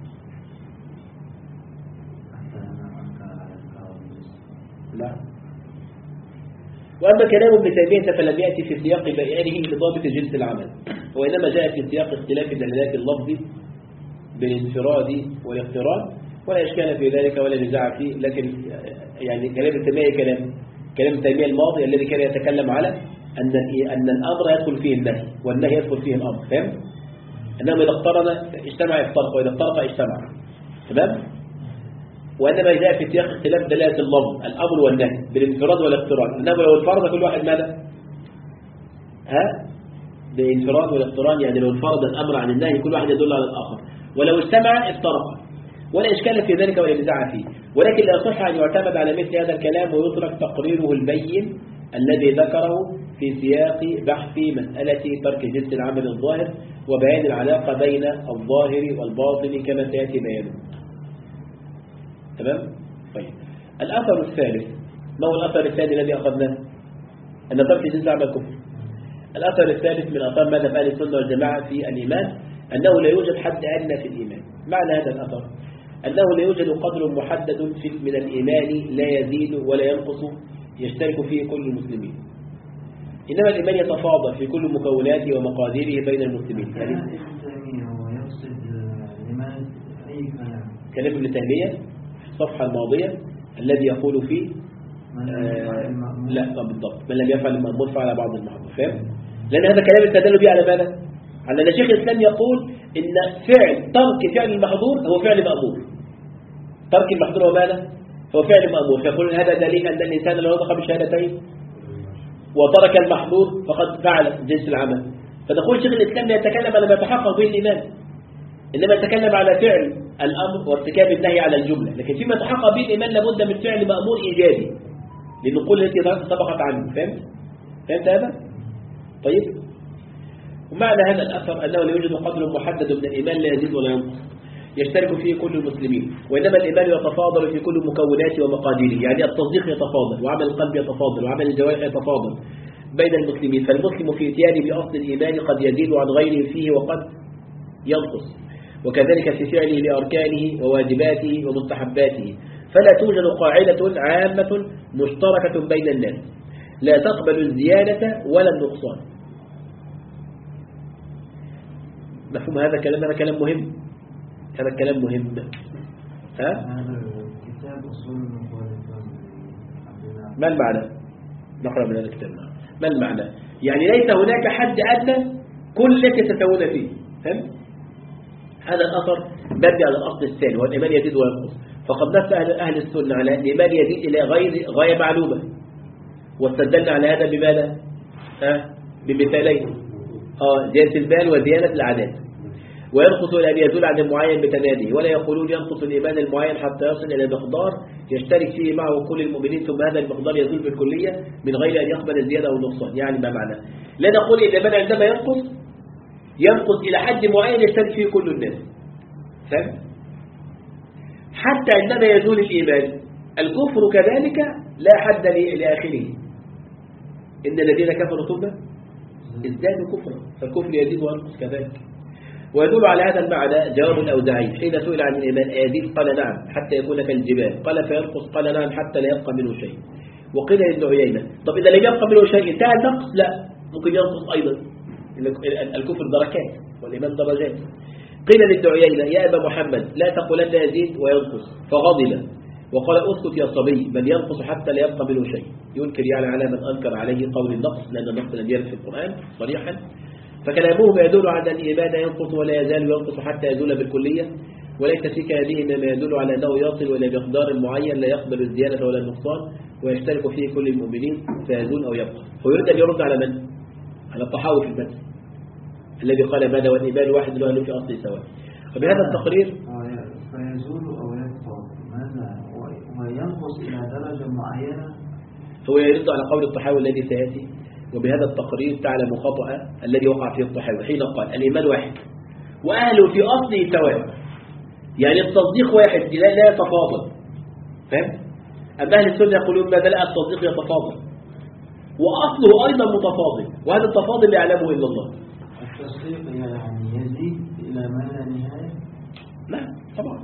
حتى أنا أنكر على القول. نعم. وأما كلام ابن تيمية فلم يأتي في سياق بيانه لضابط جنس العمل، وإنما جاء في سياق اختلاف دلالات اللفظ بالانفراد والاقتران، ولا إشكال في ذلك ولا نزاع فيه. لكن يعني كلام ابن تيمية كلام كلام ابن تيمية الماضي الذي كان يتكلم على أن أن الأمر يدخل فيه النهي والنهي يدخل فيه الأمر، فهم؟ أنه إذا اقترن اجتمع يفترق وإذا افترق اجتمع. تمام؟ وإنما جاء في سياق اختلاف دلالة اللفظ الأمر والنهي بالانفراد والاقتران، إنما لو انفرد كل واحد ماذا؟ ها؟ بالانفراد والاقتران، يعني لو انفرد الأمر عن النهي كل واحد يدل على الآخر، ولو اجتمع افترق، ولا إشكال في ذلك ولا نزاع فيه. ولكن لا يصح أن يعتمد على مثل هذا الكلام ويترك تقريره البين الذي ذكره في سياق بحث مسألة ترك جنس العمل الظاهر وبيان العلاقة بين الظاهر والباطن كما سيأتي بيانه. تمام؟ طيب، الأثر الثالث، ما هو الأثر الثاني الذي أخذناه؟ أن ترك جنس عمل كفر. الأثر الثالث من أثار مذهب أهل السنة والجماعة في الإيمان أنه لا يوجد حد أدنى في الإيمان. معنى هذا الأثر أنه لا يوجد قدر محدد من الإيمان لا يزيد ولا ينقص يشترك فيه كل المسلمين، إنما الإيمان يتفاضل في كل مكوناته ومقاديره بين المسلمين. يعني هو يقصد الإيمان أي كلام. كلام ابن تيمية في الصفحة الماضية الذي يقول فيه آه لا بالضبط من لم يفعل المأمور فعل بعض المحظور. فاهم؟ لأن هذا كلام استدل به على ماذا؟ على أن شيخ الإسلام يقول إن فعل ترك فعل المحظور هو فعل مأمور. ترك المحظور هو ماذا؟ هو فعل مأمور. فيقول هذا دليل أن الإنسان لو نطق بالشهادتين وترك المحظور فقد فعل جنس العمل. فنقول شيخ الإسلام لا يتكلم على ما يتحقق به الإيمان، إنما يتكلم على فعل الأمر وارتكاب النهي على الجملة. لكن فيما يتحقق به الإيمان لابد من فعل مأمور إيجابي للنقول التي سبقت عنه. فهمت؟ فهمت هذا؟ طيب، ومعنى هذا الأثر أنه لا يوجد قدر محدد من الإيمان لا يزيد ولا ينقص يشترك فيه كل المسلمين، وإنما الإيمان يتفاضل في كل مكوناته ومقاديره. يعني التصديق يتفاضل، وعمل القلب يتفاضل، وعمل الجوارح يتفاضل بين المسلمين. فالمسلم في اتيانه بأصل الإيمان قد يزيد عن غيره فيه وقد ينقص، وكذلك في فعله لأركانه وواجباته ومستحباته. فلا توجد قاعدة عامة مشتركة بين الناس لا تقبل الزيادة ولا النقصان. مفهوم هذا الكلام؟ هذا كلام مهم، هذا الكلام مهم. ها؟ كتاب أصول المخالفات. ما المعنى؟ نقرأ من هذا الكتاب. ما المعنى؟ يعني ليس هناك حد أدنى كل التي تتساوون فيه. فهم؟ هذا الأثر مبني على الأصل الثاني وهو الإيمان يزيد وينقص. فقد نص أهل السنة على أن الإيمان يزيد إلى غير غاية معلومة، واستدلنا على هذا بماذا؟ ها؟ بمثالين، اه زيادة المال وزيادة العادات. وينقص إلى أن يزول عن المعين بتناديه، ولا يقولون ينقص الإيمان المعين حتى يصل إلى مقدار يشترك فيه معه كل المؤمنين، ثم هذا المقدار يزول بالكلية من غير أن يقبل الزيادة أو النقصان. يعني ما معنى؟ لا نقول الإيمان عندما ينقص ينقص إلى حد معين يشترك فيه كل الناس. فهم؟ حتى عندما يزول الإيمان الكفر كذلك لا حد لآخره. إن الذين كفروا ثم ازدادوا كفرا، فالكفر يزيد وينقص كذلك. ويدل على هذا المعنى جواب الأوزاعي حين سئل عن الإيمان أيزيد قال نعم حتى يكون كالجبال، قال فينقص قال نعم حتى لا يبقى منه شيء. وقيل لابن عيينة طب إذا لم يبقى منه شيء انتهى النقص؟ لا، ممكن ينقص أيضا. الكفر دركات والإيمان درجات. قيل لابن عيينة يا أبا محمد لا تقولن يزيد وينقص، فغضب وقال اسكت يا صبي بل ينقص حتى لا يبقى منه شيء. ينكر يعني على من أنكر عليه قول النقص، لأن النقص لم يرد في القرآن صريحا. فكلامهم يدل على أن الإيمان ينقص ولا يزال ينقص حتى يزول بالكلية، وليس في كلامهم ما يدل على أنه يصل إلى مقدار معين لا يقبل الزيادة ولا النقصان ويشترك فيه كل المؤمنين فيزول أو يبقى. ويريد أن يرد على من؟ على الطحاوي في المتن الذي قال ماذا والإيمان واحد لا له في أصل سواء. وبهذا التقرير فيزول أو يبقى ماذا وينقص إلى درجة معينة. هو يرد على قول الطحاوي الذي سيأتي. وبهذا التقرير تعلم خطأ الذي وقع فيه الطحاوي حين قال الإيمان واحد وأهله في أصله سواء. يعني التصديق واحد لا لا يتفاضل. فهم؟ أما أهل السنة يقولون ماذا لا التصديق يتفاضل وأصله أيضا متفاضل، وهذا التفاضل لا يعلمه إلا الله. التصديق يعني يزيد إلى ما لا نهاية؟ لا طبعا.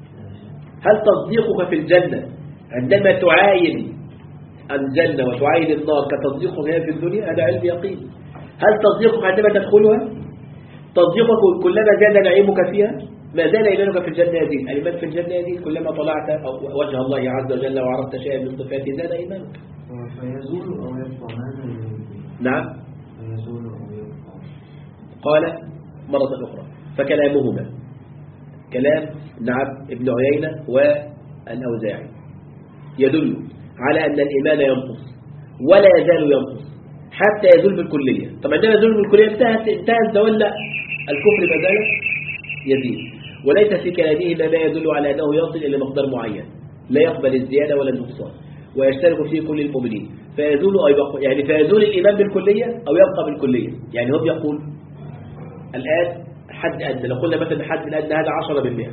هل تصديقك في الجنة عندما تعاين الجنة وتعاين النار كتصديقك في الدنيا؟ هذا علم يقين. هل تصديقك عندما تدخلها؟ تصديقك كلما زاد نعيمك فيها؟ ما زال إيمانك في الجنة يزيد. الإيمان في الجنة يزيد كلما طلعت وجه الله عز وجل وعرفت شيئا من صفاته زاد إيمانك. فيزول أو يبقى ماذا؟ نعم فيزول أو يبقى. قال مرة أخرى فكلامهما كلام نعم ابن عيينة والأوزاعي يدل على أن الإيمان ينقص ولا يزال ينقص حتى يزول بالكلية. طب عندما يزول بالكلية انتهت انتهى الزوال؟ لا، الكفر ما زال يزيد. وليس في كلامه ما يدل على أنه يصل إلى مقدار معين لا يقبل الزيادة ولا النقصان ويشترك فيه كل المؤمنين فيزول أو يبقى. يعني فيزول الإيمان بالكلية أو يبقى بالكلية. يعني هم يقول الآن حد أدنى، لو قلنا مثلا حد الأدنى هذا عشرة بالمئة،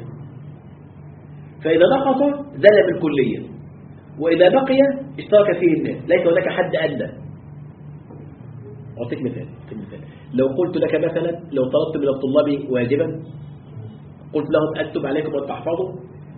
فإذا نقص زال بالكلية، وإذا بقي اشترك فيه الناس. ليس هناك حد أدنى. أعطيك مثال. مثال لو قلت لك مثلا لو طلبت من الطلاب واجبا قلت لهم أكتب عليكم أن تحفظوا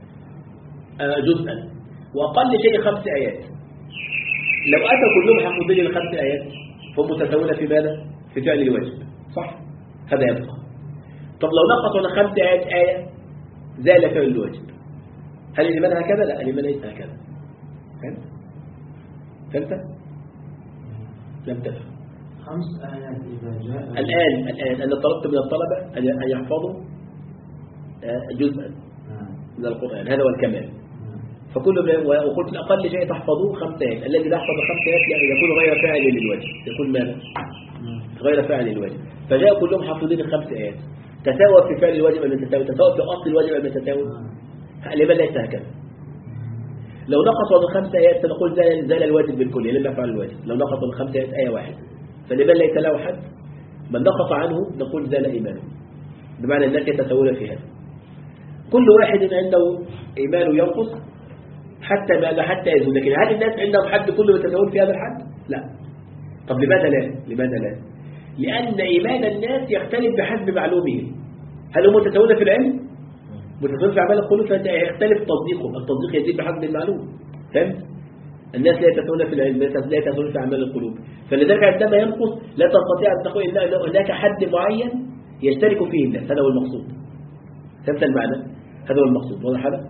جزءا وأقل شيء خمس آيات، لو أتى كلهم حفظين الخمس آيات فهم متساوون في ماذا؟ في فعل الواجب، صح؟ هذا يبقى. طب لو نقصوا خمس آيات آية زال فعل الواجب. هل الإيمان هكذا؟ لا، الإيمان ليس هكذا. فهمت؟ فهمت؟ لم تفهم. خمس آيات إذا جاء الآن الآن أنا طلبت من الطلبة أن يحفظوا جزءا من القرآن، هذا هو الكمال. فكل وقلت الأقل شيء تحفظوه خمس آيات، الذي لا يحفظ خمس آيات يكون غير فاعل للواجب، يكون ماذا؟ غير فاعل للواجب. فجاء كلهم حافظين الخمس آيات. تساوى في فعل الواجب أم تساوي؟ تساوى في أصل الواجب أم تساوي؟ الإيمان ليس هكذا. لو نقص من خمس آيات سنقول زال زال الواجب بالكل، لم يفعل الواجب. لو نقص من خمس آيات آية واحدة فالإيمان ليس له حد، من نقص عنه نقول زال إيمانه، بمعنى الناس يتساوون في هذا. كل واحد عنده إيمانه ينقص حتى ما حتى يزول، لكن هل الناس عندهم حد كله يتساوون في هذا الحد؟ لا. طب لماذا لا؟ لماذا لا؟ لأن إيمان الناس يختلف بحسب معلومهم. هل هم متساوون في العلم؟ متساوون في أعمال القلوب؟ فيختلف تصديقهم، التصديق يزيد بحسب المعلوم. فهمت؟ الناس لا يتساوون في العلم، لا يتساوون في أعمال القلوب، فلذلك عندما ينقص لا تستطيع أن تقول إن هناك حد معين يشترك فيه الناس. هذا هو المقصود. فهمت المعنى؟ هذا هو المقصود. واضح هذا؟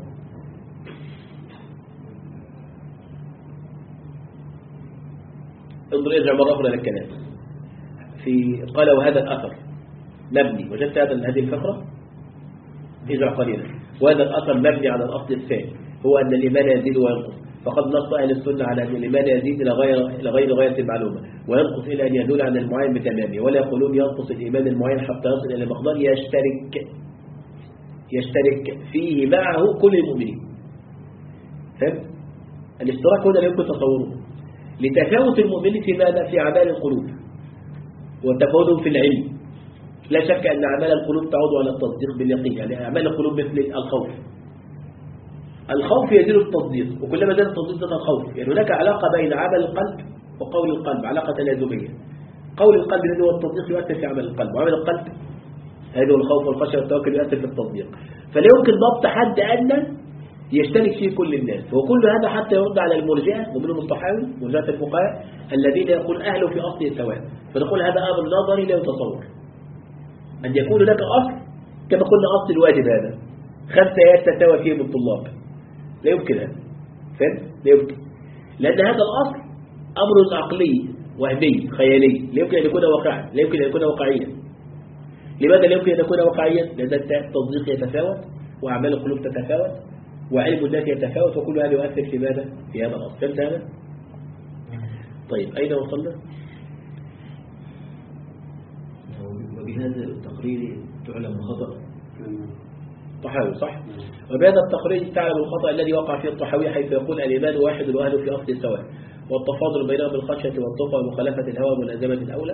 انظر ارجع مرة أخرى للكلام. في قال وهذا الأثر مبني، وجدت هذا هذه الفقرة؟ ارجع قليلا. وهذا الأثر مبني على الأصل الثاني، هو أن الإيمان يزيد وينقص. فقد نص أهل السنة على أن الإيمان يزيد إلى غير إلى غير غاية المعلومة، وينقص إلى أن يدل على المعين بتمامه، ولا يقولون ينقص الإيمان المعين حتى يصل إلى مقدار يشترك يشترك فيه معه كل المؤمنين. فهمت؟ الاشتراك هنا لا يمكن تصوره، لتفاوت المؤمنين في ماذا؟ في أعمال القلوب وتفاوتهم في العلم. لا شك أن أعمال القلوب تعود على التصديق باليقين، يعني أعمال القلوب مثل الخوف. الخوف يزيد التصديق، وكلما زاد التصديق زاد الخوف. يعني هناك علاقة بين عمل القلب وقول القلب، علاقة تلازمية. قول القلب الذي هو التصديق يؤثر في عمل القلب، وعمل القلب هذا هو الخوف والخشية والتوكل يؤثر في التصديق. فلا يمكن ضبط حد أدنى يشترك فيه كل الناس، وكل هذا حتى يرد على المرجئة ومنهم الطحاوي مرجئة الفقهاء الذين يقول أهله في أصل سواء. فنقول هذا أمر نظري لا يتصور أن يكون لك أصل كما قلنا أصل الواجب هذا خمس آيات تساوى فيهم الطلاب، لا يمكن هذا. فهمت؟ لا يمكن، لأن هذا الأصل أمر عقلي وهمي خيالي، لا يمكن أن يكون واقعا، لا يمكن أن يكون واقعيا. لماذا لا يمكن أن يكون واقعيا؟ لأن التصديق يتفاوت، وأعمال القلوب تتفاوت، وعلم الناس يتفاوت، وكل هذا يؤثر في ماذا؟ في هذا الأصل. فهمت هذا؟ طيب أين وصلنا؟ وبهذا التقرير تعلم الخطأ الطحاوي، صح؟ وبهذا التقرير تعلم الخطأ الذي وقع فيه الطحاوي، حيث يقول الإيمان واحد وأهله في أصل سواء، والتفاضل بينهم بالخشية والتقوى ومخالفة الهوى وملازمة الأولى.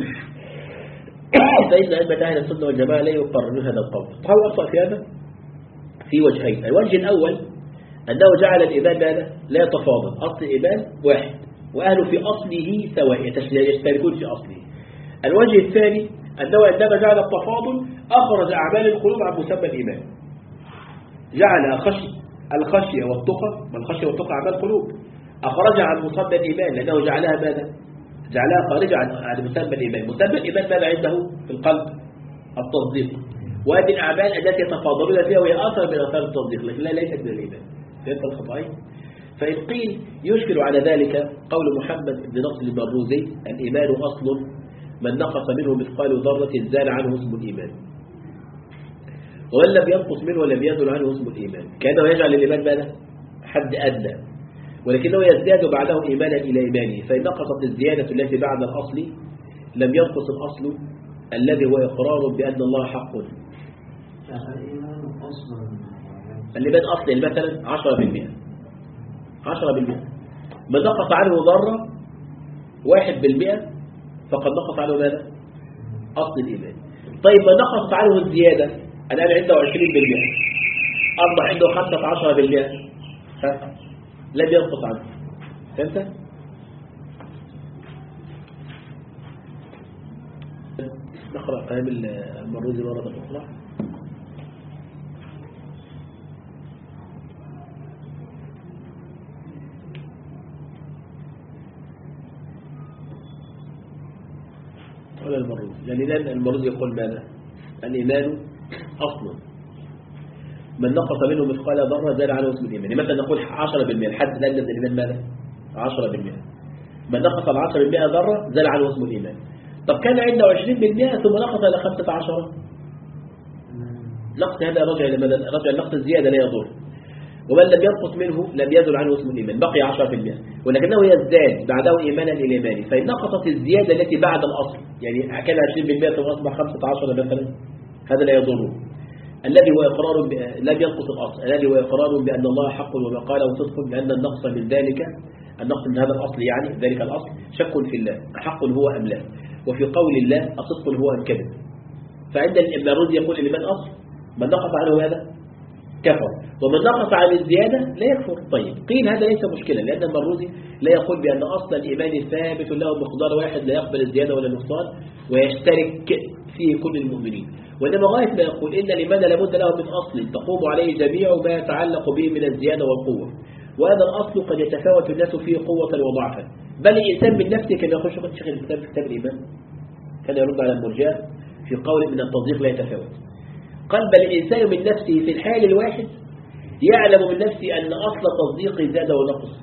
فإن أئمة أهل السنة والجماعة لا يقررون هذا القول. الطحاوي أخطأ في هذا في وجهين. الوجه الأول أنه جعل الإيمان لا يتفاضل، أصل الإيمان واحد وأهله في أصله سواء يشتركون في أصله. الوجه الثاني أنه عندما جعل التفاضل أخرج أعمال القلوب عن مسمى الإيمان، جعل خشي الخشية والتقى، والخشية والتقى أعمال القلوب، أخرجها عن مسمى الإيمان لأنه جعلها ماذا؟ جعلها خارجة عن عن مسمى الإيمان. مسمى الإيمان ماذا عنده في القلب؟ التصديق، وهذه الأعمال التي يتفاضلون فيها وهي أثر من آثار التصديق، لكن لا ليست من الإيمان. فهمت الخطأين؟ فإن قيل يشكل على ذلك قول محمد بن نصر البروزي الإيمان أصل من نقص منه مثقال ذرة زال عنه اسم الإيمان، ومن لم ينقص منه ولم يزل عنه اسم الإيمان. كأنه يجعل الإيمان ماذا؟ حد أدنى، ولكنه يزداد بعده إيمانا إلى إيمانه. فإن نقصت الزيادة التي بعد الأصل لم ينقص الأصل الذي هو إقرار بأن الله حق. الإيمان أصلا الإيمان أصل مثلا عشرة بالمئة عشرة بالمئة من نقص عنه ذرة واحد بالمئة فقد نقص عنه ماذا؟ أصل الإيمان. طيب ما نقص عنه الزيادة، الآن عنده عشرين بالمئة أصبح عنده خمسة عشر بالمئة، لم ينقص عنه. فهمت؟ نقرأ كلام المروزي مرة أخرى. ولا المروزي، لأن يعني المروزي يقول ماذا؟ الإيمان أصل من نقص منه مثقال ذرة زال عنه اسم الإيمان. مثلا نقول عشرة بالمئة، الحد الأدنى من الإيمان ماذا؟ عشرة بالمئة. من نقص عن عشرة بالمئة ذرة زال عنه اسم الإيمان. طب كان عنده عشرين بالمئة ثم نقص إلى خمسة عشر، نقص هذا رجع إلى ماذا؟ رجع النقص الزيادة لا يضر. ومن لم ينقص منه لم يزل عنه اسم الإيمان، بقي عشرة بالمئة، ولكنه يزداد بعده إيمانا إلى إيمانه. فإن نقصت الزيادة التي بعد الأصل، يعني كان عشرين بالمئة ثم أصبح خمسة عشر مثلا، هذا لا يضره. الذي هو إقرار ب... لم ينقص الأصل، الذي هو إقرار بأن الله حق وما قاله صدق، لأن النقص من ذلك، النقص من هذا الأصل يعني ذلك الأصل شك في الله، أحق هو أم لا، وفي قول الله أصدق هو أم كذب. فعند المروزي يقول الإيمان أصل، من نقص عنه هذا كفر، ومن نقص عن الزيادة لا يكفر. طيب قيل هذا ليس مشكلة، لأن المروزي لا يقول بأن أصل الإيمان ثابت له مقدار واحد لا يقبل الزيادة ولا النقصان ويشترك فيه كل المؤمنين، وإنما غاية ما يقول إن الإيمان لابد له من أصل تقوم عليه جميع ما يتعلق به من الزيادة والقوة، وهذا الأصل قد يتفاوت الناس فيه قوة وضعفا، بل الإنسان من نفسه كان يخش قد شيخ الإسلام في كتاب الإيمان كان يرد على المرجئة في قول من التصديق لا يتفاوت، قال بل الإنسان من نفسه في الحال الواحد يعلم من نفسه أن أصل تصديقه زاد ونقص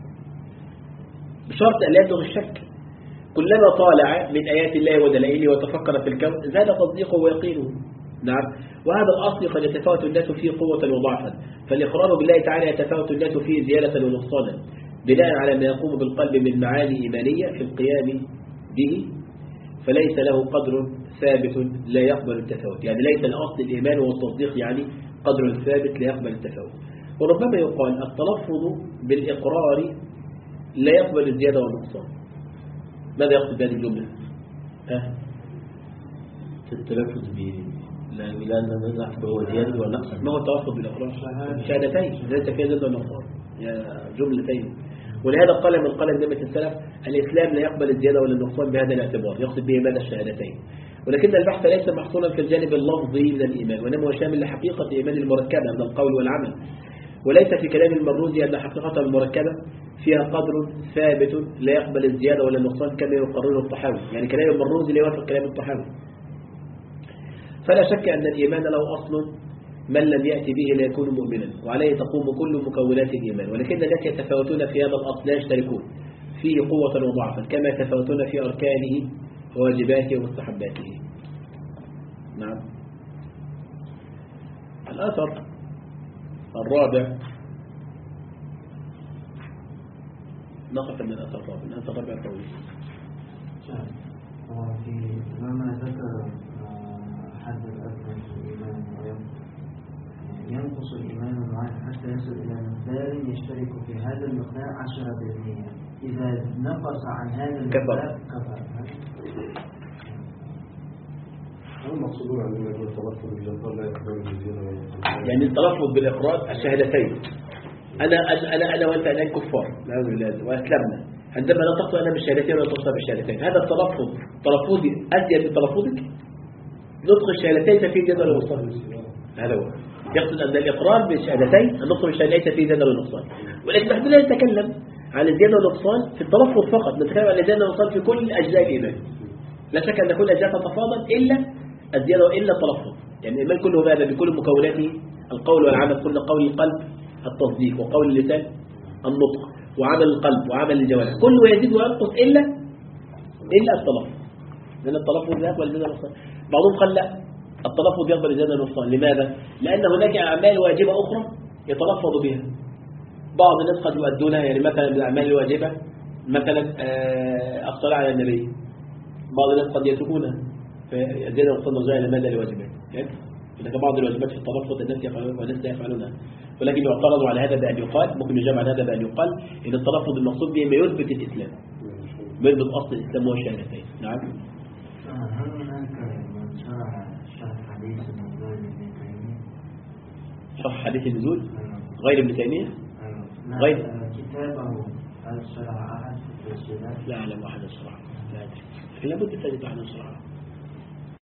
بشرط أن لا يبلغ الشك. كلما طالع من آيات الله ودلائله وتفكر في الكون زاد تصديقه ويقينه. نعم. وهذا الأصل قد يتفاوت الناس فيه قوة وضعفا، فالإقرار بالله تعالى يتفاوت الناس فيه زيادة ونقصانا بناء على ما يقوم بالقلب من معاني إيمانية في القيام به، فليس له قدر ثابت لا يقبل التفاوت. يعني ليس الأصل الإيمان والتصديق يعني قدر ثابت لا يقبل التفاوت. وربما يقال التلفظ بالإقرار لا يقبل الزيادة والنقصان. ماذا يقصد بهذه الجملة؟ ها؟ التلفظ ب لا لأن نحسب هو زيادة والنقص. ما هو التلفظ بالإقرار؟ شهادتين ليس فيها زيادة والنقصان، يا جملتين. ولهذا قال من قال ذمة السلف الإسلام لا يقبل الزيادة ولا النقصان بهذا الاعتبار، يقصد به ماذا؟ الشهادتين. ولكن البحث ليس محصولا في الجانب اللفظي من الإيمان، وإنما هو شامل لحقيقة الإيمان المركبة من القول والعمل، وليس في كلام المروزي أن حقيقة المركبة فيها قدر ثابت لا يقبل الزيادة ولا النقصان كما يقرره الطحاوي. يعني كلام المروزي لا يوافق كلام الطحاوي. فلا شك أن الإيمان له أصل من لم يأتي به لا يكون مؤمنا، وعليه تقوم كل مكونات الإيمان، ولكن الناس يتفاوتون في هذا الأصل لا يشتركون فيه قوة وضعفا كما يتفاوتون في أركانه وواجباته ومستحباته. نعم. الأثر الرابع نقف من الأثر الرابع. الأثر الرابع طويل. في لما ذكر حد الأدنى في الإيمان ينقص الإيمان معين حتى يصل إلى مقدار يشترك في هذا المقدار عشرة بالمئة، إذا نقص عن هذا المقدار كفر. المقصود عندما يقول التلفظ بالإقرار لا يقبل الزيادة، يعني التلفظ بالإقرار الشهادتين. أنا أنا أنا وأنت الآن كفار نعوذ بالله وأسلمنا، عندما نطقت أنا بالشهادتين ونطقت بالشهادتين، هذا التلفظ تلفظي أزيد من تلفظك؟ نطق الشهادتين فيه زيادة ولا نقصان؟ هذا هو يقصد أن الإقرار بالشهادتين النطق بالشهادتين ليس فيه زيادة ولا نقصان، ولكن نحن لا نتكلم عن الزيادة والنقصان في التلفظ فقط، نتكلم عن الزيادة والنقصان في كل أجزاء الإيمان. لا شك أن كل أجزاء تتفاضل إلا الزيادة وإلا التلفظ. يعني الإيمان كله ماذا؟ بكل مكوناته القول والعمل، قلنا قول القلب التصديق، وقول اللسان النطق، وعمل القلب وعمل الجوارح، كله يزيد وينقص إلا إلا التلفظ، لأن التلفظ لا يقبل الزيادة والنقصان. بعضهم قال لا التلفظ يقبل الزيادة والنقصان. لماذا؟ لأن هناك أعمال واجبة أخرى يتلفظ بها. بعض الناس قد يؤدونها، يعني مثلا من الأعمال الواجبة مثلا الصلاة على النبي، بعض الناس قد يتركونها فالزيادة والنقصان مرجع إلى ماذا؟ لواجبات. هناك بعض الواجبات في التلفظ الناس يفعلونها والناس لا يفعلونها، ولكن يعترض على هذا بأن يقال، ممكن يجاب على هذا بأن يقال إن التلفظ المقصود به ما يثبت الإسلام، ما يثبت أصل الإسلام هو الشهادتين. نعم. هل هناك من شرح شرح حديث النزول ابن تيمية؟ شرح حديث النزول غير ابن تيمية؟ غير كتابه هل شرح أحد في السودان؟ لا أعلم أحد شرحه، لا أدري، لكن لابد تجد أحد شرحه.